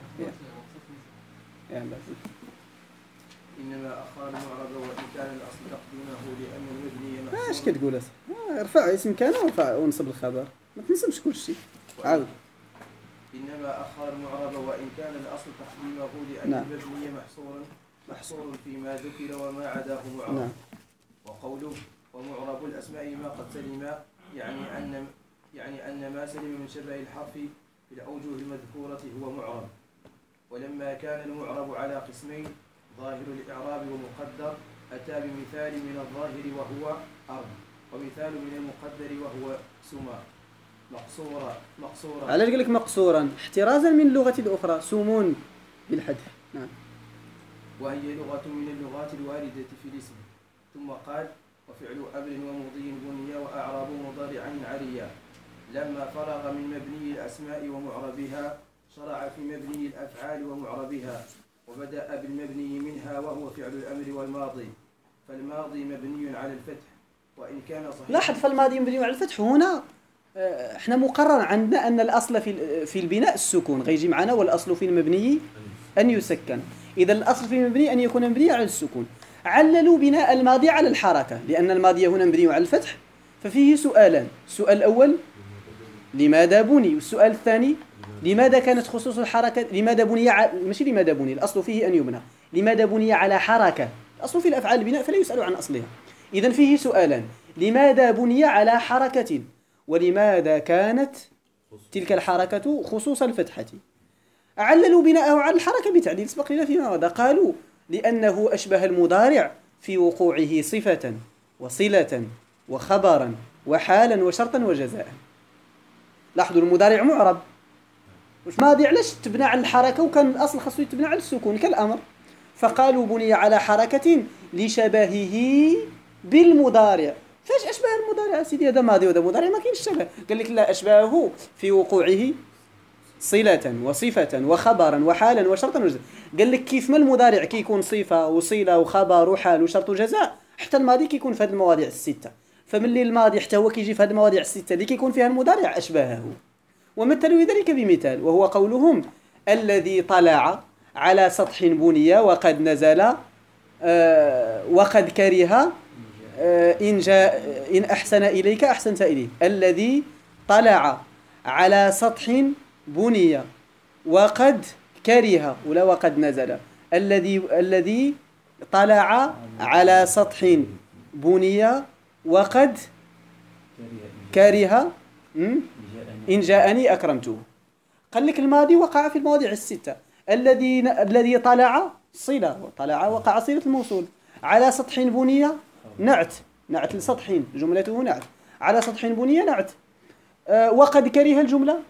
إنما أخر المعرب وإن كان الأصل تقديمه لأن المبني محصور. اش كتقول؟ ارفع اسم كان ونصب الخبر، ما تنسبش كل شيء. عاود. إنما أخر المعرب وإن كان الأصل تقديمه لأن المبني محصور فيما ذكر وما عداه معرب. وقوله ومعرب الأسماء ما قد سلم يعني أن ما سلم من شبه الحرف في الأوجه المذكورة هو معرب. ولما كان المعرب على قسمين ظاهر الإعراب ومقدر أتى بمثال من الظاهر وهو أرض، ومثال من المقدر وهو سما مقصورا. على قال لك مقصورا احترازا من اللغة الأخرى سمون بالحذف. نعم. وهي لغة من اللغات الواردة في الاسم. ثم قال وفعل أمر ومضي بني وأعراب مضارع عريا. لما فرغ من مبني الأسماء ومعربها شرع في مبني الأفعال ومعربها، وبدأ بالمبني منها وهو فعل الأمر والماضي. فالماضي مبني على الفتح وإن كان صحيح. لاحظ فالماضي مبني على الفتح. هنا احنا مقرر عندنا أن الأصل في البناء السكون غيجي معنا، والأصل في المبني أن يسكن. إذا الأصل في المبني أن يكون مبني على السكون. عللوا بناء الماضي على الحركة، لأن الماضي هنا مبني على الفتح ففيه سؤالان. السؤال الأول لماذا بني، والسؤال الثاني لماذا كانت خصوص الحركة، لماذا بني ماشي لماذا بني، الأصل فيه أن يبنى، لماذا بني على حركة، الأصل في الأفعال البناء فلا يسأل عن أصلها. إذن فيه سؤالان، لماذا بني على حركة، ولماذا كانت تلك الحركة خصوص الفتحة. عللوا بناءه على الحركة بتعليل سبق لنا فيما مضى، قالوا لأنه أشبه المضارع في وقوعه صفة وصلة وخبرا وحالا وشرطا وجزاء. لاحظوا المضارع معرب، مش ماضي، علاش تبنى على الحركة وكان الأصل خاصو يتبنى على السكون كالأمر، فقالوا بني على حركة لشبهه بالمضارع. فاش أشبه المضارع سيدي؟ هذا ماضي وهذا مضارع ما كاينش شبه. قال لك لا، أشبهه في وقوعه صلة وصفة وخبرا وحالا وشرطا وجزاء. قال لك كيف ما المضارع كيكون صفة وصلة وخبر وحال وشرط وجزاء، حتى الماضي كيكون في هذه المواضيع الستة. فملي الماضي حتى هو كيجي في هذه المواضيع الستة اللي كيكون فيها المضارع أشبهه. ومثلوا ذلك بمثال، وهو قولهم الذي طلع على سطح بني وقد نزل وقد كره إن أحسن إليك أحسنت إليه. الذي طلع على سطح بني وقد كره ولا وقد نزل. الذي طلع على سطح بني وقد كره إن جاءني أكرمته. قال لك الماضي وقع في المواضيع الستة. الذي طلع صلة، طلع وقع صلة الموصول، على سطح بني نعت لسطح، جملته نعت، على سطح بني نعت، وقد كره الجملة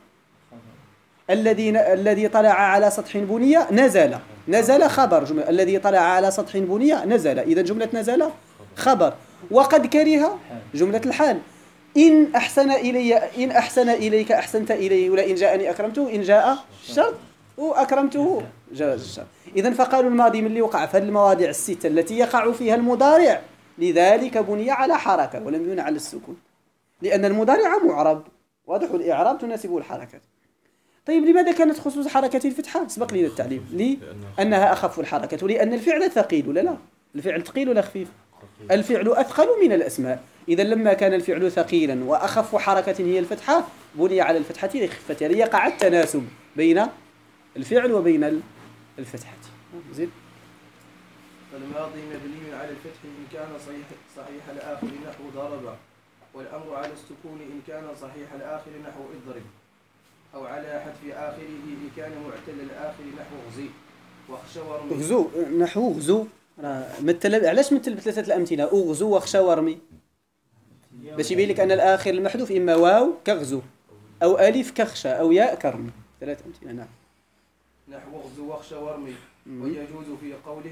الذي طلع على سطح بني نزل خبر، جملة الذي طلع على سطح بني نزل، إذا جملة نزل خبر، وقد كره جملة الحال. إن أحسن إليك أحسنت إليه، ولا إن جاءني أكرمته، إن جاء شرط وأكرمته جاز الشرط. إذن فقالوا الماضي من اللي وقع في المواضيع الستة التي يقع فيها المضارع، لذلك بني على حركة ولم يبنى على السكون، لأن المضارع معرب واضح الإعراب تناسبه الحركات. طيب لماذا كانت خصوص حركة الفتحة؟ سبق لنا التعليم، لأنها أخف الحركة، لأن الفعل ثقيل ولا لا؟ الفعل ثقيل ولا خفيف؟ الفعل أثقل من الأسماء. إذا لما كان الفعل ثقيلا وأخف حركة هي الفتحة، بني على الفتحة لخفتها، ليقع التناسب بين الفعل وبين الفتحة. زين. فالماضي مبني على الفتح إن كان صحيح الآخر نحو ضرب، والأمر على السكون إن كان صحيح الآخر نحو اضرب، أو على حذف آخره إن كان معتل الآخر نحو غزي واخشى ورمي. غزو نحو غزو، علاش مثل بثلاثة الأمثلة أغزو واخشى ورمي، باش يبين لك أن الآخر المحذوف إما واو كغزو أو ألف كخشى أو ياء كرمي. ثلاث أمثلة. نعم. نحو غزو واخشى ورمي. ويجوز في قوله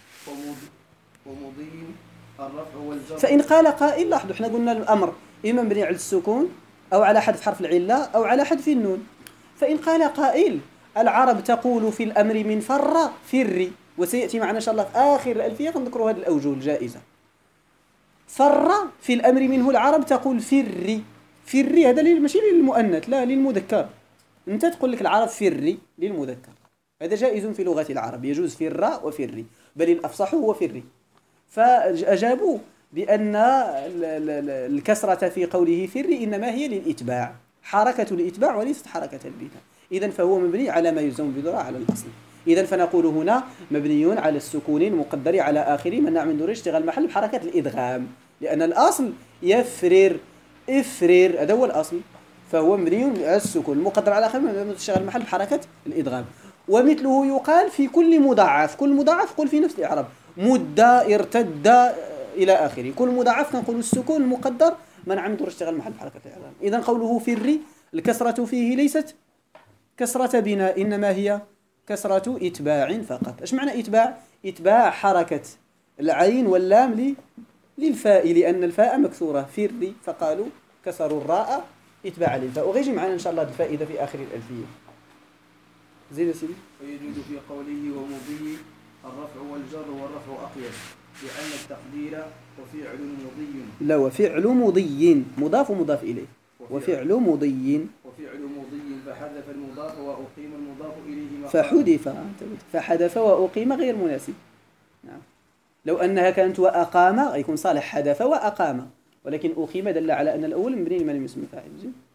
ومضي الرفع والجر. فإن قال قائل، لاحظوا احنا قلنا الأمر إما مبني على السكون أو على حذف حرف العلة أو على حذف النون. فإن قال قائل العرب تقول في الأمر من فري، وسيأتي معنا إن شاء الله في آخر الألفية نذكروا هذه الأوجه الجائزة. فر في الأمر منه العرب تقول فري، هذا ماشي للمؤنث، لا للمذكر. أنت تقول لك العرب فري للمذكر، هذا جائز في لغة العرب، يجوز فر وفري، بل الأفصح هو فري. فأجابوا بأن الكسرة في قوله فري إنما هي للإتباع، حركة الإتباع وليست حركة البناء. إذن فهو مبني على ما يلزم بذرة على الأصل. إذن فنقول هنا مبني على السكون المقدر على آخره منع من دور اشتغال محل بحركة الإدغام، لأن الأصل افرر، هذا هو الأصل، فهو مبني على السكون المقدر على آخره منع من دور اشتغال محل بحركة الإدغام. ومثله يقال في كل مضاعف، كل مضاعف قل في نفس الإعراب، مد ارتد إلى آخره، كل مضاعف كنقول السكون المقدر منع من دور اشتغال محل بحركة الإعراب. إذن قوله فري الكسرة فيه ليست كسرة بناء، إنما هي كسرة إتباع فقط. إيش معنى إتباع؟ إتباع حركة العين واللام للفاء، لأن الفاء مكسورة فري، فقالوا كسروا الراء إتباعا للفاء. وغيجي معنا إن شاء الله الفائدة في آخر الألفية. زين سيدي. ويجوز في قوله ومضي الرفع والجر والرفع أقيد، لأن التقدير وفعل مضي. لا، وفعل مضي مضاف ومضاف إليه، وفعل مضي فحذف المضاف وأقيم المضاف إليه فحذف وأقيم غير مناسب. نعم. لو أنها كانت وأقام يكون صالح حذف وأقام، ولكن أقيم دل على أن الأول مبني لما لم يسمى فاعل.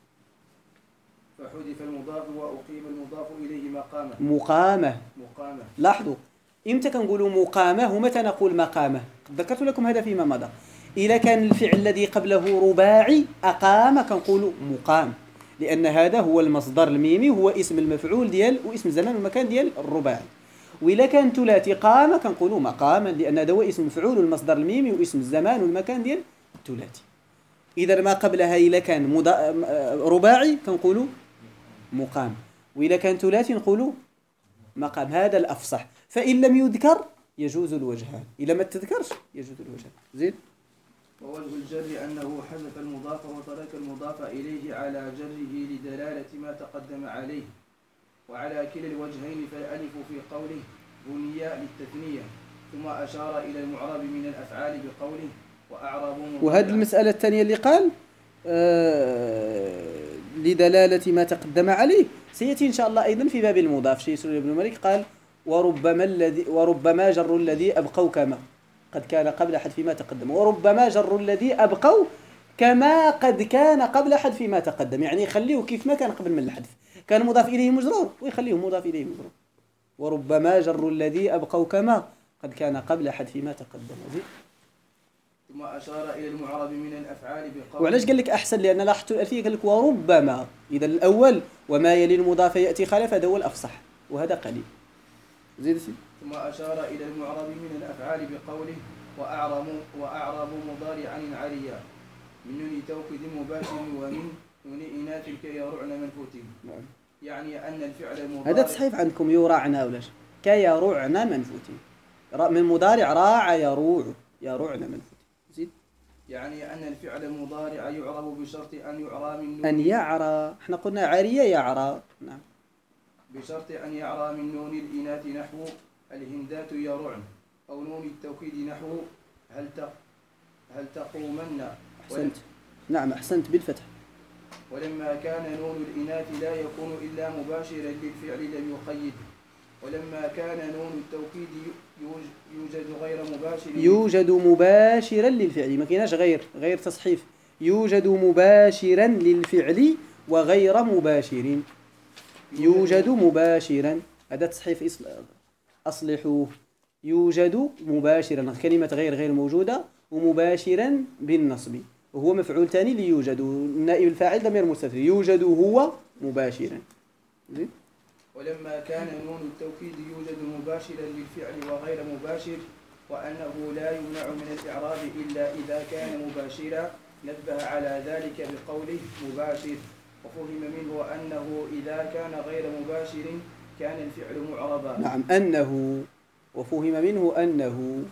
فحذف المضاف وأقيم المضاف إليه مقامه. مقامة. لاحظوا إمتى كنقولوا مقامة ومتى نقول مقامة؟ ذكرت لكم هذا فيما مضى. إذا كان الفعل الذي قبله رباعي أقام كنقولوا مقام، لأن هذا هو المصدر الميمي هو اسم المفعول ديال واسم الزمان والمكان ديال الرباعي. وإذا كان ثلاثي قام كنقولوا مقاما، لأن هذا هو اسم المفعول والمصدر الميمي واسم الزمان والمكان ديال الثلاثي. إذا ما قبلها إذا كان رباعي كنقولوا مقام، وإذا كان ثلاثي نقولوا مقام. هذا الأفصح. فإن لم يذكر يجوز الوجهان، إذا ما تذكرش يجوز الوجهان. زين. ووجه الجر أنه حذف المضاف وترك المضاف إليه على جره لدلالة ما تقدم عليه، وعلى كلا الوجهين فالألف في قوله بني للتثنية، ثم أشار إلى المعرب من الأفعال بقوله وأعرب. وهذه المسألة الثانية اللي قال لدلالة ما تقدم عليه سيأتي إن شاء الله أيضا في باب المضاف. شيء سوري بن مالك قال وربما جر الذي أبقوا كما قد كان قبل حذف ما تقدم، وربما جر الذي أبقوا كما قد كان قبل حذف ما تقدم، يعني يخليه كيف ما كان قبل من الحذف، كان مضاف إليه مجرور ويخليه مضاف إليه مجرور. وربما جر الذي أبقوا كما قد كان قبل حذف ما تقدم. ثم أشار إلى المعرب من الأفعال بقوله. وعلاش قال لك أحسن؟ لأن لاحظت الألفية قال لك وربما، إذا الأول وما يلي المضاف يأتي خلف، هذا هو الأفصح وهذا قليل. زيد سي. ثم أشار إلى المعرب من الأفعال بقوله وأعرب مضارعا عريا من نون توكيد مباشر ومن نون إناث كي يرعن منفوت. يعني أن الفعل المضارع هذا تصحيف عندكم يرعن ولا كي يرعن منفوت، من مضارع راع يرعن منفوت. زيد. يعني أن الفعل المضارع يعرب بشرط أن يعرى من نون أن يعرى، احنا قلنا عريا يعرى. نعم. بشرط أن يعرى من نون الإناث نحو الهندات يرعن، أو نون التوكيد نحو هل تقومن. أحسنت. نعم أحسنت بالفتح. ولما كان نون الإناث لا يكون إلا مباشرا للفعل لم يقيد، ولما كان نون التوكيد يوجد غير مباشر. يوجد مباشرا للفعل، ما كايناش غير تصحيف. يوجد مباشرا للفعل وغير مباشر. يوجد مباشرا، هذا تصحيف أصلحوه. يوجد مباشرا، كلمة غير موجودة، ومباشرا بالنصب وهو مفعول ثاني ليوجد، نائب الفاعل ضمير مستتر. يوجد هو مباشرا. ولما كان نون التوكيد يوجد مباشرا للفعل وغير مباشر، وأنه لا يمنع من الإعراب إلا إذا كان مباشرا، نبه على ذلك بقوله مباشر. وفهم منه أنه إذا كان غير مباشر كان الفعل معربا. نعم أنه، وفهم منه أنه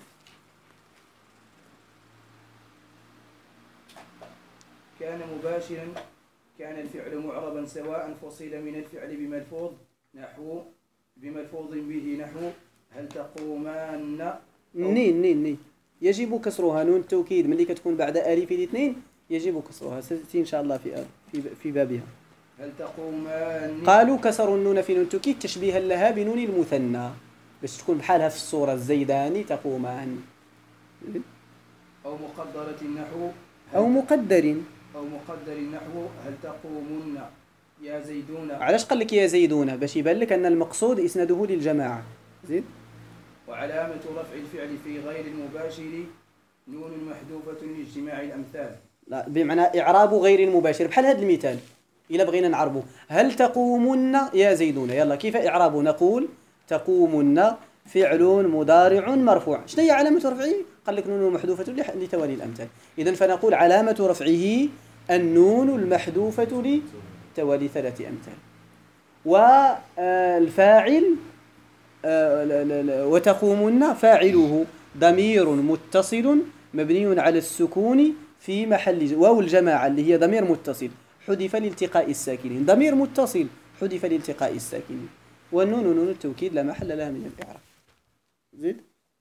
كان مباشرا كان الفعل معربا سواء فصل من الفعل بملفوظ نحو بملفوظ به نحو هل تقومان. نين يجب كسرها. نون التوكيد ملي كتكون بعد ألف الاثنين يجب كسرها، ستأتي إن شاء الله في بابها. هل تقومان. قالوا كسروا النون في نون التوكيد تشبيها لها بنون المثنى باش تكون بحالها في الصورة الزيدان تقومان. أو مقدرة نحو أو مقدر نحو هل تقومن يا زيدون. علاش قال لك يا زيدون؟ باش يبان لك أن المقصود إسناده للجماعة. زيد. وعلامة رفع الفعل في غير المباشر نون محذوفة لاجتماع الأمثال. لا، بمعنى إعراب غير المباشر، بحال هذا المثال إلا بغينا نعربه هل تقومن يا زيدون. يلا كيف إعرابه؟ نقول تقومن فعل مضارع مرفوع. شنو هي علامة رفعه؟ قال لك نون محذوفة لتوالي الأمثال. إذن فنقول علامة رفعه النون المحذوفة لتوالي 3 أمثال. والفاعل وتقومن فاعله ضمير متصل مبني على السكون في محل واو الجماعة اللي هي ضمير متصل حذف لالتقاء الساكنين. ضمير متصل حذف لالتقاء الساكنين. والنون نون التوكيد لا محل لها من الإعراب. زيد.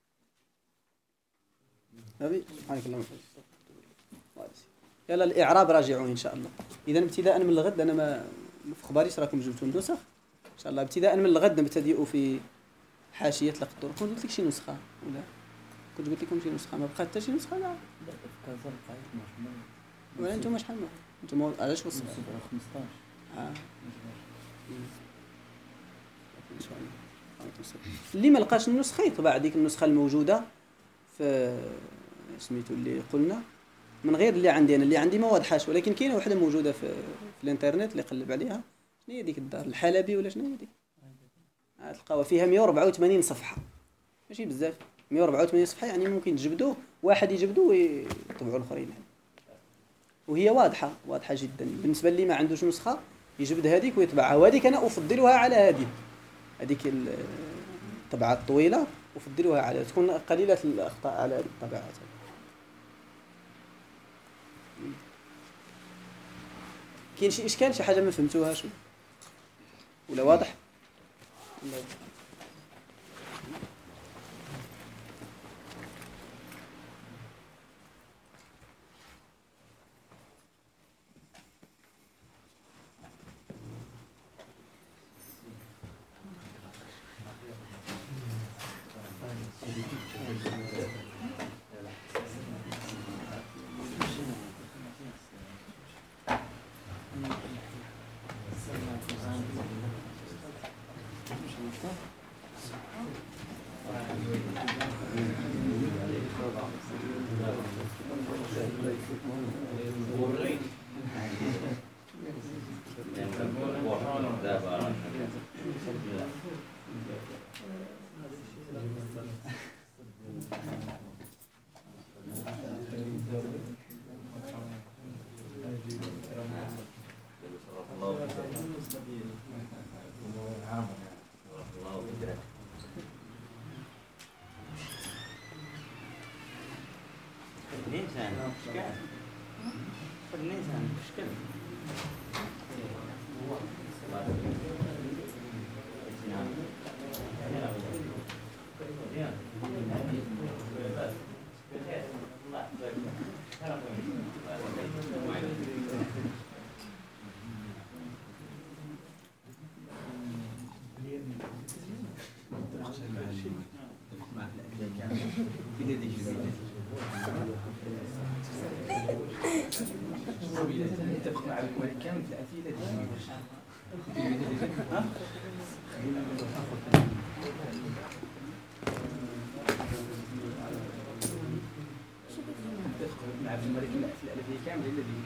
هذه سبحانك اللهم وبحمدك. يلا الإعراب راجعوا إن شاء الله. إذا ابتداء من الغد، أنا ما في خباريش راكم جبتوا النسخ إن شاء الله. ابتداء من الغد نبتدئوا في حاشية لقطور. قلت لك شي نسخة ولا كنت قلت لكم شي نسخه ما بقات حتى شي نسخه لا في كازا بقات 12 ولا انتم شحال انتم علاش وصلوا 15 اه ان شاء الله اللي ما لقاش النسخه يطبع ديك النسخه الموجوده في سميتو اللي قلنا من غير اللي عندي انا، اللي عندي ما واضحاش، ولكن كاينه وحده موجوده في الانترنت اللي قلب عليها. شنو هي ديك الدار الحلبي ولا شنو هي ديك؟ تلقاوها فيها 184 صفحه، ماشي بزاف. 184 صفحه يعني ممكن تجبدوه، واحد يجبدوه ويطبعوا الاخرين، وهي واضحه جدا. بالنسبه لي ما عندوش نسخه يجبد هذيك ويطبعها، وهذيك انا افضلها على هذيك الطبعه الطويله، افضلها على تكون قليله الاخطاء على هذه الطبعات. كاين شي اشكال، شي حاجه ما فهمتوهاش ولا واضح؟ نتفق مع الكامل في الأسئلة مع الملك الألفية كامل الذي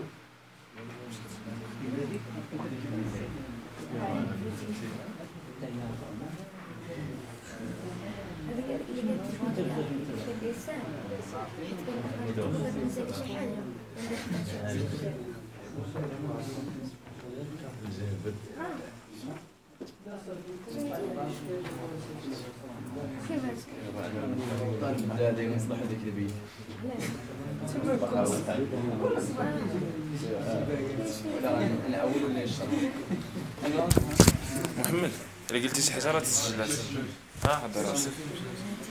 هذا يصلح هذيك البيت انا اول ولا الشر محمد اللي قلتي شي حاجه راه تسجلات هضر راسك